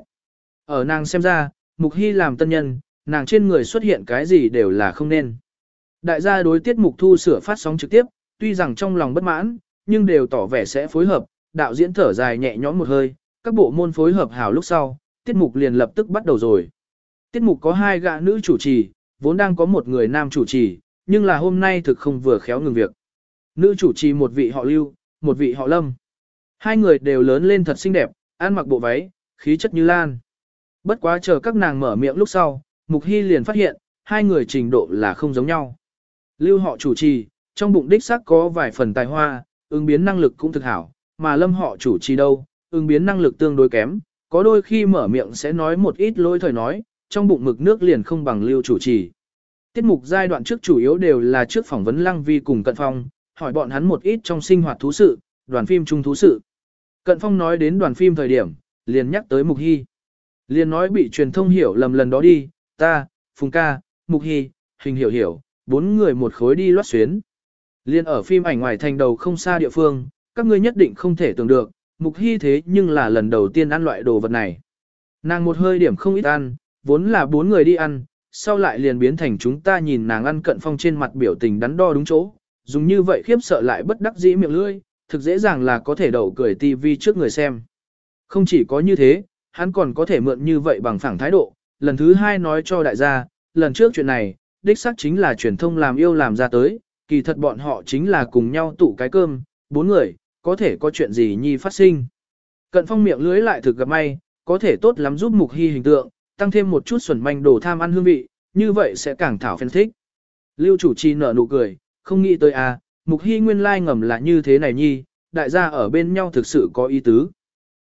Ở nàng xem ra, Mục Hy làm tân nhân, nàng trên người xuất hiện cái gì đều là không nên. Đại gia đối tiết mục thu sửa phát sóng trực tiếp, tuy rằng trong lòng bất mãn, nhưng đều tỏ vẻ sẽ phối hợp, đạo diễn thở dài nhẹ nhõm một hơi, các bộ môn phối hợp hảo lúc sau, tiết mục liền lập tức bắt đầu rồi. Tiết mục có hai gã nữ chủ trì, vốn đang có một người nam chủ trì, nhưng là hôm nay thực không vừa khéo ngừng việc. Nữ chủ trì một vị họ Lưu, một vị họ Lâm. Hai người đều lớn lên thật xinh đẹp, ăn mặc bộ váy, khí chất như lan. Bất quá chờ các nàng mở miệng lúc sau, Mục Hy liền phát hiện, hai người trình độ là không giống nhau. Lưu họ chủ trì, trong bụng đích xác có vài phần tài hoa, ứng biến năng lực cũng thực hảo, mà Lâm họ chủ trì đâu, ứng biến năng lực tương đối kém, có đôi khi mở miệng sẽ nói một ít lỗi thời nói, trong bụng mực nước liền không bằng Lưu chủ trì. Tiết mục giai đoạn trước chủ yếu đều là trước phỏng vấn Lăng Vi cùng Cận Phong, hỏi bọn hắn một ít trong sinh hoạt thú sự, đoàn phim chung thú sự. Cận Phong nói đến đoàn phim thời điểm, liền nhắc tới Mục Hy. Liền nói bị truyền thông hiểu lầm lần đó đi, ta, Phùng ca, Mục Hy, Hình hiểu hiểu, bốn người một khối đi loát xuyến. Liên ở phim ảnh ngoài thành đầu không xa địa phương, các ngươi nhất định không thể tưởng được, Mục Hy thế nhưng là lần đầu tiên ăn loại đồ vật này. Nàng một hơi điểm không ít ăn, vốn là bốn người đi ăn, sau lại liền biến thành chúng ta nhìn nàng ăn. Cận Phong trên mặt biểu tình đắn đo đúng chỗ, dùng như vậy khiếp sợ lại bất đắc dĩ miệng lưỡi, thực dễ dàng là có thể đậu cười tivi trước người xem. Không chỉ có như thế, hắn còn có thể mượn như vậy bằng phẳng thái độ, lần thứ hai nói cho đại gia, lần trước chuyện này, đích xác chính là truyền thông làm yêu làm ra tới, kỳ thật bọn họ chính là cùng nhau tụ cái cơm, bốn người, có thể có chuyện gì nhi phát sinh. Cận Phong miệng lưới lại thực gặp may, có thể tốt lắm giúp Mục Hy hình tượng, tăng thêm một chút xuẩn manh đồ tham ăn hương vị, như vậy sẽ càng thảo fan thích. Lưu chủ trì nở nụ cười, không nghĩ tới à, Mục Hy nguyên lai like ngầm là như thế này nhi, đại gia ở bên nhau thực sự có ý tứ.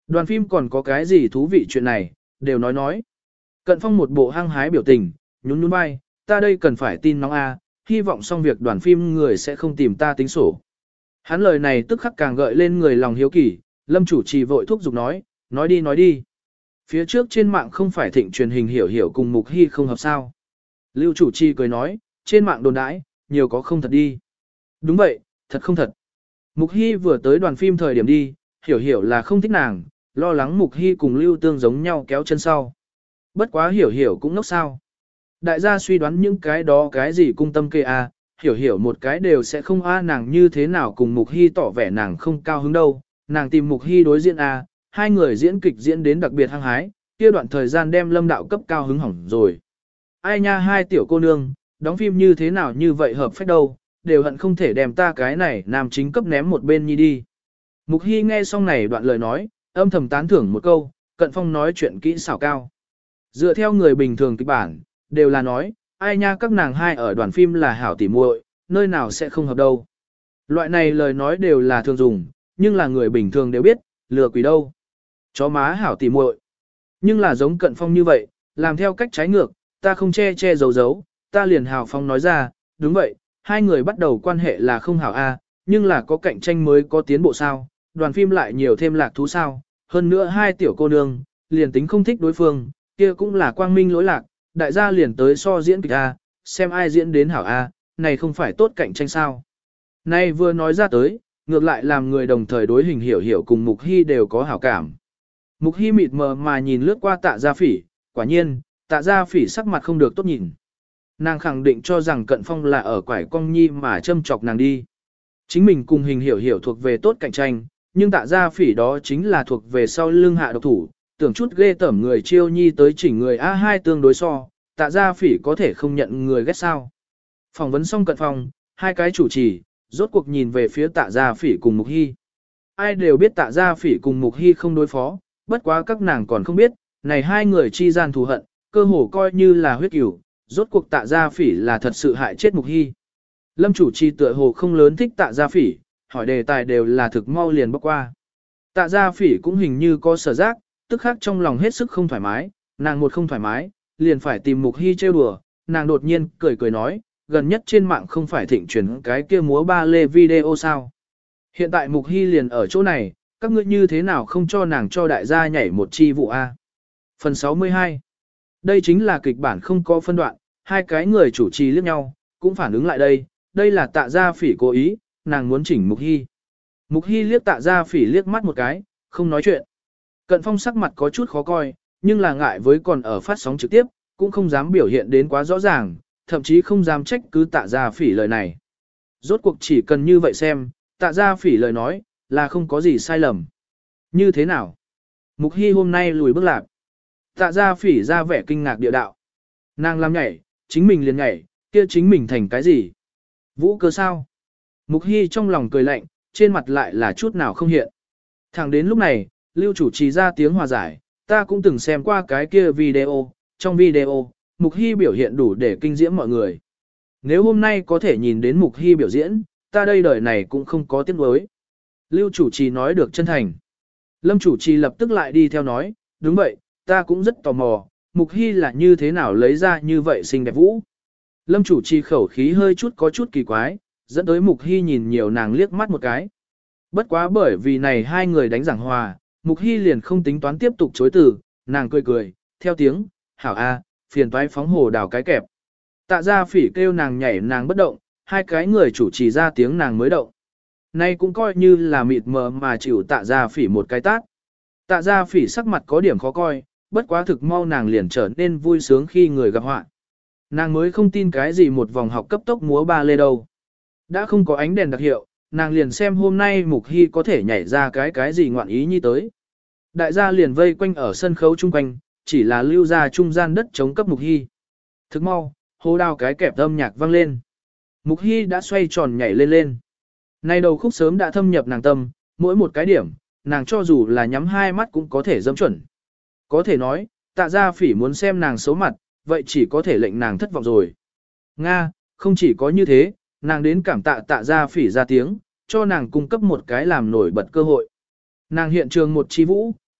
Đoàn phim còn có cái gì thú vị chuyện này, đều nói nói. Cận Phong một bộ hăng hái biểu tình, nhún nhún vai, ta đây cần phải tin nóng a, hy vọng xong việc đoàn phim người sẽ không tìm ta tính sổ. Hắn lời này tức khắc càng gợi lên người lòng hiếu kỳ, Lâm chủ trì vội thúc giục nói, nói đi nói đi. Phía trước trên mạng không phải thịnh truyền hình hiểu hiểu cùng Mục Hy không hợp sao. Lưu chủ trì cười nói, trên mạng đồn đãi, nhiều có không thật đi. Đúng vậy, thật không thật. Mục Hy vừa tới đoàn phim thời điểm đi, hiểu hiểu là không thích nàng, lo lắng Mục Hy cùng Lưu Tương giống nhau kéo chân sau. Bất quá hiểu hiểu cũng ngốc sao. Đại gia suy đoán những cái đó cái gì cung tâm kê a, hiểu hiểu một cái đều sẽ không a nàng như thế nào cùng Mục Hy tỏ vẻ nàng không cao hứng đâu. Nàng tìm Mục Hy đối diện a, hai người diễn kịch diễn đến đặc biệt hăng hái, kia đoạn thời gian đem Lâm đạo cấp cao hứng hỏng rồi. Ai nha hai tiểu cô nương, đóng phim như thế nào như vậy hợp phách đâu, đều hận không thể đem ta cái này nam chính cấp ném một bên nhi đi. Mục Hy nghe xong này đoạn lời nói, âm thầm tán thưởng một câu, Cận Phong nói chuyện kỹ xảo cao. Dựa theo người bình thường kịch bản, đều là nói, ai nha các nàng hai ở đoàn phim là hảo tỉ muội, nơi nào sẽ không hợp đâu. Loại này lời nói đều là thường dùng, nhưng là người bình thường đều biết, lừa quỷ đâu. Chó má hảo tỉ muội. Nhưng là giống Cận Phong như vậy, làm theo cách trái ngược, ta không che che giấu giấu, ta liền hào phong nói ra, đúng vậy, hai người bắt đầu quan hệ là không hảo a, nhưng là có cạnh tranh mới có tiến bộ sao, đoàn phim lại nhiều thêm lạc thú sao, hơn nữa hai tiểu cô nương, liền tính không thích đối phương, kia cũng là quang minh lỗi lạc, đại gia liền tới so diễn kịch a, xem ai diễn đến hảo a, này không phải tốt cạnh tranh sao. Này vừa nói ra tới, ngược lại làm người đồng thời đối hình hiểu hiểu cùng Mục Hy đều có hảo cảm. Mục Hy mịt mờ mà nhìn lướt qua Tạ Gia Phỉ, quả nhiên, Tạ Gia Phỉ sắc mặt không được tốt nhìn. Nàng khẳng định cho rằng Cận Phong là ở quải cong nhi mà châm chọc nàng đi. Chính mình cùng hình hiểu hiểu thuộc về tốt cạnh tranh, nhưng Tạ Gia Phỉ đó chính là thuộc về sau lưng hạ độc thủ, tưởng chút ghê tởm người chiêu nhi tới chỉnh người a hai tương đối so, Tạ Gia Phỉ có thể không nhận người ghét sao. Phỏng vấn xong Cận Phong, hai cái chủ trì, rốt cuộc nhìn về phía Tạ Gia Phỉ cùng Mục Hy. Ai đều biết Tạ Gia Phỉ cùng Mục Hy không đối phó, bất quá các nàng còn không biết, này hai người chi gian thù hận, cơ hồ coi như là huyết cửu, rốt cuộc Tạ Gia Phỉ là thật sự hại chết Mục Hy. Lâm chủ trì tựa hồ không lớn thích Tạ Gia Phỉ, hỏi đề tài đều là thực mau liền bóc qua. Tạ Gia Phỉ cũng hình như có sở giác, tức khắc trong lòng hết sức không thoải mái, nàng một không thoải mái, liền phải tìm Mục Hy trêu đùa, nàng đột nhiên cười cười nói, gần nhất trên mạng không phải thịnh truyền cái kia múa ba lê video sao. Hiện tại Mục Hy liền ở chỗ này, các ngươi như thế nào không cho nàng cho đại gia nhảy một chi vụ A. Phần sáu mươi hai. Đây chính là kịch bản không có phân đoạn, hai cái người chủ trì liếc nhau, cũng phản ứng lại đây, đây là Tạ Gia Phỉ cố ý, nàng muốn chỉnh Mục Hy. Mục Hy liếc Tạ Gia Phỉ liếc mắt một cái, không nói chuyện. Cận Phong sắc mặt có chút khó coi, nhưng là ngại với còn ở phát sóng trực tiếp, cũng không dám biểu hiện đến quá rõ ràng, thậm chí không dám trách cứ Tạ Gia Phỉ lời này. Rốt cuộc chỉ cần như vậy xem, Tạ Gia Phỉ lời nói, là không có gì sai lầm. Như thế nào? Mục Hy hôm nay lùi bước lạc. Tạ Gia Phỉ ra vẻ kinh ngạc địa đạo. Nàng làm nhảy, chính mình liền nhảy, kia chính mình thành cái gì? Vũ cơ sao? Mục Hy trong lòng cười lạnh, trên mặt lại là chút nào không hiện. Thẳng đến lúc này, Lưu chủ trì ra tiếng hòa giải, ta cũng từng xem qua cái kia video, trong video, Mục Hy biểu hiện đủ để kinh diễm mọi người. Nếu hôm nay có thể nhìn đến Mục Hy biểu diễn, ta đây đời này cũng không có tiếc nuối. Lưu chủ trì nói được chân thành. Lâm chủ trì lập tức lại đi theo nói, đúng vậy, ta cũng rất tò mò, Mục Hy là như thế nào lấy ra như vậy xinh đẹp vũ. Lâm chủ trì khẩu khí hơi chút có chút kỳ quái, dẫn tới Mục Hy nhìn nhiều nàng liếc mắt một cái. Bất quá bởi vì này hai người đánh giảng hòa, Mục Hy liền không tính toán tiếp tục chối từ, nàng cười cười, theo tiếng, hảo a, phiền toái phóng hồ đào cái kẹp. Tạ Gia Phỉ kêu nàng nhảy nàng bất động, hai cái người chủ trì ra tiếng nàng mới động. Nay cũng coi như là mịt mờ mà chịu Tạ Gia Phỉ một cái tát. Tạ Gia Phỉ sắc mặt có điểm khó coi, bất quá thực mau nàng liền trở nên vui sướng khi người gặp họa. Nàng mới không tin cái gì một vòng học cấp tốc múa ba lê đâu. Đã không có ánh đèn đặc hiệu, nàng liền xem hôm nay Mục Hy có thể nhảy ra cái cái gì ngoạn ý như tới. Đại gia liền vây quanh ở sân khấu chung quanh, chỉ là lưu ra trung gian đất chống cấp Mục Hy. Thức mau, hô đao cái kẹp âm nhạc vang lên. Mục Hy đã xoay tròn nhảy lên lên. Nay đầu khúc sớm đã thâm nhập nàng tâm, mỗi một cái điểm, nàng cho dù là nhắm hai mắt cũng có thể dâm chuẩn. Có thể nói, Tạ Gia Phỉ muốn xem nàng xấu mặt, vậy chỉ có thể lệnh nàng thất vọng rồi. Nga, không chỉ có như thế, nàng đến cảm tạ Tạ Gia Phỉ ra tiếng, cho nàng cung cấp một cái làm nổi bật cơ hội. Nàng hiện trường một chi vũ,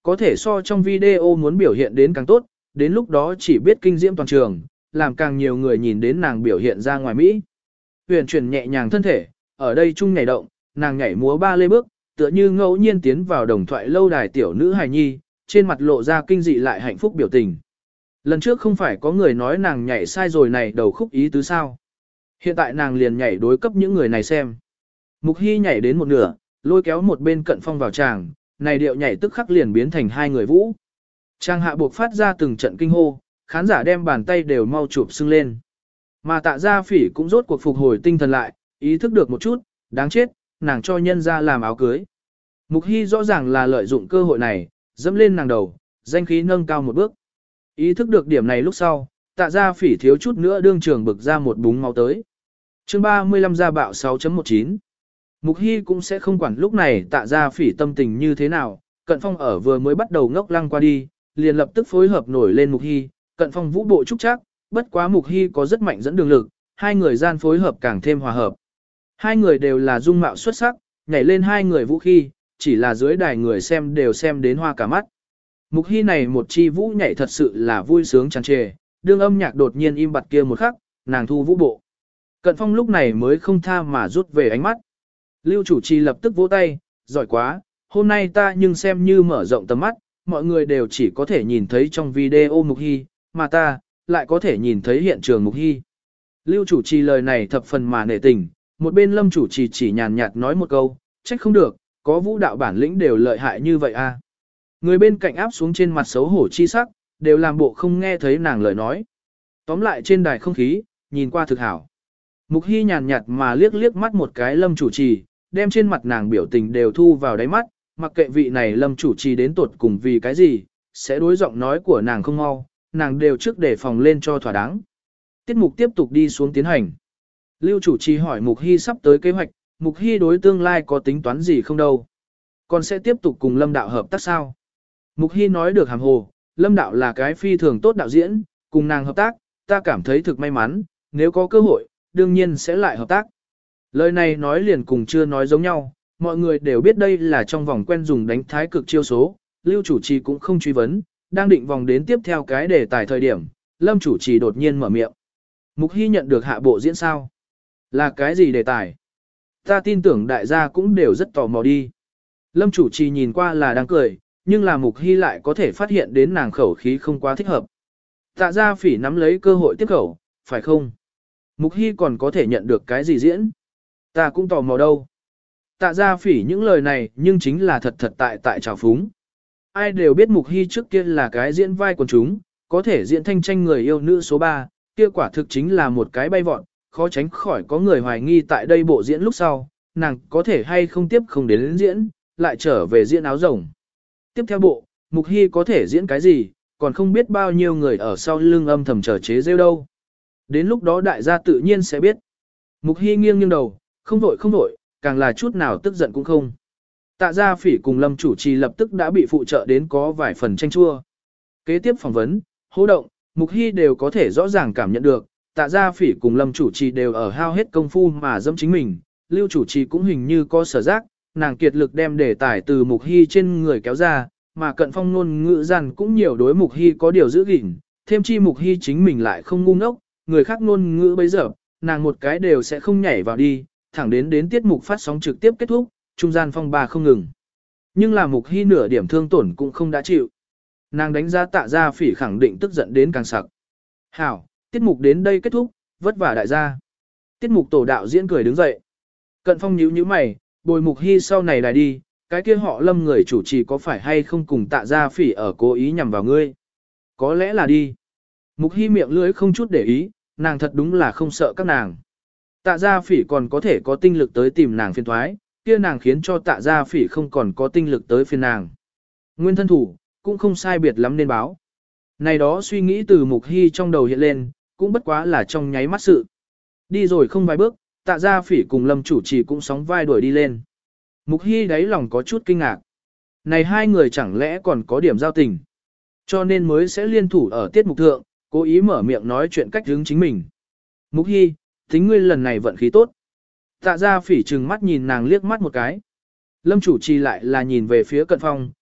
Có thể so trong video muốn biểu hiện đến càng tốt, đến lúc đó chỉ biết kinh diễm toàn trường, làm càng nhiều người nhìn đến nàng biểu hiện ra ngoài Mỹ. Huyền chuyển nhẹ nhàng thân thể, ở đây chung nhảy động, nàng nhảy múa ba lê bước, tựa như ngẫu nhiên tiến vào đồng thoại lâu đài tiểu nữ hài nhi, trên mặt lộ ra kinh dị lại hạnh phúc biểu tình. Lần trước không phải có người nói nàng nhảy sai rồi này đầu khúc ý tứ sao. Hiện tại nàng liền nhảy đối cấp những người này xem. Mục Hy nhảy đến một nửa, lôi kéo một bên Cận Phong vào tràng, này điệu nhảy tức khắc liền biến thành hai người vũ. Trang hạ buộc phát ra từng trận kinh hô, khán giả đem bàn tay đều mau chụp sưng lên. Mà Tạ Gia Phỉ cũng rốt cuộc phục hồi tinh thần lại, ý thức được một chút, đáng chết, nàng cho nhân ra làm áo cưới. Mục Hy rõ ràng là lợi dụng cơ hội này, dẫm lên nàng đầu, danh khí nâng cao một bước. Ý thức được điểm này lúc sau, Tạ Gia Phỉ thiếu chút nữa đương trường bực ra một búng máu tới. Chương ba mươi lăm gia bạo sáu chấm một chín. Mục Hy cũng sẽ không quản lúc này Tạ Gia Phỉ tâm tình như thế nào, Cận Phong ở vừa mới bắt đầu ngốc lăng qua đi, liền lập tức phối hợp nổi lên Mục Hy, Cận Phong vũ bộ trúc chắc, bất quá Mục Hy có rất mạnh dẫn đường lực, hai người gian phối hợp càng thêm hòa hợp. Hai người đều là dung mạo xuất sắc, nhảy lên hai người vũ khi, chỉ là dưới đài người xem đều xem đến hoa cả mắt. Mục Hy này một chi vũ nhảy thật sự là vui sướng tràn trề, đương âm nhạc đột nhiên im bặt kia một khắc, nàng thu vũ bộ. Cận Phong lúc này mới không tha mà rút về ánh mắt. Lưu chủ trì lập tức vỗ tay, giỏi quá, hôm nay ta nhưng xem như mở rộng tầm mắt, mọi người đều chỉ có thể nhìn thấy trong video Mục Hy, mà ta, lại có thể nhìn thấy hiện trường Mục Hy. Lưu chủ trì lời này thập phần mà nể tình, một bên Lâm chủ trì chỉ nhàn nhạt nói một câu, trách không được, có vũ đạo bản lĩnh đều lợi hại như vậy à. Người bên cạnh áp xuống trên mặt xấu hổ chi sắc, đều làm bộ không nghe thấy nàng lời nói. Tóm lại trên đài không khí, nhìn qua thực hảo. Mục Hy nhàn nhạt mà liếc liếc mắt một cái Lâm chủ trì, đem trên mặt nàng biểu tình đều thu vào đáy mắt, mặc kệ vị này Lâm chủ trì đến tuột cùng vì cái gì, sẽ đối giọng nói của nàng không mau, nàng đều trước để phòng lên cho thỏa đáng. Tiết mục tiếp tục đi xuống tiến hành. Lưu chủ trì hỏi Mục Hy sắp tới kế hoạch, Mục Hy đối tương lai có tính toán gì không đâu. Còn sẽ tiếp tục cùng Lâm đạo hợp tác sao? Mục Hy nói được hàm hồ, Lâm đạo là cái phi thường tốt đạo diễn, cùng nàng hợp tác, ta cảm thấy thực may mắn, nếu có cơ hội, đương nhiên sẽ lại hợp tác. Lời này nói liền cùng chưa nói giống nhau, mọi người đều biết đây là trong vòng quen dùng đánh thái cực chiêu số, Lưu chủ trì cũng không truy vấn, đang định vòng đến tiếp theo cái đề tài thời điểm, Lâm chủ trì đột nhiên mở miệng. Mục Hy nhận được hạ bộ diễn sao? Là cái gì đề tài? Ta tin tưởng đại gia cũng đều rất tò mò đi. Lâm chủ trì nhìn qua là đang cười, nhưng là Mục Hy lại có thể phát hiện đến nàng khẩu khí không quá thích hợp. Tạ Gia Phỉ nắm lấy cơ hội tiếp khẩu, phải không? Mục Hy còn có thể nhận được cái gì diễn? Ta cũng tò mò đâu. Tạ Gia Phỉ những lời này nhưng chính là thật thật tại tại trào phúng. Ai đều biết Mục Hy trước kia là cái diễn vai quần chúng, có thể diễn thanh tranh người yêu nữ số ba, kia quả thực chính là một cái bay vọt, khó tránh khỏi có người hoài nghi tại đây bộ diễn lúc sau, nàng có thể hay không tiếp không đến, đến diễn, lại trở về diễn áo rồng. Tiếp theo bộ, Mục Hy có thể diễn cái gì, còn không biết bao nhiêu người ở sau lưng âm thầm chờ chế rêu đâu. Đến lúc đó đại gia tự nhiên sẽ biết. Mục Hy nghiêng nghiêng đầu, không vội không vội, càng là chút nào tức giận cũng không. Tạ Gia Phỉ cùng Lâm chủ trì lập tức đã bị phụ trợ đến có vài phần tranh chua. Kế tiếp phỏng vấn, hô động, Mục Hy đều có thể rõ ràng cảm nhận được, Tạ Gia Phỉ cùng Lâm chủ trì đều ở hao hết công phu mà dẫm chính mình, Lưu chủ trì cũng hình như có sở giác, nàng kiệt lực đem đề tài từ Mục Hy trên người kéo ra, mà Cận Phong ngôn ngữ rằng cũng nhiều đối Mục Hy có điều giữ gìn, thêm chi Mục Hy chính mình lại không ngu ngốc, người khác ngôn ngữ bây giờ, nàng một cái đều sẽ không nhảy vào đi, thẳng đến đến tiết mục phát sóng trực tiếp kết thúc, trung gian phong ba không ngừng. Nhưng là Mục Hy nửa điểm thương tổn cũng không đã chịu. Nàng đánh giá Tạ Gia Phỉ khẳng định tức giận đến càng sặc. Hảo, tiết mục đến đây kết thúc, vất vả đại gia. Tiết mục tổ đạo diễn cười đứng dậy. Cận Phong nhíu nhíu mày, bồi Mục Hy sau này lại đi, cái kia họ Lâm người chủ trì có phải hay không cùng Tạ Gia Phỉ ở cố ý nhằm vào ngươi? Có lẽ là đi. Mục Hy miệng lưỡi không chút để ý, nàng thật đúng là không sợ các nàng. Tạ Gia Phỉ còn có thể có tinh lực tới tìm nàng phiền thoái, kia nàng khiến cho Tạ Gia Phỉ không còn có tinh lực tới phiền nàng. Nguyên thân thủ, cũng không sai biệt lắm nên báo. Này đó suy nghĩ từ Mục Hy trong đầu hiện lên, cũng bất quá là trong nháy mắt sự. Đi rồi không vài bước, Tạ Gia Phỉ cùng Lâm chủ trì cũng sóng vai đuổi đi lên. Mục Hy đáy lòng có chút kinh ngạc. Này hai người chẳng lẽ còn có điểm giao tình, cho nên mới sẽ liên thủ ở tiết mục thượng, cố ý mở miệng nói chuyện cách hướng chính mình. Mục Hy, tính ngươi lần này vận khí tốt. Tạ Gia Phỉ trừng mắt nhìn nàng liếc mắt một cái. Lâm chủ trì lại là nhìn về phía Cận Phong,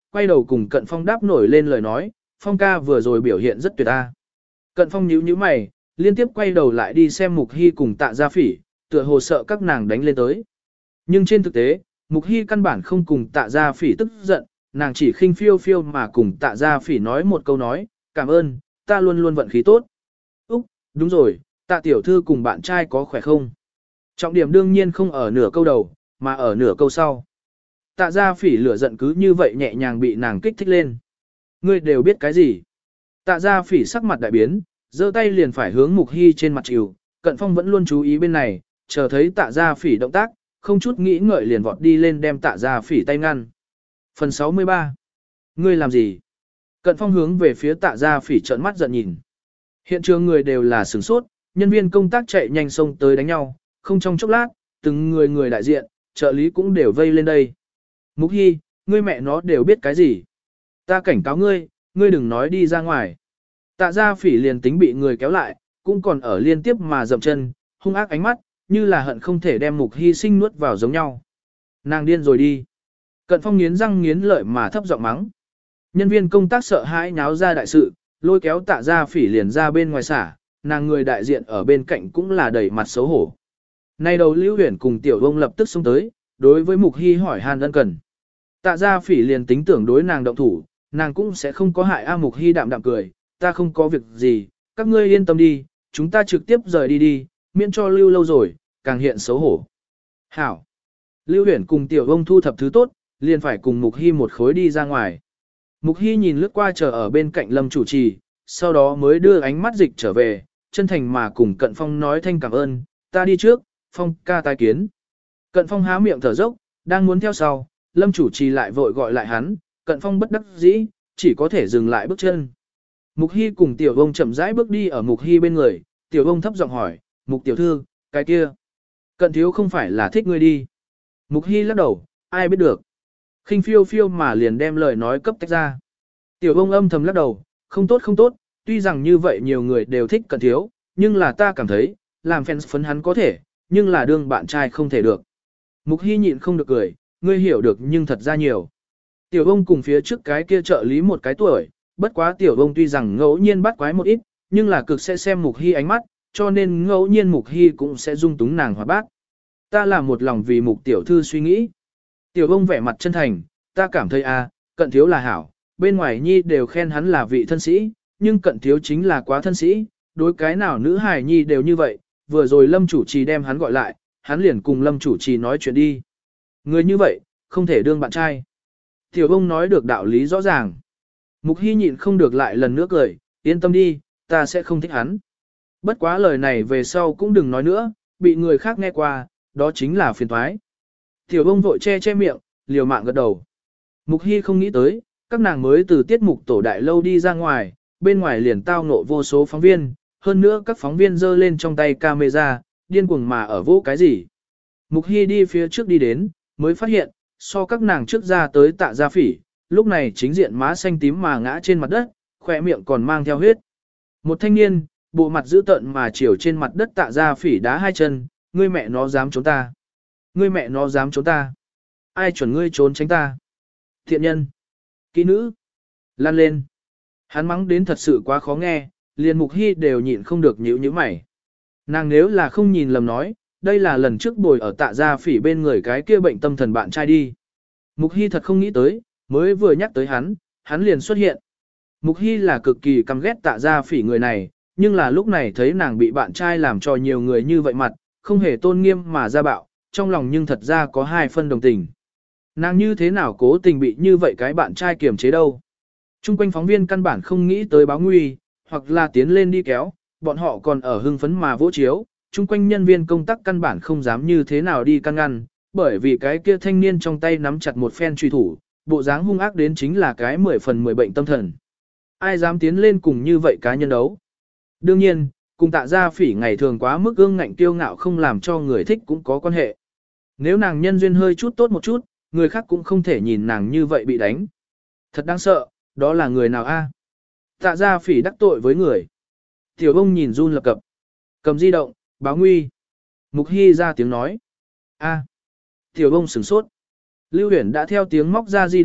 quay đầu cùng Cận Phong đáp nổi lên lời nói, Phong ca vừa rồi biểu hiện rất tuyệt ta. Cận Phong nhíu nhíu mày, liên tiếp quay đầu lại đi xem Mục Hy cùng Tạ Gia Phỉ, tựa hồ sợ các nàng đánh lên tới. Nhưng trên thực tế, Mục Hy căn bản không cùng Tạ Gia Phỉ tức giận, nàng chỉ khinh phiêu phiêu mà cùng Tạ Gia Phỉ nói một câu nói, cảm ơn, ta luôn luôn vận khí tốt. Úc, đúng rồi, Tạ tiểu thư cùng bạn trai có khỏe không? Trọng điểm đương nhiên không ở nửa câu đầu, mà ở nửa câu sau. Tạ Gia Phỉ lửa giận cứ như vậy nhẹ nhàng bị nàng kích thích lên. Ngươi đều biết cái gì? Tạ Gia Phỉ sắc mặt đại biến, giơ tay liền phải hướng Mục Hy trên mặt chịu, Cận Phong vẫn luôn chú ý bên này, chờ thấy Tạ Gia Phỉ động tác, không chút nghĩ ngợi liền vọt đi lên đem Tạ Gia Phỉ tay ngăn. Phần sáu mươi ba. Ngươi làm gì? Cận Phong hướng về phía Tạ Gia Phỉ trợn mắt giận nhìn. Hiện trường người đều là sửng sốt, nhân viên công tác chạy nhanh xông tới đánh nhau, không trong chốc lát, từng người người đại diện, trợ lý cũng đều vây lên đây. Mục Hy, ngươi mẹ nó đều biết cái gì? Ta cảnh cáo ngươi, ngươi đừng nói đi ra ngoài. Tạ Gia Phỉ liền tính bị người kéo lại, cũng còn ở liên tiếp mà dậm chân, hung ác ánh mắt, như là hận không thể đem Mục Hy sinh nuốt vào giống nhau. Nàng điên rồi đi. Cận Phong nghiến răng nghiến lợi mà thấp giọng mắng. Nhân viên công tác sợ hãi nháo ra đại sự, lôi kéo Tạ Gia Phỉ liền ra bên ngoài xả, nàng người đại diện ở bên cạnh cũng là đầy mặt xấu hổ. Nay đầu Lưu Huyền cùng Tiểu Vông lập tức xông tới, đối với Mục Hy hỏi han ân cần. Tạ Gia Phỉ liền tính tưởng đối nàng động thủ, nàng cũng sẽ không có hại A. Mục Hy đạm đạm cười, ta không có việc gì, các ngươi yên tâm đi, chúng ta trực tiếp rời đi đi, miễn cho lưu lâu rồi, càng hiện xấu hổ. Hảo. Lưu Huyền cùng Tiểu Vông thu thập thứ tốt, liền phải cùng Mục Hy một khối đi ra ngoài. Mục Hy nhìn lướt qua chờ ở bên cạnh Lâm chủ trì, sau đó mới đưa ánh mắt dịch trở về, chân thành mà cùng Cận Phong nói thanh cảm ơn, ta đi trước, Phong ca tái kiến. Cận Phong há miệng thở dốc, đang muốn theo sau, Lâm chủ trì lại vội gọi lại hắn, Cận Phong bất đắc dĩ, chỉ có thể dừng lại bước chân. Mục Hy cùng Tiểu Vông chậm rãi bước đi ở Mục Hy bên người, Tiểu Vông thấp giọng hỏi, Mục tiểu thư, cái kia, Cận thiếu không phải là thích ngươi đi. Mục Hy lắc đầu, ai biết được. Khinh phiêu phiêu mà liền đem lời nói cấp tách ra. Tiểu Vông âm thầm lắc đầu, không tốt không tốt, tuy rằng như vậy nhiều người đều thích Cận thiếu, nhưng là ta cảm thấy, làm fans phấn hắn có thể, nhưng là đương bạn trai không thể được. Mục Hy nhịn không được cười, ngươi hiểu được nhưng thật ra nhiều. Tiểu Vông cùng phía trước cái kia trợ lý một cái tuổi, bất quá Tiểu Vông tuy rằng ngẫu nhiên bắt quái một ít, nhưng là cực sẽ xem Mục Hy ánh mắt, cho nên ngẫu nhiên Mục Hy cũng sẽ dung túng nàng hòa bác. Ta là một lòng vì Mục tiểu thư suy nghĩ. Tiểu Vông vẻ mặt chân thành, ta cảm thấy a, Cận thiếu là hảo, bên ngoài nhi đều khen hắn là vị thân sĩ, nhưng Cận thiếu chính là quá thân sĩ, đối cái nào nữ hài nhi đều như vậy, vừa rồi Lâm chủ trì đem hắn gọi lại, hắn liền cùng Lâm chủ trì nói chuyện đi. Người như vậy, không thể đương bạn trai. Tiểu Vông nói được đạo lý rõ ràng. Mục Hy nhịn không được lại lần nữa cười, yên tâm đi, ta sẽ không thích hắn. Bất quá lời này về sau cũng đừng nói nữa, bị người khác nghe qua, đó chính là phiền toái. Tiểu Vông vội che che miệng, liều mạng gật đầu. Mục Hy không nghĩ tới, các nàng mới từ tiết mục tổ đại lâu đi ra ngoài, bên ngoài liền tao ngộ vô số phóng viên, hơn nữa các phóng viên giơ lên trong tay camera, điên cuồng mà ở vô cái gì. Mục Hy đi phía trước đi đến, mới phát hiện, so các nàng trước ra tới Tạ Gia Phỉ, lúc này chính diện má xanh tím mà ngã trên mặt đất, khỏe miệng còn mang theo huyết. Một thanh niên, bộ mặt dữ tợn mà chiều trên mặt đất Tạ Gia Phỉ đá hai chân, ngươi mẹ nó dám trốn ta. Ngươi mẹ nó dám trốn ta. Ai chuẩn ngươi trốn tránh ta. Thiện nhân. Kỹ nữ. Lan lên. Hắn mắng đến thật sự quá khó nghe, liền Mục Hy đều nhịn không được nhíu nhíu mày. Nàng nếu là không nhìn lầm nói, đây là lần trước bồi ở Tạ Gia Phỉ bên người cái kia bệnh tâm thần bạn trai đi. Mục Hy thật không nghĩ tới, mới vừa nhắc tới hắn, hắn liền xuất hiện. Mục Hy là cực kỳ căm ghét Tạ Gia Phỉ người này, nhưng là lúc này thấy nàng bị bạn trai làm cho nhiều người như vậy mặt, không hề tôn nghiêm mà ra bạo, trong lòng nhưng thật ra có hai phân đồng tình. Nàng như thế nào cố tình bị như vậy cái bạn trai kiềm chế đâu. Trung quanh phóng viên căn bản không nghĩ tới báo nguy, hoặc là tiến lên đi kéo, bọn họ còn ở hưng phấn mà vỗ chiếu, chung quanh nhân viên công tác căn bản không dám như thế nào đi căn ngăn, bởi vì cái kia thanh niên trong tay nắm chặt một phen truy thủ, bộ dáng hung ác đến chính là cái mười phần mười bệnh tâm thần. Ai dám tiến lên cùng như vậy cá nhân đấu? Đương nhiên, cùng Tạ Gia Phỉ ngày thường quá mức ương ngạnh kiêu ngạo không làm cho người thích cũng có quan hệ. Nếu nàng nhân duyên hơi chút tốt một chút, người khác cũng không thể nhìn nàng như vậy bị đánh. Thật đáng sợ, đó là người nào a? Tạ Gia Phỉ đắc tội với người. Tiểu Vông nhìn run lập cập. Cầm di động, báo nguy. Mục Hy ra tiếng nói. A. Tiểu Vông sửng sốt. Lưu Huyền đã theo tiếng móc ra di động,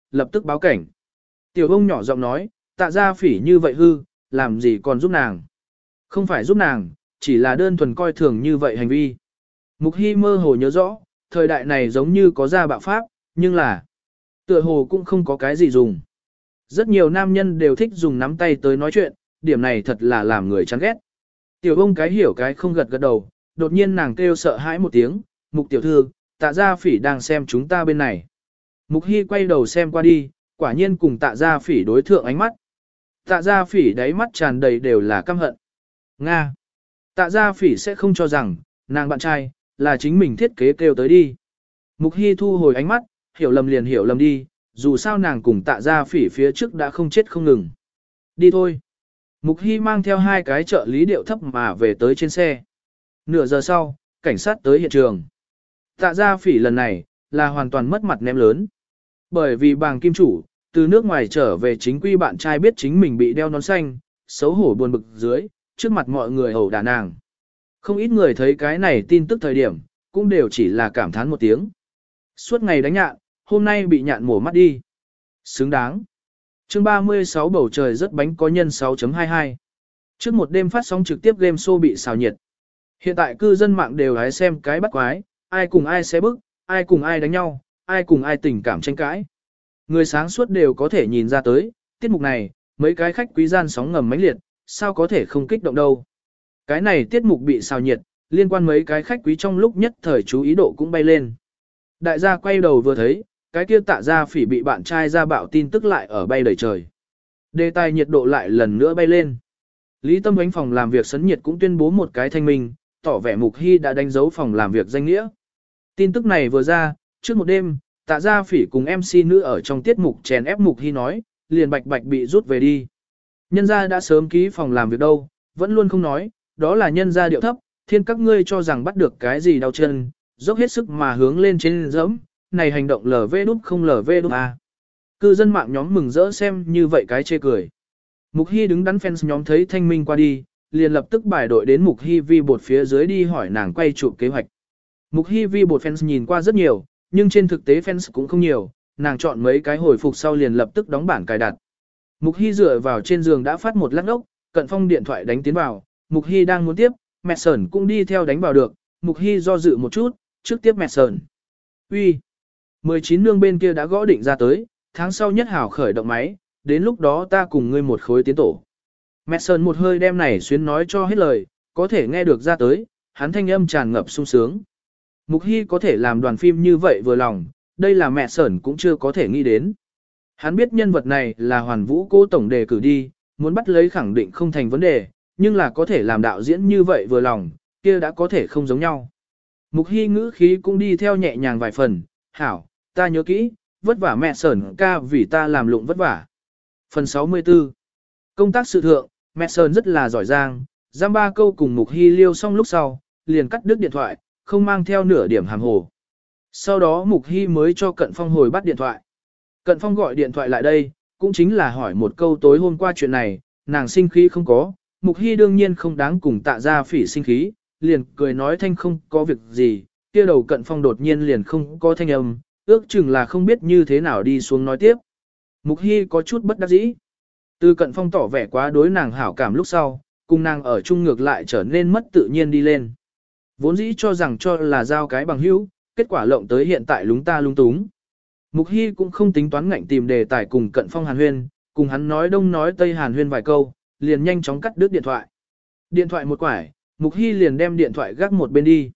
lập tức báo cảnh. Tiểu ông nhỏ giọng nói, tạ gia phỉ như vậy hư, làm gì còn giúp nàng. Không phải giúp nàng, chỉ là đơn thuần coi thường như vậy hành vi. Mục Hy mơ hồ nhớ rõ, thời đại này giống như có gia bạo pháp, nhưng là tựa hồ cũng không có cái gì dùng. Rất nhiều nam nhân đều thích dùng nắm tay tới nói chuyện, điểm này thật là làm người chán ghét. Tiểu ông cái hiểu cái không gật gật đầu, đột nhiên nàng kêu sợ hãi một tiếng, Mục tiểu thư, tạ gia phỉ đang xem chúng ta bên này. Mục Hy quay đầu xem qua đi, quả nhiên cùng tạ gia phỉ đối thượng ánh mắt. Tạ gia phỉ đáy mắt tràn đầy đều là căm hận. Nga. Tạ gia phỉ sẽ không cho rằng, nàng bạn trai, là chính mình thiết kế kêu tới đi. Mục Hy thu hồi ánh mắt, hiểu lầm liền hiểu lầm đi, dù sao nàng cùng tạ gia phỉ phía trước đã không chết không ngừng. Đi thôi. Mục Hy mang theo hai cái trợ lý điệu thấp mà về tới trên xe. Nửa giờ sau, cảnh sát tới hiện trường. Tạ gia phỉ lần này, là hoàn toàn mất mặt ném lớn. Bởi vì bàng kim chủ, từ nước ngoài trở về chính quy bạn trai biết chính mình bị đeo nón xanh, xấu hổ buồn bực dưới, trước mặt mọi người ẩu đả nàng. Không ít người thấy cái này tin tức thời điểm, cũng đều chỉ là cảm thán một tiếng. Suốt ngày đánh nhạn, hôm nay bị nhạn mổ mắt đi. Xứng đáng. Chương ba mươi sáu bầu trời rất bánh có nhân sáu chấm hai hai. Trước một đêm phát sóng trực tiếp game show bị xào nhiệt. Hiện tại cư dân mạng đều hái xem cái bắt quái, ai cùng ai xé bức, ai cùng ai đánh nhau, ai cùng ai tình cảm tranh cãi. Người sáng suốt đều có thể nhìn ra tới, tiết mục này, mấy cái khách quý gian sóng ngầm mãnh liệt, sao có thể không kích động đâu. Cái này tiết mục bị xào nhiệt, liên quan mấy cái khách quý trong lúc nhất thời chú ý độ cũng bay lên. Đại gia quay đầu vừa thấy, cái kia tạ gia phỉ bị bạn trai ra bạo tin tức lại ở bay đầy trời. Đề tài nhiệt độ lại lần nữa bay lên. Lý Tâm Ánh phòng làm việc sấn nhiệt cũng tuyên bố một cái thanh minh, tỏ vẻ Mục Hy đã đánh dấu phòng làm việc danh nghĩa. Tin tức này vừa ra, trước một đêm, tạ gia phỉ cùng em xê nữ ở trong tiết mục chèn ép Mục Hy nói, liền bạch bạch bị rút về đi. Nhân gia đã sớm ký phòng làm việc đâu, vẫn luôn không nói, đó là nhân gia điệu thấp, thiên các ngươi cho rằng bắt được cái gì đau chân, dốc hết sức mà hướng lên trên dẫm, này hành động lờ vê đút không lờ vê đút à. Cư dân mạng nhóm mừng rỡ xem như vậy cái chê cười. Mục Hy đứng đắn fans nhóm thấy thanh minh qua đi, liền lập tức bài đội đến Mục Hy vi bột phía dưới đi hỏi nàng quay chụp kế hoạch. Mục Hy vi bột fans nhìn qua rất nhiều, nhưng trên thực tế fans cũng không nhiều, nàng chọn mấy cái hồi phục sau liền lập tức đóng bản cài đặt. Mục Hy dựa vào trên giường đã phát một lát ốc, Cận Phong điện thoại đánh tiến vào, Mục Hy đang muốn tiếp, mẹ sờn cũng đi theo đánh vào được, Mục Hy do dự một chút, trước tiếp mẹ sờn. Uy, mười chín nương bên kia đã gõ định ra tới, tháng sau nhất hảo khởi động máy, đến lúc đó ta cùng ngươi một khối tiến tổ. Mẹ sờn một hơi đem này xuyến nói cho hết lời, có thể nghe được ra tới, hắn thanh âm tràn ngập sung sướng. Mục Hy có thể làm đoàn phim như vậy vừa lòng, đây là mẹ sờn cũng chưa có thể nghĩ đến. Hắn biết nhân vật này là Hoàn Vũ Cố tổng đề cử đi, muốn bắt lấy khẳng định không thành vấn đề, nhưng là có thể làm đạo diễn như vậy vừa lòng, kia đã có thể không giống nhau. Mục Hy ngữ khí cũng đi theo nhẹ nhàng vài phần, hảo, ta nhớ kỹ, vất vả mẹ sờn ca vì ta làm lụng vất vả. Phần sáu mươi tư. Công tác sự thượng, mẹ sờn rất là giỏi giang, giam ba câu cùng Mục Hy liêu xong lúc sau, liền cắt đứt điện thoại, không mang theo nửa điểm hàm hồ. Sau đó Mục Hy mới cho Cận Phong hồi bắt điện thoại. Cận Phong gọi điện thoại lại đây, cũng chính là hỏi một câu tối hôm qua chuyện này, nàng sinh khí không có, Mục Hy đương nhiên không đáng cùng tạ ra phỉ sinh khí, liền cười nói thanh không có việc gì, kia đầu Cận Phong đột nhiên liền không có thanh âm, ước chừng là không biết như thế nào đi xuống nói tiếp. Mục Hy có chút bất đắc dĩ. Từ Cận Phong tỏ vẻ quá đối nàng hảo cảm lúc sau, cùng nàng ở chung ngược lại trở nên mất tự nhiên đi lên. Vốn dĩ cho rằng cho là giao cái bằng hữu, kết quả lộng tới hiện tại lúng ta lung túng. Mục Hy cũng không tính toán ngạnh tìm đề tài cùng Cận Phong hàn huyên, cùng hắn nói đông nói tây hàn huyên vài câu, liền nhanh chóng cắt đứt điện thoại. Điện thoại một quải, Mục Hy liền đem điện thoại gác một bên đi.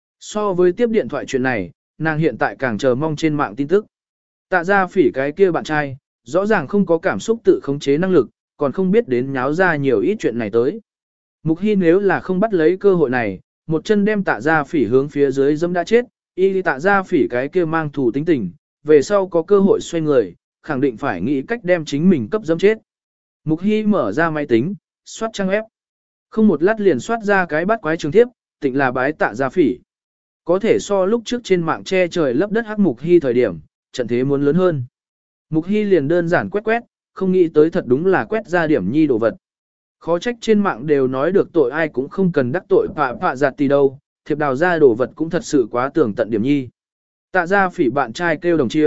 So với tiếp điện thoại chuyện này, nàng hiện tại càng chờ mong trên mạng tin tức. Tạ ra phỉ cái kia bạn trai, rõ ràng không có cảm xúc tự khống chế năng lực, còn không biết đến nháo ra nhiều ít chuyện này tới. Mục Hy nếu là không bắt lấy cơ hội này, một chân đem tạ ra phỉ hướng phía dưới dẫm đã chết, y tạ ra phỉ cái kia mang thù tính tình, về sau có cơ hội xoay người, khẳng định phải nghĩ cách đem chính mình cấp dẫm chết. Mục Hy mở ra máy tính, soát trang web. Không một lát liền soát ra cái bắt quái trường thiếp, tịnh là bái tạ ra phỉ. Có thể so lúc trước trên mạng che trời lấp đất hắc Mục Hy thời điểm, trận thế muốn lớn hơn. Mục Hy liền đơn giản quét quét, không nghĩ tới thật đúng là quét ra điểm nhi đồ vật. Khó trách trên mạng đều nói được tội ai cũng không cần đắc tội phạ phạ giặt tì đâu, thiệp đào ra đồ vật cũng thật sự quá tưởng tận điểm nhi. Tạ ra phỉ bạn trai kêu Đồng Chiêu,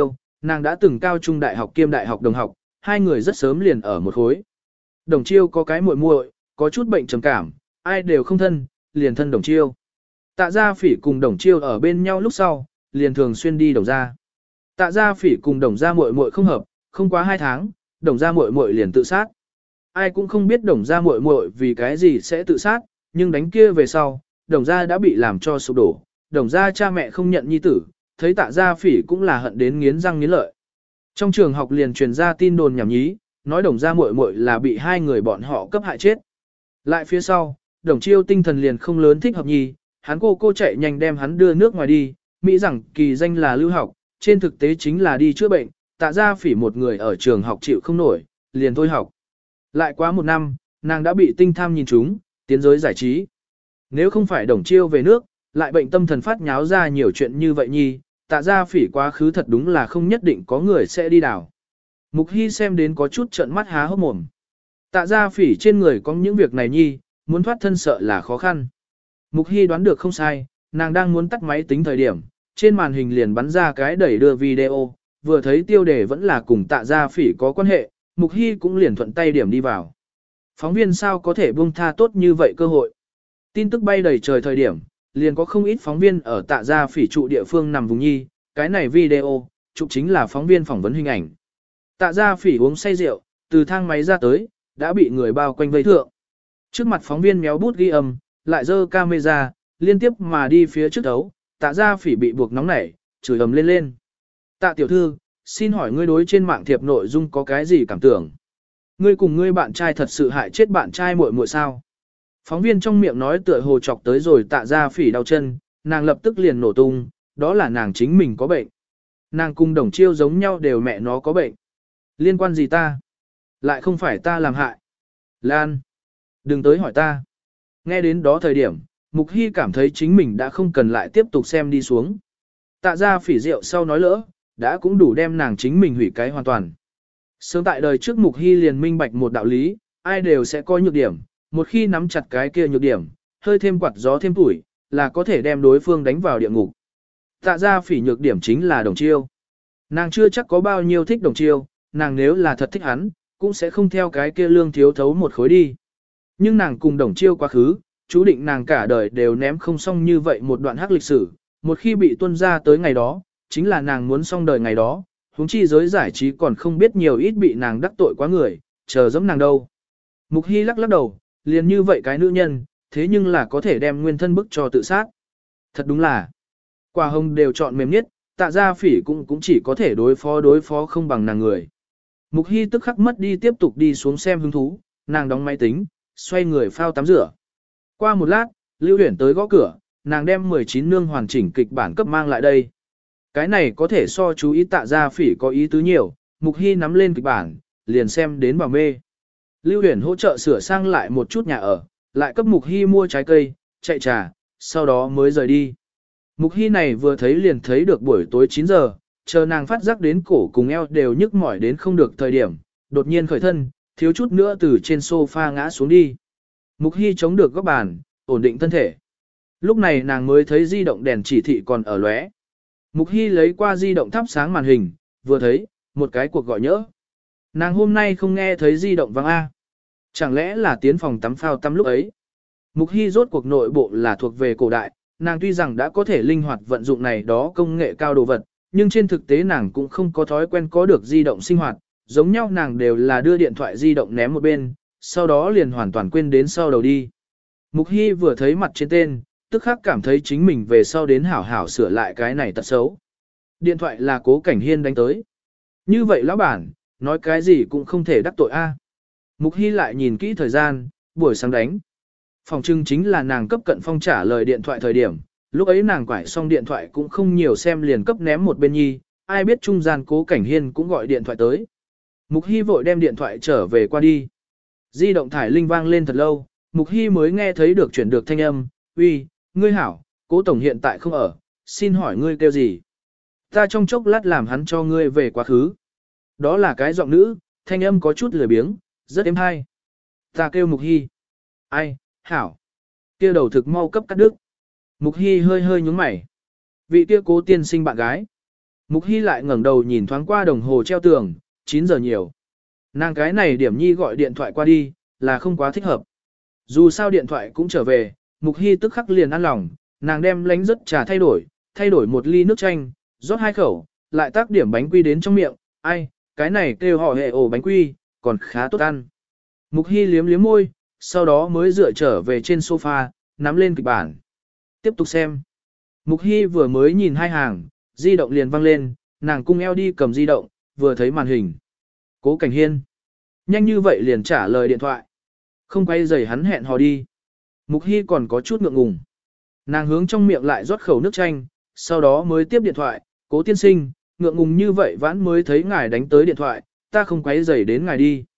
Nàng đã từng cao trung đại học kiêm đại học đồng học, hai người rất sớm liền ở một khối. Đồng Chiêu có cái muội muội, có chút bệnh trầm cảm, ai đều không thân, liền thân Đồng Chiêu. Tạ Gia Phỉ cùng Đồng Chiêu ở bên nhau lúc sau, liền thường xuyên đi Đồng gia. Tạ Gia Phỉ cùng Đồng gia muội muội không hợp, không quá hai tháng, Đồng gia muội muội liền tự sát. Ai cũng không biết Đồng gia muội muội vì cái gì sẽ tự sát, nhưng đánh kia về sau, Đồng gia đã bị làm cho sụp đổ. Đồng gia cha mẹ không nhận nhi tử, thấy Tạ Gia Phỉ cũng là hận đến nghiến răng nghiến lợi. Trong trường học liền truyền ra tin đồn nhảm nhí, nói Đồng gia muội muội là bị hai người bọn họ cấp hại chết. Lại phía sau, Đồng Chiêu tinh thần liền không lớn thích hợp nhi, hắn cô cô chạy nhanh đem hắn đưa nước ngoài đi, Mỹ rằng kỳ danh là lưu học, trên thực tế chính là đi chữa bệnh, Tạ Gia Phỉ một người ở trường học chịu không nổi, liền thôi học. Lại quá một năm, nàng đã bị tinh tham nhìn trúng, tiến giới giải trí. Nếu không phải Đồng Chiêu về nước, lại bệnh tâm thần phát nháo ra nhiều chuyện như vậy nhi, Tạ Gia Phỉ quá khứ thật đúng là không nhất định có người sẽ đi đảo. Mục Hy xem đến có chút trợn mắt há hốc mồm. Tạ Gia Phỉ trên người có những việc này nhi, muốn thoát thân sợ là khó khăn. Mục Hy đoán được không sai, nàng đang muốn tắt máy tính thời điểm, trên màn hình liền bắn ra cái đẩy đưa video, vừa thấy tiêu đề vẫn là cùng Tạ Gia Phỉ có quan hệ, Mục Hy cũng liền thuận tay điểm đi vào. Phóng viên sao có thể buông tha tốt như vậy cơ hội. Tin tức bay đầy trời thời điểm, liền có không ít phóng viên ở Tạ Gia Phỉ trụ địa phương nằm vùng nhi, cái này video, chụp chính là phóng viên phỏng vấn hình ảnh. Tạ Gia Phỉ uống say rượu, từ thang máy ra tới, đã bị người bao quanh vây thượng. Trước mặt phóng viên méo bút ghi âm, lại giơ camera, liên tiếp mà đi phía trước đấu, Tạ Gia Phỉ bị buộc nóng nảy, chửi ầm lên lên. Tạ tiểu thư, xin hỏi ngươi đối trên mạng thiệp nội dung có cái gì cảm tưởng? Ngươi cùng ngươi bạn trai thật sự hại chết bạn trai muội muội sao? Phóng viên trong miệng nói tựa hồ chọc tới rồi Tạ Gia Phỉ đau chân, nàng lập tức liền nổ tung, đó là nàng chính mình có bệnh. Nàng cùng Đồng Chiêu giống nhau đều mẹ nó có bệnh. Liên quan gì ta? Lại không phải ta làm hại. Lan, đừng tới hỏi ta. Nghe đến đó thời điểm, Mục Hy cảm thấy chính mình đã không cần lại tiếp tục xem đi xuống. Tạ Gia Phỉ rượu sau nói lỡ, đã cũng đủ đem nàng chính mình hủy cái hoàn toàn. Sớm tại đời trước Mục Hy liền minh bạch một đạo lý, ai đều sẽ có nhược điểm, một khi nắm chặt cái kia nhược điểm, hơi thêm quạt gió thêm tuổi, là có thể đem đối phương đánh vào địa ngục. Tạ Gia Phỉ nhược điểm chính là Đồng Chiêu. Nàng chưa chắc có bao nhiêu thích Đồng Chiêu, nàng nếu là thật thích hắn, cũng sẽ không theo cái kia lương thiếu thấu một khối đi. Nhưng nàng cùng Đồng Chiêu quá khứ, chú định nàng cả đời đều ném không xong như vậy một đoạn hắc lịch sử, một khi bị tuân ra tới ngày đó, chính là nàng muốn xong đời ngày đó, huống chi giới giải trí còn không biết nhiều ít bị nàng đắc tội quá người, chờ giống nàng đâu. Mục Hy lắc lắc đầu, liền như vậy cái nữ nhân, thế nhưng là có thể đem nguyên thân bức cho tự sát. Thật đúng là, quả hồng đều chọn mềm nhất, Tạ Gia Phỉ cũng cũng chỉ có thể đối phó đối phó không bằng nàng người. Mục Hy tức khắc mất đi tiếp tục đi xuống xem hứng thú, nàng đóng máy tính, xoay người phao tắm rửa. Qua một lát, Lưu Uyển tới gõ cửa, nàng đem mười chín nương hoàn chỉnh kịch bản cấp mang lại đây. Cái này có thể so chú ý Tạ Gia Phỉ có ý tứ nhiều, Mục Hy nắm lên kịch bản, liền xem đến bảo mê. Lưu Uyển hỗ trợ sửa sang lại một chút nhà ở, lại cấp Mục Hy mua trái cây, chạy trà, sau đó mới rời đi. Mục Hy này vừa thấy liền thấy được buổi tối chín giờ, chờ nàng phát giác đến cổ cùng eo đều nhức mỏi đến không được thời điểm, đột nhiên khởi thân, thiếu chút nữa từ trên sofa ngã xuống đi. Mục Hy chống được góc bàn, ổn định thân thể. Lúc này nàng mới thấy di động đèn chỉ thị còn ở lóe. Mục Hy lấy qua di động thắp sáng màn hình, vừa thấy, một cái cuộc gọi nhỡ. Nàng hôm nay không nghe thấy di động vang A. Chẳng lẽ là tiến phòng tắm phao tắm lúc ấy. Mục Hy rốt cuộc nội bộ là thuộc về cổ đại, nàng tuy rằng đã có thể linh hoạt vận dụng này đó công nghệ cao đồ vật, nhưng trên thực tế nàng cũng không có thói quen có được di động sinh hoạt, giống nhau nàng đều là đưa điện thoại di động ném một bên, sau đó liền hoàn toàn quên đến sau đầu đi. Mục Hy vừa thấy mặt trên tên, tức khắc cảm thấy chính mình về sau đến hảo hảo sửa lại cái này tật xấu. Điện thoại là Cố Cảnh Hiên đánh tới. Như vậy lão bản, nói cái gì cũng không thể đắc tội a. Mục Hy lại nhìn kỹ thời gian, buổi sáng đánh. Phòng trưng chính là nàng cấp Cận Phong trả lời điện thoại thời điểm, lúc ấy nàng quải xong điện thoại cũng không nhiều xem liền cấp ném một bên nhi, ai biết trung gian Cố Cảnh Hiên cũng gọi điện thoại tới. Mục Hy vội đem điện thoại trở về qua đi. Di động thải linh vang lên thật lâu, Mục Hy mới nghe thấy được chuyển được thanh âm, uy, ngươi hảo, Cố Tổng hiện tại không ở, xin hỏi ngươi kêu gì? Ta trong chốc lát làm hắn cho ngươi về quá khứ. Đó là cái giọng nữ, thanh âm có chút lười biếng, rất êm hay. Ta kêu Mục Hy. Ai, hảo. Kia đầu thực mau cấp cắt đứt. Mục Hy hơi hơi nhúng mày. Vị kia Cố tiên sinh bạn gái. Mục Hy lại ngẩng đầu nhìn thoáng qua đồng hồ treo tường, chín giờ nhiều. Nàng cái này điểm nhi gọi điện thoại qua đi, là không quá thích hợp. Dù sao điện thoại cũng trở về, Mục Hy tức khắc liền ăn lòng, nàng đem lánh rất trà thay đổi, thay đổi một ly nước chanh, rót hai khẩu, lại tác điểm bánh quy đến trong miệng, ai, cái này kêu họ hệ ổ bánh quy, còn khá tốt ăn. Mục Hy liếm liếm môi, sau đó mới dựa trở về trên sofa, nắm lên kịch bản. Tiếp tục xem. Mục Hy vừa mới nhìn hai hàng, di động liền văng lên, nàng cung eo đi cầm di động, vừa thấy màn hình. Cố Cảnh Hiên. Nhanh như vậy liền trả lời điện thoại. Không quay giày hắn hẹn hò đi. Mục Hy còn có chút ngượng ngùng. Nàng hướng trong miệng lại rót khẩu nước chanh, sau đó mới tiếp điện thoại. Cố tiên sinh, ngượng ngùng như vậy vãn mới thấy ngài đánh tới điện thoại, ta không quay giày đến ngài đi.